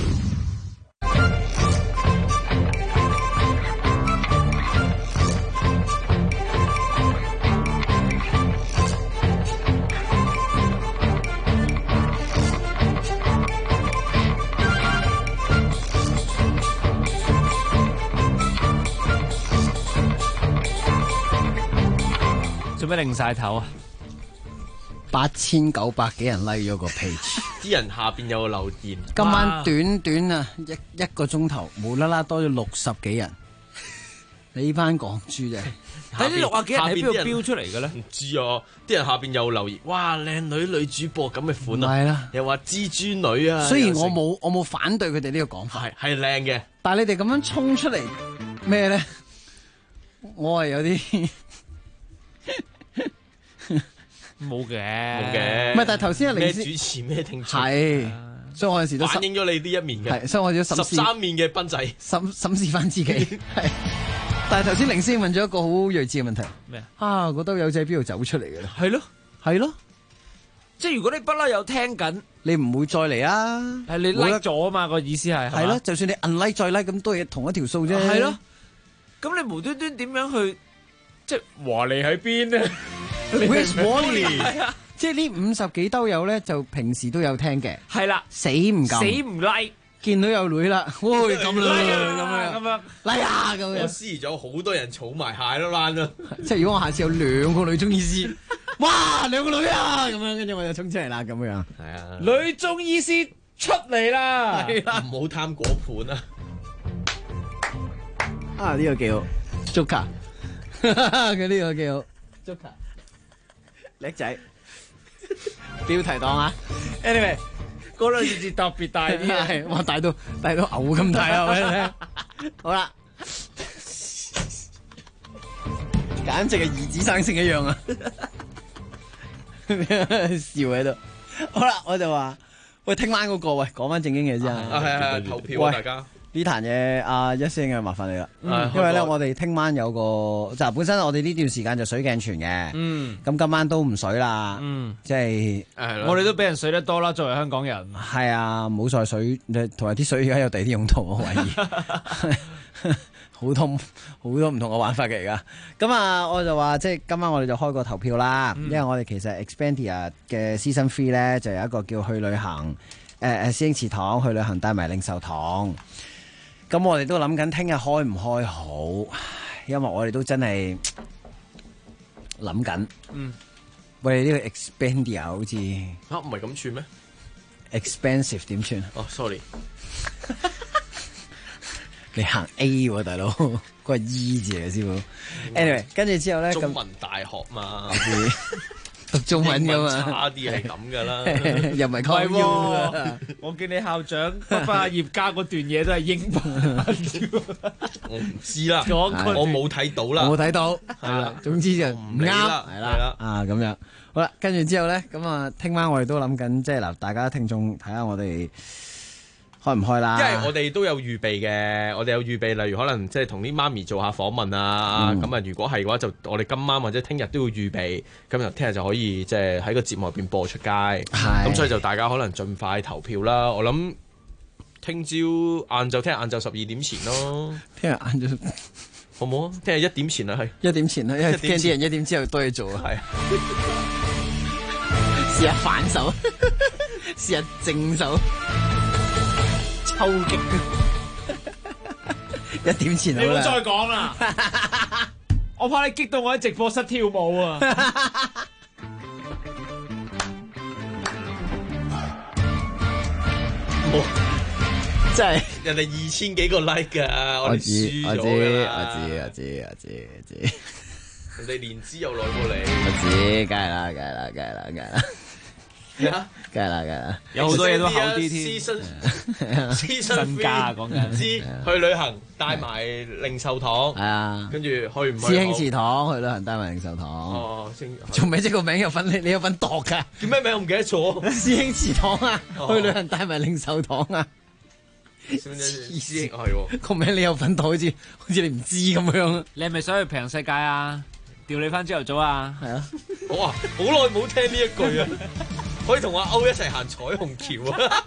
Speaker 16: 做咩擰晒頭啊
Speaker 14: ？8900幾人 like 咗個 page，
Speaker 15: 啲人下邊有留言。
Speaker 14: 今晚短短啊一個鐘頭，無啦啦多咗60幾人。你呢班港豬啫，
Speaker 16: 睇呢60幾人喺邊度標出嚟嘅咧？
Speaker 15: 唔知啊，啲人下邊有留言，哇，靚女主播咁嘅款啊，
Speaker 14: 係啦，
Speaker 15: 又話蜘蛛女啊。
Speaker 14: 雖然我冇反對佢哋呢個講法，
Speaker 15: 係靚嘅，
Speaker 14: 但係你哋咁樣衝出嚟咩咧？我係有啲。
Speaker 16: 冇嘅，
Speaker 15: 唔
Speaker 14: 係，但係頭先
Speaker 15: 咩主持咩聽眾
Speaker 14: 係，所以我有時都
Speaker 15: 反映咗你呢一面嘅，
Speaker 14: 係，所以我要
Speaker 15: 13面嘅賓仔
Speaker 14: 審視翻自己。係，但係頭先凌師問咗一個好睿智嘅問題，
Speaker 16: 咩
Speaker 14: 啊？覺得友仔邊度走出嚟嘅咧？
Speaker 16: 係咯，
Speaker 14: 係咯，
Speaker 16: 即係如果你不嬲有聽緊，
Speaker 14: 你唔會再嚟啊？
Speaker 16: 係你 like 咗啊嘛？個意思係
Speaker 14: 咯，就算你 unlike 再 like 咁都係同一條數啫。
Speaker 16: 係咯，咁你無端端點樣去即係話你喺邊咧？
Speaker 14: Where's Wally？ 即係呢50幾兜友咧，就平時都有聽嘅。
Speaker 16: 係啦，
Speaker 14: 死唔敢，
Speaker 16: 死唔 like，
Speaker 14: 見到有女啦，喂咁啦，
Speaker 16: 咁樣
Speaker 14: 嚟啊咁樣。
Speaker 15: 我思疑咗好多人儲埋蟹都爛啦。
Speaker 14: 即係如果我下次有2個女中醫師，哇2個女啊咁樣，跟住我就衝出嚟啦咁樣。
Speaker 15: 係啊，
Speaker 16: 女中醫師出嚟啦，
Speaker 15: 係啦，唔好貪果盤啊！
Speaker 14: 啊呢個幾好 ，Joker， 佢呢個幾好 ，Joker。叻仔，標題黨啊 ！Anyway，
Speaker 16: 嗰兩字特別大啲啊，
Speaker 14: 係哇大到牛咁大啊！俾你聽，好啦，簡直係兒子生性一樣啊！笑喺度。好啦，我就話喂，聽晚嗰個喂，講翻正經嘢先啊！
Speaker 15: 係投票啊，大家。
Speaker 14: 呢壇嘢阿一聲嘅麻煩你啦，因為咧我哋聽晚有個就本身我哋呢段時間就水鏡泉嘅，咁今晚都唔水啦，即係
Speaker 16: 我哋都俾人水得多啦，作為香港人。
Speaker 14: 係啊，冇再水，同埋啲水而家有第二啲用途，我懷疑好多唔同嘅玩法嘅而家。咁啊，我就話即係今晚我哋就開個投票啦，因為我哋其實 Expandia 嘅 Season 3咧就有一個叫去旅行。 師兄祠堂去旅行帶埋領壽堂。咁我哋都諗緊聽日開唔開好，因為我哋都真係諗緊。喂，呢個 Expedia 好似
Speaker 15: 唔係咁串咩
Speaker 14: ？Expensive 點串？
Speaker 15: 哦，sorry，
Speaker 14: 你行 A 喎，大佬，嗰個 E 字嚟嘅師傅。Anyway， 跟住之後咧，
Speaker 15: 中文大學嘛，
Speaker 14: 讀中文噶嘛，
Speaker 15: 差啲係咁噶啦，
Speaker 14: 又唔係開喎。
Speaker 16: 我見你校長畢翻阿葉家嗰段嘢都係英文，
Speaker 15: 我唔知啦，我冇睇到啦，
Speaker 14: 我冇睇到，係啦，總之就唔啱，
Speaker 15: 係啦，
Speaker 14: 啊咁樣，好啦，跟住之後咧，咁啊，聽晚我哋都諗緊，即係嗱，大家聽眾睇下我哋開唔開啦？
Speaker 15: 因為我哋都有預備嘅，我哋有預備，例如可能即係同啲媽咪做下訪問啊，咁啊，如果係嘅話，就我哋今晚或者聽日都要預備，咁就聽日就可以即係喺個節目入邊播出街。咁所以就大家可能盡快投票啦。我諗聽日晏晝12點前咯。
Speaker 14: 聽日晏晝
Speaker 15: 好唔好啊？聽日1點前啊，係
Speaker 14: 1點前啦，因為驚啲人1點之後多嘢做啊。
Speaker 15: 係。
Speaker 14: 試下反手，試下正手。抽擊1點前好啦，
Speaker 16: 你唔好再講啦，我怕你激到我喺直播室跳舞啊！
Speaker 15: 冇，
Speaker 14: 真係
Speaker 15: 人哋2000幾個 like 㗎，我哋輸咗㗎啦。
Speaker 14: 我知，
Speaker 15: 人哋年資又耐過你，
Speaker 14: 我知，梗係啦。梗係啦，
Speaker 16: 有好多嘢都厚啲添。身家講緊，
Speaker 15: 去旅行帶埋靈壽堂，係
Speaker 14: 啊，
Speaker 15: 跟住去唔去？
Speaker 14: 師兄祠堂去旅行帶埋靈壽堂。
Speaker 15: 哦，
Speaker 14: 做咩即個名有份你有份度㗎？
Speaker 15: 叫咩名我唔記得咗。
Speaker 14: 師兄祠堂啊，去旅行帶埋靈壽堂啊。
Speaker 15: 師兄係
Speaker 14: 個名你有份度，好似你唔知咁樣。
Speaker 16: 你係咪想去平世界啊？調你翻朝頭早啊？
Speaker 14: 係啊。
Speaker 15: 哇，好耐冇聽呢一句啊！可以同阿歐一齊行彩虹橋啊！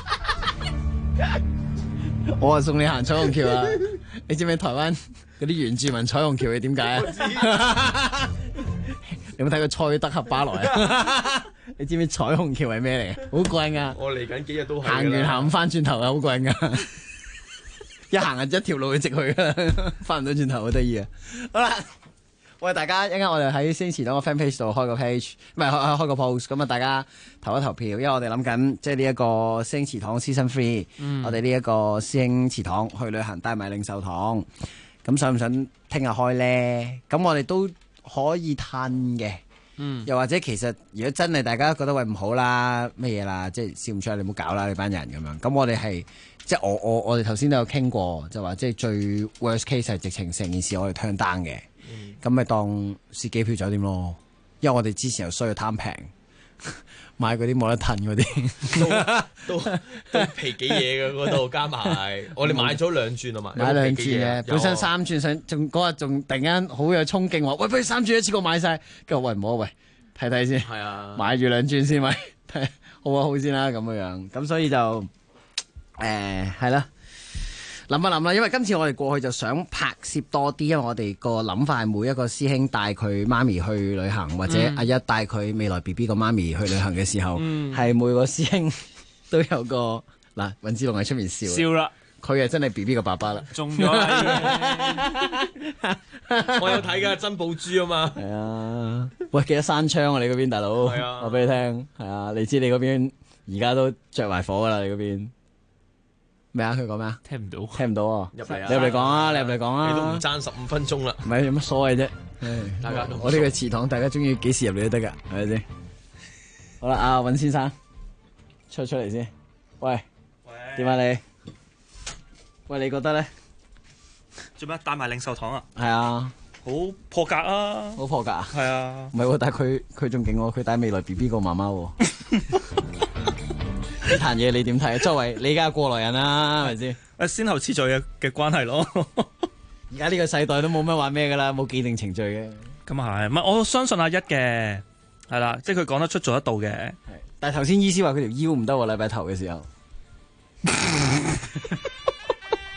Speaker 14: 我話送你行彩虹橋啊！你知唔知台灣嗰啲原住民彩虹橋係點解啊？你有冇睇過蔡德克巴萊啊？你知唔知彩虹橋係咩嚟嘅？好貴噶！
Speaker 15: 我嚟緊幾日都係
Speaker 14: 行完行唔翻轉頭啊！好貴噶！一行就一條路直去噶，翻唔到轉頭好得意啊！好啦。喂，大家一陣間我哋喺師兄祠堂個 fan page 度開個 page， 唔係開個 post， 咁啊大家投一投票，因為我哋諗緊即係呢一個師兄祠堂 season 3，我哋呢一個師兄祠堂去旅行帶埋領壽堂，咁想唔想聽日開咧？咁我哋都可以褪嘅，又或者其實如果真係大家覺得喂唔好啦，咩嘢啦，即係笑唔出嚟，你唔好搞啦，你班人咁樣。咁我哋係即係我哋頭先都有傾過，就話即係最 worst case 係直情成件事我哋 turn down 嘅。咁咪當蝕機票酒店咯，因為我哋之前又需要貪平，買嗰啲冇得褪嗰啲，
Speaker 15: 都皮幾嘢嘅嗰度加埋，我哋買咗2轉啊嘛，
Speaker 14: 買2轉嘅，本身3轉想，仲嗰日仲突然間好有衝勁話，喂不如3轉一次過買晒，跟住喂唔好喂，睇睇先，
Speaker 15: 係啊，
Speaker 14: 買住2轉先咪，睇好啊好先啦咁樣，咁所以就係啦。諗一諗啦，因為今次我哋過去就想拍攝多啲，因為我哋個諗法係每一個師兄帶佢媽咪去旅行，或者阿一帶佢未來 BB 個媽咪去旅行嘅時候，係每個師兄都有個嗱，尹志龍喺出面笑
Speaker 16: 啦，
Speaker 14: 佢係真係 BB 個爸爸啦，
Speaker 16: 中咗啦，
Speaker 15: 我有睇㗎珍寶珠啊嘛，
Speaker 14: 係啊，喂幾多山槍啊你嗰邊大佬，
Speaker 15: 係啊，
Speaker 14: 我俾你聽，係啊，你知你嗰邊而家都着埋火㗎啦，你嗰邊。咩啊？佢講咩啊？
Speaker 16: 聽唔到，
Speaker 14: 聽唔到啊！
Speaker 15: 入嚟啊！
Speaker 14: 你入嚟講啊！你入嚟講啊！
Speaker 15: 你都唔爭15分鐘啦。
Speaker 14: 唔係有乜所謂啫？
Speaker 15: 大家
Speaker 14: 我呢個祠堂，大家中意幾時入嚟都得㗎，係咪先？好啦，阿尹先生出嚟先。喂，點啊你？喂，你覺得咧？
Speaker 11: 做咩帶埋領壽堂啊？
Speaker 14: 係啊，
Speaker 11: 好破格啊！
Speaker 14: 好破格啊！
Speaker 11: 係啊，
Speaker 14: 唔係喎，但係佢仲勁喎，佢帶未來 BB 個媽媽喎。呢壇嘢你點睇？作為你而家過來人啦，係咪先？
Speaker 11: 誒，先後次序嘅關係咯。
Speaker 14: 而家呢個世代都冇乜玩咩噶啦，冇既定程序嘅。
Speaker 11: 咁啊係，唔係我相信阿一嘅，係啦，即係佢講得出做得到嘅。係，
Speaker 14: 但係頭先醫師話佢條腰唔得喎，禮拜頭嘅時候。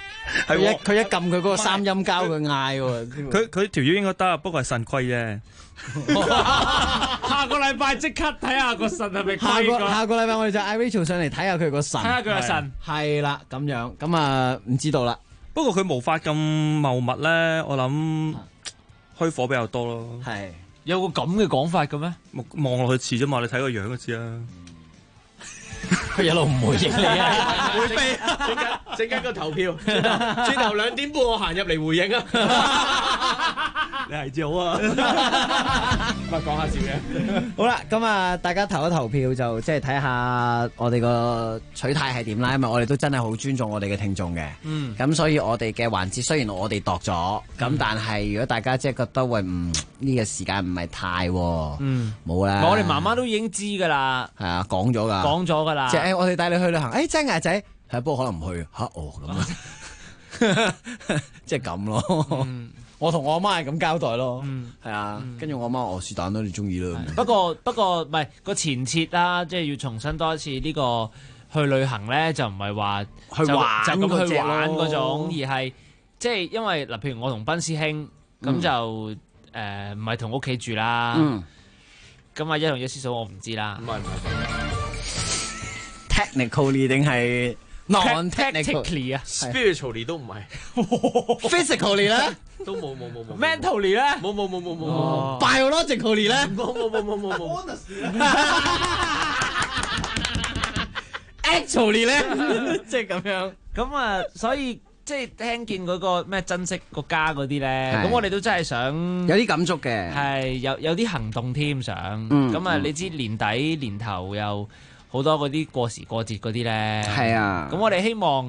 Speaker 14: 佢一撳佢嗰個三音膠，佢嗌喎。
Speaker 11: 佢條腰應該得，不過係腎虧啫。
Speaker 16: 下個禮拜即刻睇下個腎係咪虧㗎？
Speaker 14: 下個禮拜我哋就嗌 Rachel 上嚟睇下佢個腎，
Speaker 16: 睇下佢個腎。
Speaker 14: 係啦，咁樣咁啊，唔知道啦。
Speaker 11: 不過佢毛髮咁茂密咧，我諗虛火比較多咯。
Speaker 14: 係
Speaker 16: 有個咁嘅講法嘅咩？
Speaker 11: 望落去似啫嘛，你睇個樣就知啦。
Speaker 14: 佢一路唔回應你啊，
Speaker 15: 會飛，陣間個投票，轉頭2點半我行入嚟回應啊！
Speaker 11: 你係至好啊！
Speaker 15: 咪講下笑嘅。
Speaker 14: 好啦，咁啊，大家投一投票就即係睇下我哋個取態係點啦，因為我哋都真係好尊重我哋嘅聽眾嘅。咁所以我哋嘅環節雖然我哋度咗，咁但係如果大家即係覺得喂呢個時間唔係太冇啦。
Speaker 16: 我哋媽媽都已經知㗎啦。
Speaker 14: 係啊，講咗㗎啦。即係我哋帶你去旅行，真係仔係，不過可能唔去嚇咁即係咁咯。我同我阿媽係咁交代咯，係啊，跟住我阿媽是但啦，你中意啦。
Speaker 16: 不過唔係個前設啦，即係要重申多一次呢個去旅行咧，就唔係話
Speaker 14: 去玩
Speaker 16: 就咁去玩嗰種，而係即係因為嗱，譬如我同斌師兄咁就唔係同屋企住啦，咁啊一同一師嫂我唔知啦。
Speaker 15: 唔係
Speaker 14: technically 定係 non-technically
Speaker 16: 啊
Speaker 15: ，spiritually 都唔係
Speaker 14: ，physically 咧
Speaker 15: 都冇
Speaker 16: ，mentally 咧
Speaker 15: 冇
Speaker 14: ，biologically 咧
Speaker 15: 冇
Speaker 14: ，actually 咧即係咁樣。
Speaker 16: 咁啊，所以即係聽見嗰個咩珍惜個家嗰啲咧，咁我哋都真係想
Speaker 14: 有啲感觸嘅，
Speaker 16: 係有啲行動添想。咁啊，你知年底年頭又好多嗰啲過時過節嗰啲咧，
Speaker 14: 係啊。
Speaker 16: 咁我哋希望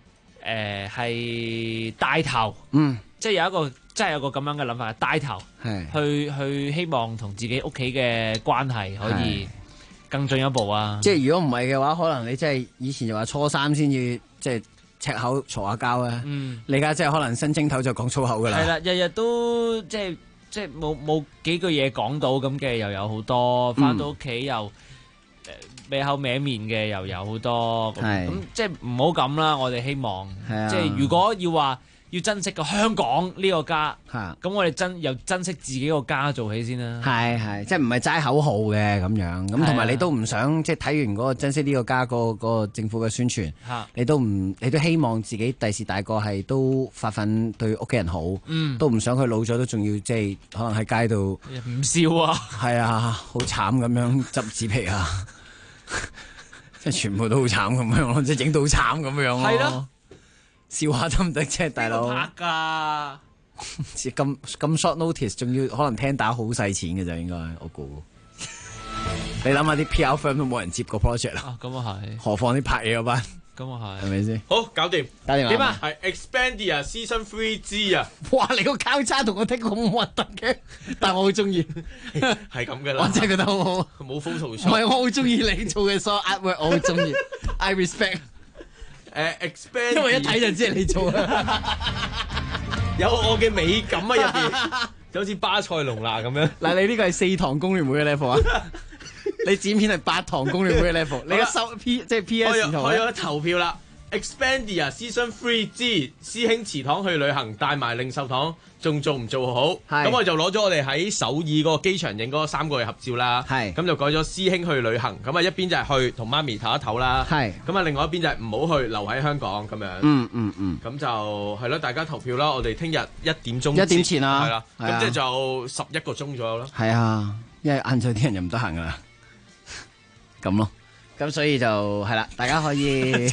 Speaker 16: 係帶頭，即係真係有個咁樣嘅諗法，帶頭去希望同自己屋企嘅關係可以更進一步啊！
Speaker 14: 即係如果唔係嘅話，可能你真係以前就話初三先至即係赤口嘈下交啊！你而家即係可能新正頭就講粗口噶啦。
Speaker 16: 係啦，日日都即係冇幾句嘢講到咁嘅，又有好多返到屋企又歪口歪面嘅又有好多，咁即係唔好咁啦。我哋希望即係如果要話要珍惜個香港呢個家，咁我哋由珍惜自己個家做起先啦。
Speaker 14: 係即係唔係齋口號嘅咁樣，咁同埋你都唔想即係睇完嗰個珍惜呢個家嗰個政府嘅宣傳，你都希望自己第時大個係都發奮對屋企人好，都唔想佢老咗都仲要即係可能喺街度
Speaker 16: 唔笑啊，
Speaker 14: 係啊，好慘咁樣執紙皮啊！即係全部都好慘咁樣咯，即係影到好慘咁樣咯。係咯，笑下得唔得啫，大佬？
Speaker 16: 拍噶，
Speaker 14: 咁 short notice， 仲要可能聽打好細錢嘅就應該，我估。你諗下啲 PR firm 都冇人接過 project 啦。
Speaker 16: 咁啊係。
Speaker 14: 何況啲拍嘢嗰班？
Speaker 16: 咁啊係。
Speaker 14: 係咪先？
Speaker 15: 好，搞掂。
Speaker 14: 打電話。
Speaker 15: 點啊？係 Expandia Season 3G 啊！
Speaker 14: 哇！你個交叉同我剔咁核突嘅，但係我好中意。
Speaker 15: 係咁嘅啦。
Speaker 14: 我真係覺得好好。
Speaker 15: 冇 Photoshop。
Speaker 14: 唔係，我好中意你做嘅所有 artwork， 我好中意。I respect。
Speaker 15: Expand，
Speaker 14: 因為一睇就知係你做啦。
Speaker 15: 有我嘅美感啊入邊，就好似巴塞隆拿咁樣。
Speaker 14: 嗱，你呢個係4堂工聯會嘅 level 啊？你剪片係8堂工聯會嘅 level， 你嘅即係 PS 圖
Speaker 15: 我有投票啦。Expandia Season 3G 師兄祠堂去旅行，帶埋零售堂，仲做唔做好？咁我就攞咗我哋喺首爾嗰個機場影嗰3個嘅合照啦。咁就改咗師兄去旅行。咁啊一邊就係去同媽咪唞一唞啦。咁啊另外一邊就係唔好去，留喺香港咁樣。咁就係咯，大家投票啦。我哋聽日1點鐘。
Speaker 14: 1點前啊。
Speaker 15: 係啦。咁即係就11個鐘左右啦。
Speaker 14: 係啊，因為晏晝啲人又唔得閒噶啦。咁咯。咁所以就係啦，大家可以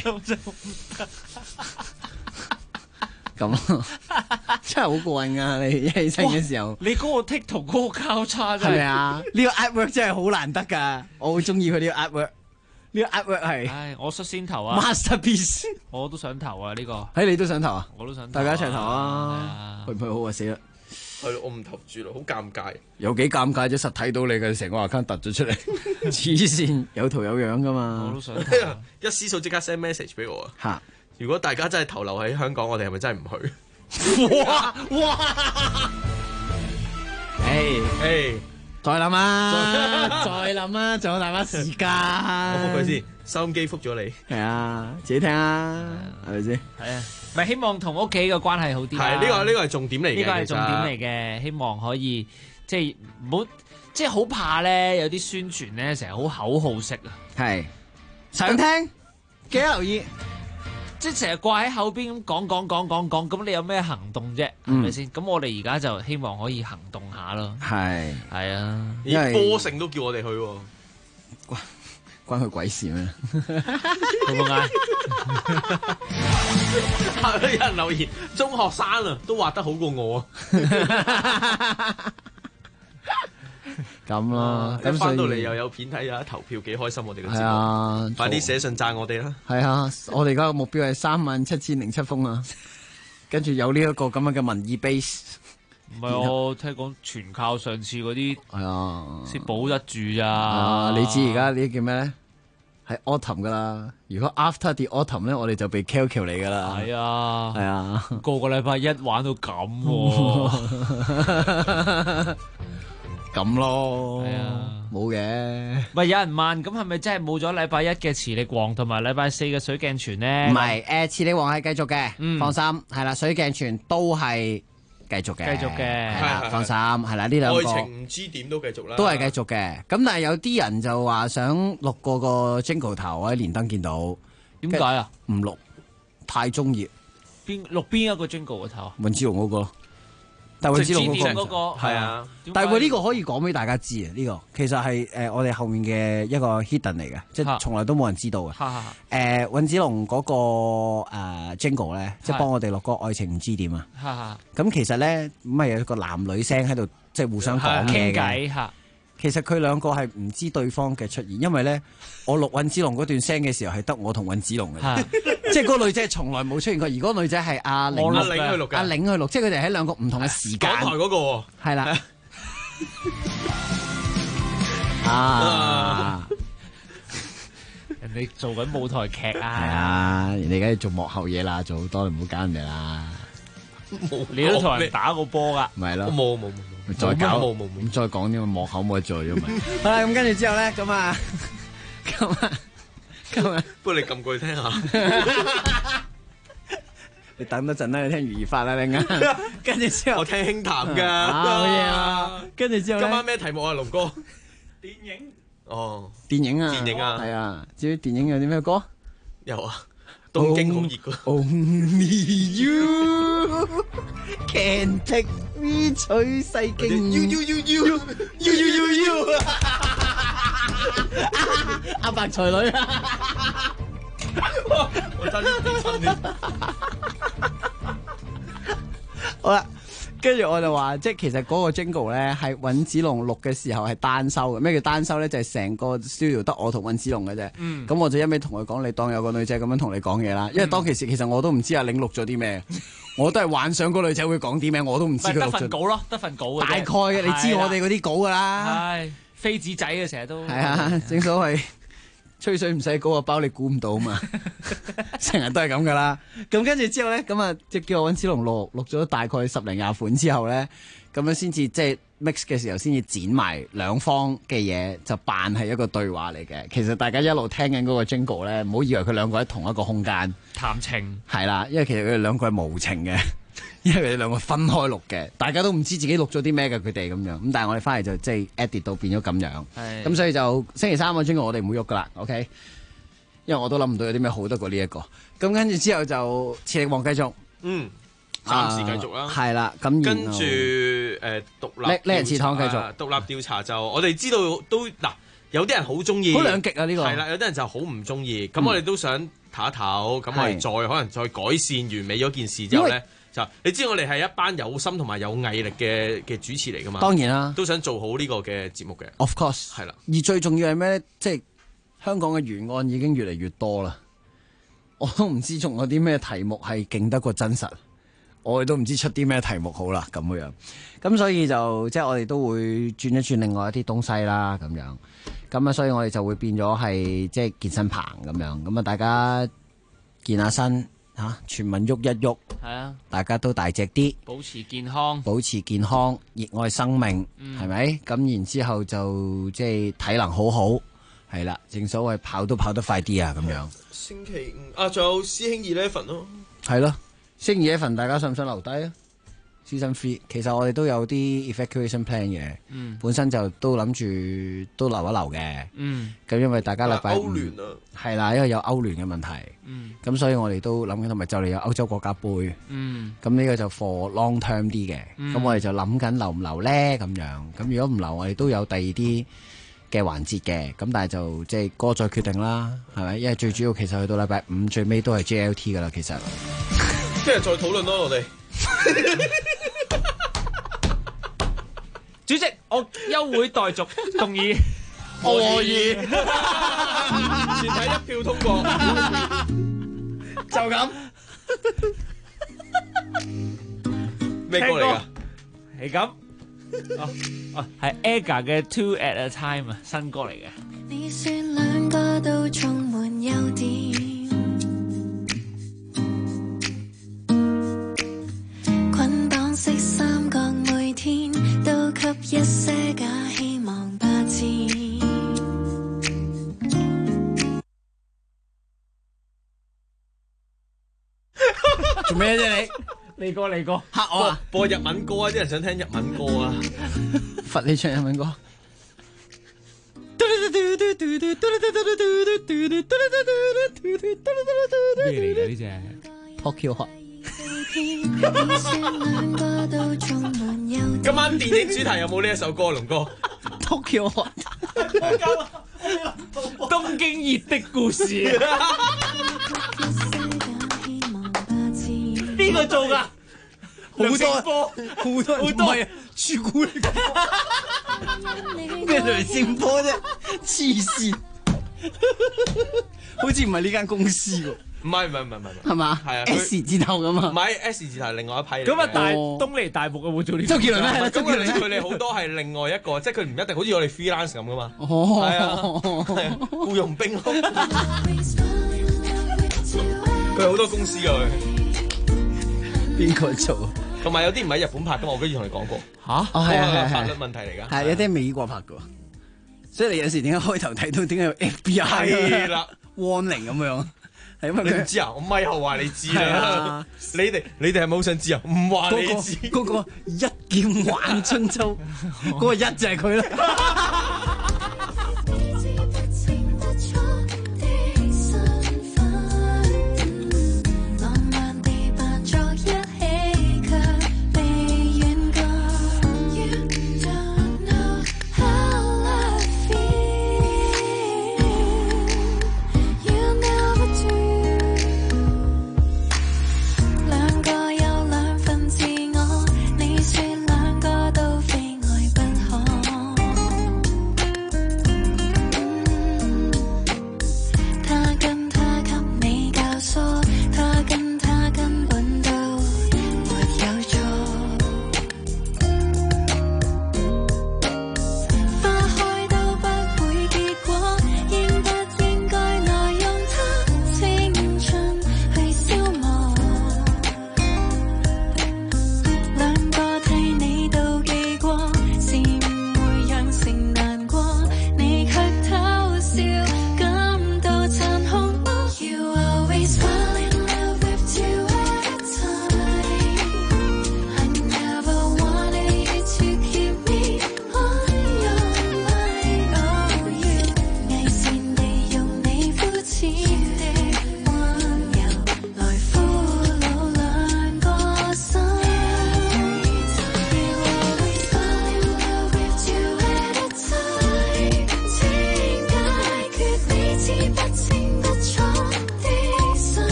Speaker 14: 咁真係好過癮噶！你一起身嘅時候，
Speaker 16: 你嗰個 tick 同嗰個交叉
Speaker 14: 係咪啊？呢個 artwork 真係好難得噶，我好中意佢呢個 artwork。呢個 artwork 係，
Speaker 16: 唉，我率先投啊
Speaker 14: ，masterpiece，
Speaker 16: 我都想投啊呢個。
Speaker 14: 你都想投啊？
Speaker 16: 我都想投，
Speaker 14: 大家一齊投啊！去唔去好啊？死啦！
Speaker 15: 係咯，我唔投注咯，好尷尬。
Speaker 14: 有幾尷尬啫？實睇到你嘅成個 account 突咗出嚟，黐線，有圖有樣噶嘛。
Speaker 16: 我都想
Speaker 15: 一私數即刻 send message 俾我啊！
Speaker 14: 嚇！
Speaker 15: 如果大家真係投留喺香港，我哋係咪真係唔去？哇！
Speaker 14: 再諗啊，再諗啊，仲有大把時間。
Speaker 15: 我覆佢先，收音機覆咗你。
Speaker 14: 係啊，自己聽啊，係咪先？
Speaker 16: 係啊，咪希望同屋企嘅關係好啲。
Speaker 15: 係呢個係重點嚟嘅，
Speaker 16: 呢個係重點嚟嘅，希望可以即係唔好，即係好怕咧，有啲宣傳咧成日好口號式啊。
Speaker 14: 係想聽，記得留意。
Speaker 16: 即係成日掛喺口邊咁講，咁你有咩行動啫？係咪先？咁我哋而家就希望可以行動下咯。
Speaker 14: 係
Speaker 16: 啊，
Speaker 15: 因為波城都叫我哋去喎，
Speaker 14: 關佢鬼事咩？
Speaker 16: 好唔好
Speaker 15: 有人留言，中學生啊都畫得好過我啊！
Speaker 14: 咁咯，
Speaker 15: 咁翻到嚟又有片睇啊，投票幾開心我哋嘅節目，快啲寫信讚我哋啦！
Speaker 14: 係啊，我哋而家個目標係37,007封啊，跟住有呢一個咁樣嘅民意 base。
Speaker 16: 唔係我聽講全靠上次嗰啲
Speaker 14: 係啊，
Speaker 16: 先保得住咋。
Speaker 14: 你知而家呢啲叫咩咧？係 autumn 噶啦，如果 after the autumn 咧，我哋就被 calculate 嚟噶啦。
Speaker 16: 係啊，
Speaker 14: 係啊，
Speaker 16: 個禮拜一玩到咁喎。
Speaker 14: 咁咯，冇嘅。
Speaker 16: 喂，有人問，咁係咪真係冇咗禮拜一嘅磁力王同埋禮拜四嘅水鏡泉呢？
Speaker 14: 唔係，磁力王係繼續嘅，放心，係啦，水鏡泉都係繼續嘅，
Speaker 16: 繼續嘅，
Speaker 14: 係啦，放心，係啦，呢兩個
Speaker 15: 愛情唔知點都繼續啦，
Speaker 14: 都係繼續嘅。咁但係有啲人就話想錄個 jingle 頭，我喺連登見到，
Speaker 16: 點解啊？
Speaker 14: 唔錄，太中意。
Speaker 16: 錄邊一個 jingle 個頭？
Speaker 14: 尹子龍嗰個。但係尹子龍嗰個
Speaker 15: 係啊，
Speaker 14: 但係呢個可以講俾大家知啊！呢個其實係我哋後面嘅一個 hidden 嚟嘅，即係從來都冇人知道嘅。尹子龍嗰個jingle 咧，即係幫我哋錄個愛情唔知點啊！咁其實咧咁係有一個男女聲喺度，即係互相講嘢嘅。其實佢兩個係唔知對方嘅出現，因為咧我錄尹子龍嗰段聲嘅時候係得我同尹子龍嘅，即係嗰個女仔係從來冇出現過。而嗰個女仔係阿玲去錄嘅，阿玲去錄，即係佢哋喺兩個唔同嘅時間。
Speaker 15: 港台嗰個
Speaker 14: 係啦，啊！
Speaker 16: 人哋做緊舞台劇啊，
Speaker 14: 係啊，人哋梗係做幕後嘢啦，做好多你唔好搞人哋啦。
Speaker 16: 你都同人打過波噶，
Speaker 14: 唔係咯？
Speaker 15: 冇。
Speaker 14: 再搞咁再講呢個幕口冇得做咗咪？好啦，咁跟住之後咧，咁啊，
Speaker 15: 不過你撳過去聽下，
Speaker 14: 你等多陣啦，你聽余兒發啦，你啱。跟住之後
Speaker 15: 我聽輕談噶，
Speaker 14: 好嘢啊！跟住之後
Speaker 15: 今晚咩題目啊，龍哥？
Speaker 16: 電影
Speaker 15: 哦，
Speaker 14: 電影啊，係啊，至於電影有啲咩歌？
Speaker 15: 有啊。東京好熱㗎
Speaker 14: Only you can take me 取西經。You 阿白才女啊！
Speaker 15: 我真係跌親你。
Speaker 14: 好啦。跟住我就話，即係其實嗰個 jingle 咧係尹子龍錄嘅時候係單收嘅。咩叫單收咧？就係成個 studio 得我同尹子龍嘅啫。咁我就一味同佢講，你當有個女仔咁樣同你講嘢啦。因為當其時其實我都唔知阿玲錄咗啲咩，我都係幻想個女仔會講啲咩，我都唔知佢錄咗。
Speaker 16: 得份稿咯，得份稿嘅。
Speaker 14: 大概嘅，你知我哋嗰啲稿噶啦。
Speaker 16: 係飛紙仔嘅，成日都。
Speaker 14: 係啊，正所謂吹水唔使稿啊，包你估唔到嘛。成日都係咁噶啦。咁跟住之後咧，咁啊即係叫我尹子龍錄咗大概10零20款之後咧，咁樣先至即係 mix 嘅時候先至剪埋兩方嘅嘢，就扮係一個對話嚟嘅。其實大家一路聽緊嗰個 jingle 咧，唔好以為佢兩個喺同一個空間
Speaker 16: 談情。
Speaker 14: 係啦，因為其實佢哋兩個係無情嘅，因為佢哋兩個分開錄嘅，大家都唔知自己錄咗啲咩嘅佢哋咁樣。咁但係我哋翻嚟就即係 edit 到變咗咁樣。係。咁所以就星期三個 jingle 我哋唔會喐噶啦。OK。因為我都諗唔到有啲咩好得過呢一個，咁跟住之後就磁力王繼續，
Speaker 15: 暫時繼續啦，
Speaker 14: 係啦，咁
Speaker 15: 跟住獨立
Speaker 14: 呢人祠堂繼續，
Speaker 15: 獨立調查就我哋知道都嗱，有啲人好中意，
Speaker 14: 好兩極啊呢個，
Speaker 15: 係啦，有啲人就好唔中意，咁我哋都想唞一唞，咁我哋再可能再改善完美咗件事之後咧，就你知我哋係一班有心同埋有毅力嘅主持嚟噶嘛，
Speaker 14: 當然啦，
Speaker 15: 都想做好呢個嘅節目嘅
Speaker 14: ，of course， 係啦，而最重要係咩咧？即係。香港嘅懸案已經越嚟越多啦，我都唔知仲有啲咩題目係勁得過真實，我哋都唔知出啲咩題目好啦咁樣，咁所以就即係我哋都會轉一轉另外一啲東西啦咁樣，咁啊所以我哋就會變咗係即係健身棚咁樣，咁啊大家健下身全民喐一喐，
Speaker 16: 係啊，
Speaker 14: 大家都大隻啲，
Speaker 16: 保持健康，
Speaker 14: 熱愛生命，係咪？咁然之後就即係體能好好，係啦，正所謂跑都跑得快啲啊，咁樣。
Speaker 15: 星期五仲有師兄11咯，
Speaker 14: 係咯，星期11大家想唔想留低啊？Season 3其實我哋都有啲 evacuation plan 嘅，本身就都諗住都留一留嘅，咁因為大家禮拜五
Speaker 15: 歐聯啊，
Speaker 14: 係啦，因為有歐聯嘅問題，咁所以我哋都諗緊，同埋就嚟有歐洲國家杯，咁呢個就 for long term 啲嘅，咁我哋就諗緊留唔留咧咁樣，咁如果唔留，我哋都有第二啲嘅環節嘅，咁但係就即係嗰個再決定啦，係咪？因為最主要其實去到禮拜五最尾都係 JLT 噶啦，其實，
Speaker 15: 聽日再討論咯，我哋。
Speaker 16: 主席，我休會待續，動議
Speaker 15: 何議，全體一票通過，
Speaker 14: 就咁。
Speaker 15: 咩歌嚟㗎？
Speaker 16: 係咁，係 AGA 嘅 Two at a Time 啊，新歌嚟嘅。
Speaker 12: 你說兩個都充滿優點，捆綁式三角每天都給一些假希望霸佔。
Speaker 14: 做咩啫你？
Speaker 16: 嚟過
Speaker 14: 嚇我啊！
Speaker 15: 播日文歌啊！啲人想聽日文歌啊！
Speaker 14: 罰你唱日文歌。
Speaker 16: 咩嚟㗎呢隻
Speaker 14: ？Tokyo Hot。
Speaker 15: 今晚電影主題有冇呢一首歌，龍哥
Speaker 14: ？Tokyo Hot。
Speaker 16: 東京熱的故事。邊個做㗎？
Speaker 14: 好多唔係朱古力咩梁靜波啫，黐線，好似唔係呢間公司喎。
Speaker 15: 唔係，
Speaker 14: 係嘛？
Speaker 15: 係啊
Speaker 14: ，S 字頭咁啊。
Speaker 15: 唔係 S 字頭係另外一批嚟。
Speaker 16: 咁啊，東尼大木嘅會做呢？
Speaker 14: 周杰倫咩？
Speaker 15: 周杰倫佢哋好多係另外一個，即係佢唔一定好似我哋 freelance 咁噶嘛。
Speaker 14: 哦，
Speaker 15: 係啊，僱傭兵咯。佢好多公司㗎佢。
Speaker 14: 邊個做？
Speaker 15: 同埋有啲唔喺日本拍噶嘛，我跟住同你講過。
Speaker 14: 嚇？係
Speaker 15: 法律問題嚟㗎。
Speaker 14: 係有啲喺美國拍㗎，所以你有時點解開頭睇到點解有 FBI
Speaker 15: 係啦
Speaker 14: warning 咁樣？係因為
Speaker 15: 你唔知啊？我咪後話你知啦。你哋係咪好想知啊？唔話你知。
Speaker 14: 嗰個一劍挽春秋，嗰個一就係佢啦。